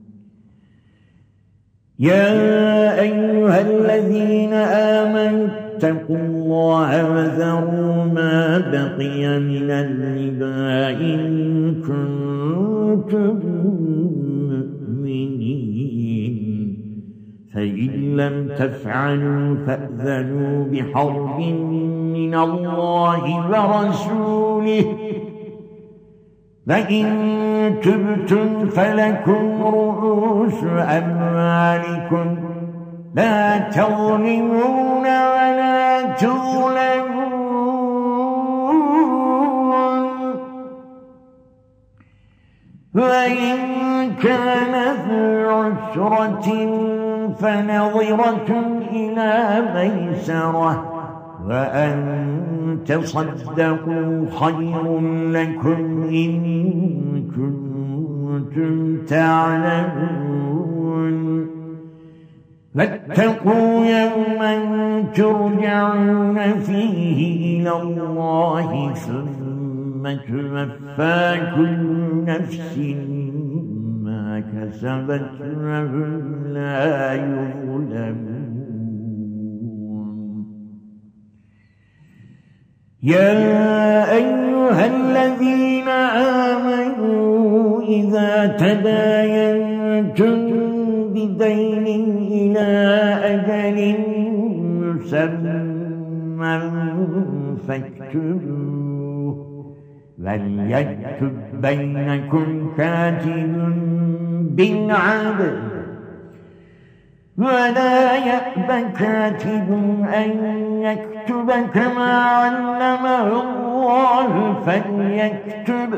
يا أيها الذين آمنوا اتقوا الله وذروا ما بقي من الربا إن كنتم مؤمنين، فإن لم تفعلوا فأذنوا بحرب من الله ورسوله، فإن تبتم فلكم رؤوس أموالكم لا تظلمون ولا تظلمون. وإن كان ذو عسرة فنظرة إلى ميسرة وأن تصدقوا خير لكم إن كنتم تعلمون. واتقوا يوما ترجعون فيه إلى الله ثم توفى كل نفس ما كسبت وهم لا يظلمون. يا أيها الذين آمنوا إذا تداينتم بدين إلى أجل مسمى فاكتبوه وليكتب بينكم كاتب بالعدل ولا يأب كاتب أن يكتب كما علمه الله فليكتب،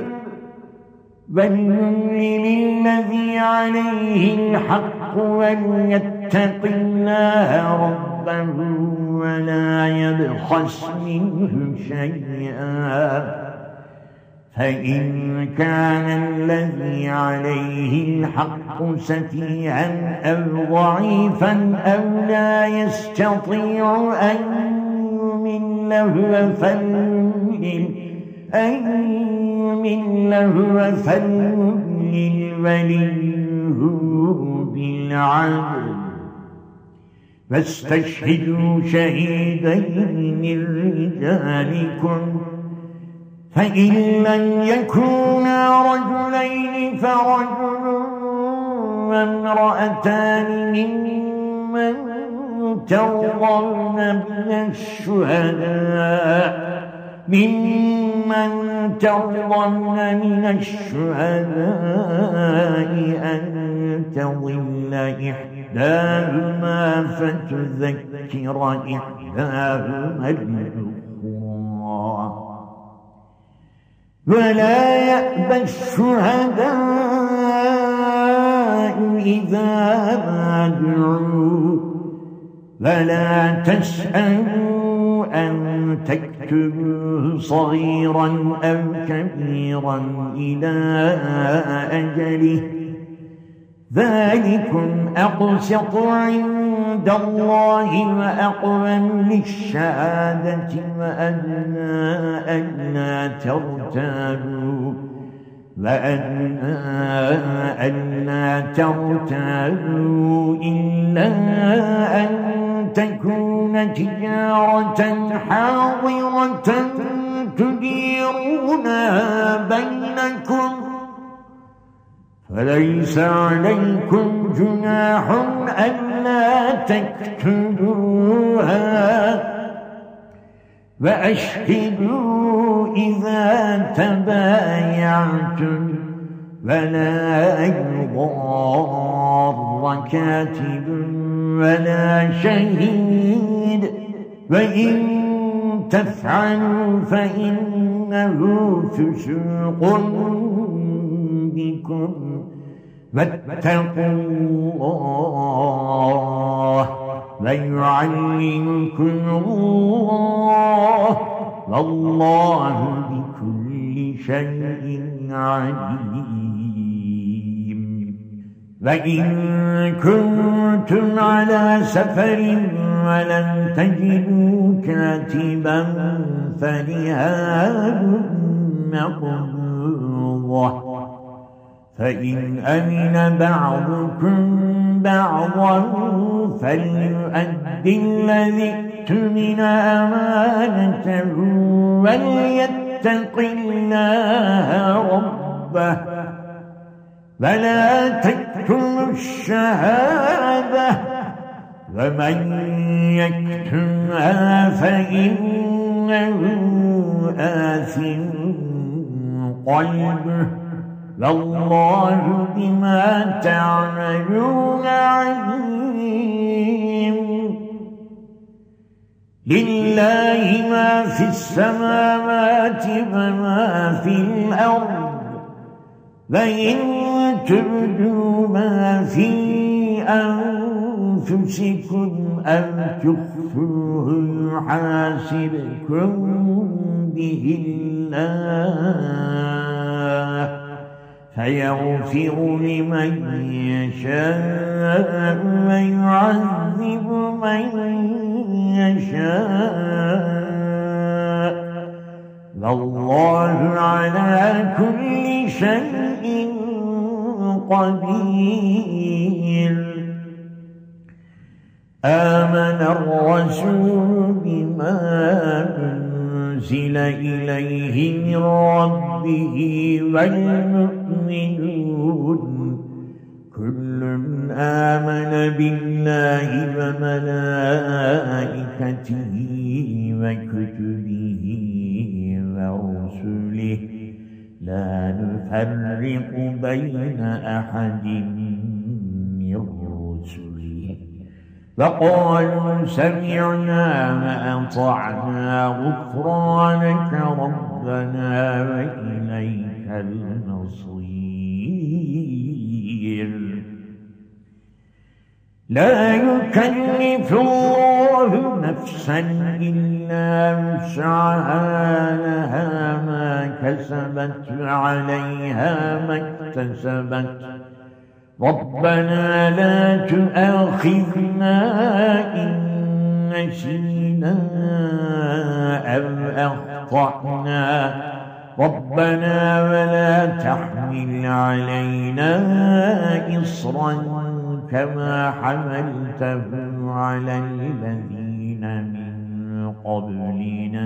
وليملل الذي عليه الحق وليتق الله ربه ولا يبخس منه شيئا، فإن كان الذي عليه الحق سفيها أو ضعيفا أو لا يستطيع أن يمل هو فليملل أن يمل هو فليملل وليه بالعدل. فاستشهدوا شهيدين من رجالكم، فإن لم يكونا رجلين فرجل وامرأتان ممن ترضون من الشهداء ممن ترضون من الشهداء أن تضل إحداهما فتذكر إحداهما الأخرى ولا يأبى الشهداء إذا ما دعوا ولا تسأموا أن تكتبوه صغيرا أو كبيرا إلى أجله ذلكم أقسط عند الله وأقوم للشهادة وأدنى ألا ترتابوا وأدنى ألا ترتابوا إلا أن تكون تجارة حاضرة تديرونها بينكم فليس عليكم جناح ألا تكتبوها وأشهدوا إذا تبايعتم ولا يضار كاتب ولا شهيد وإن تفعلوا فإنه فسوق بكم واتقوا الله ويعلمكم الله والله بكل شيء عليم وإن كنتم على سفر ولم تجدوا كاتبا فرهان مقبوضة فإن أمن بعضكم بعضا فليؤدي الذي اؤتمن أمانته وليتق الله ربه ولا تكتموا الشهادة ومن يكتمها فإنه آثم قلبه والله بما تعملون عليم لله ما في السماوات وما في الأرض وإن تبدوا ما في أنفسكم أو تخفوه يحاسبكم به الله فيغفر لمن يشاء ويعذب من يشاء والله على كل شيء قدير آمن الرسول بما أنزل إليه من ربه والمؤمنون كل آمن بالله وملائكته وكتبه ورسله لا نفرق بين أحد من رسله وقالوا سمعنا وأطعنا غفرانك ربنا وإليك المصير لا يكلف الله نفسا إلا وسعها لها ما كسبت وعليها ما اكتسبت ربنا لا تؤاخذنا إن نسينا أو أخطأنا ربنا ولا تحمل علينا إصرا كما حملته على الذين من قبلنا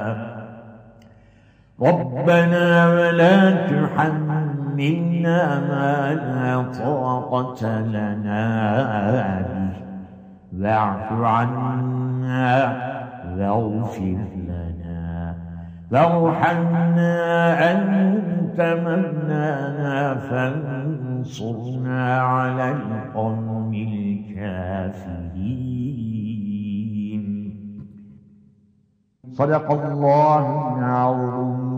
ربنا ولا تحملنا ما لا طاقة لنا به واعف عنا واغفر لنا فارحمنا أنت مولانا فانصرنا على القوم الكافرين. صدق الله العظيم.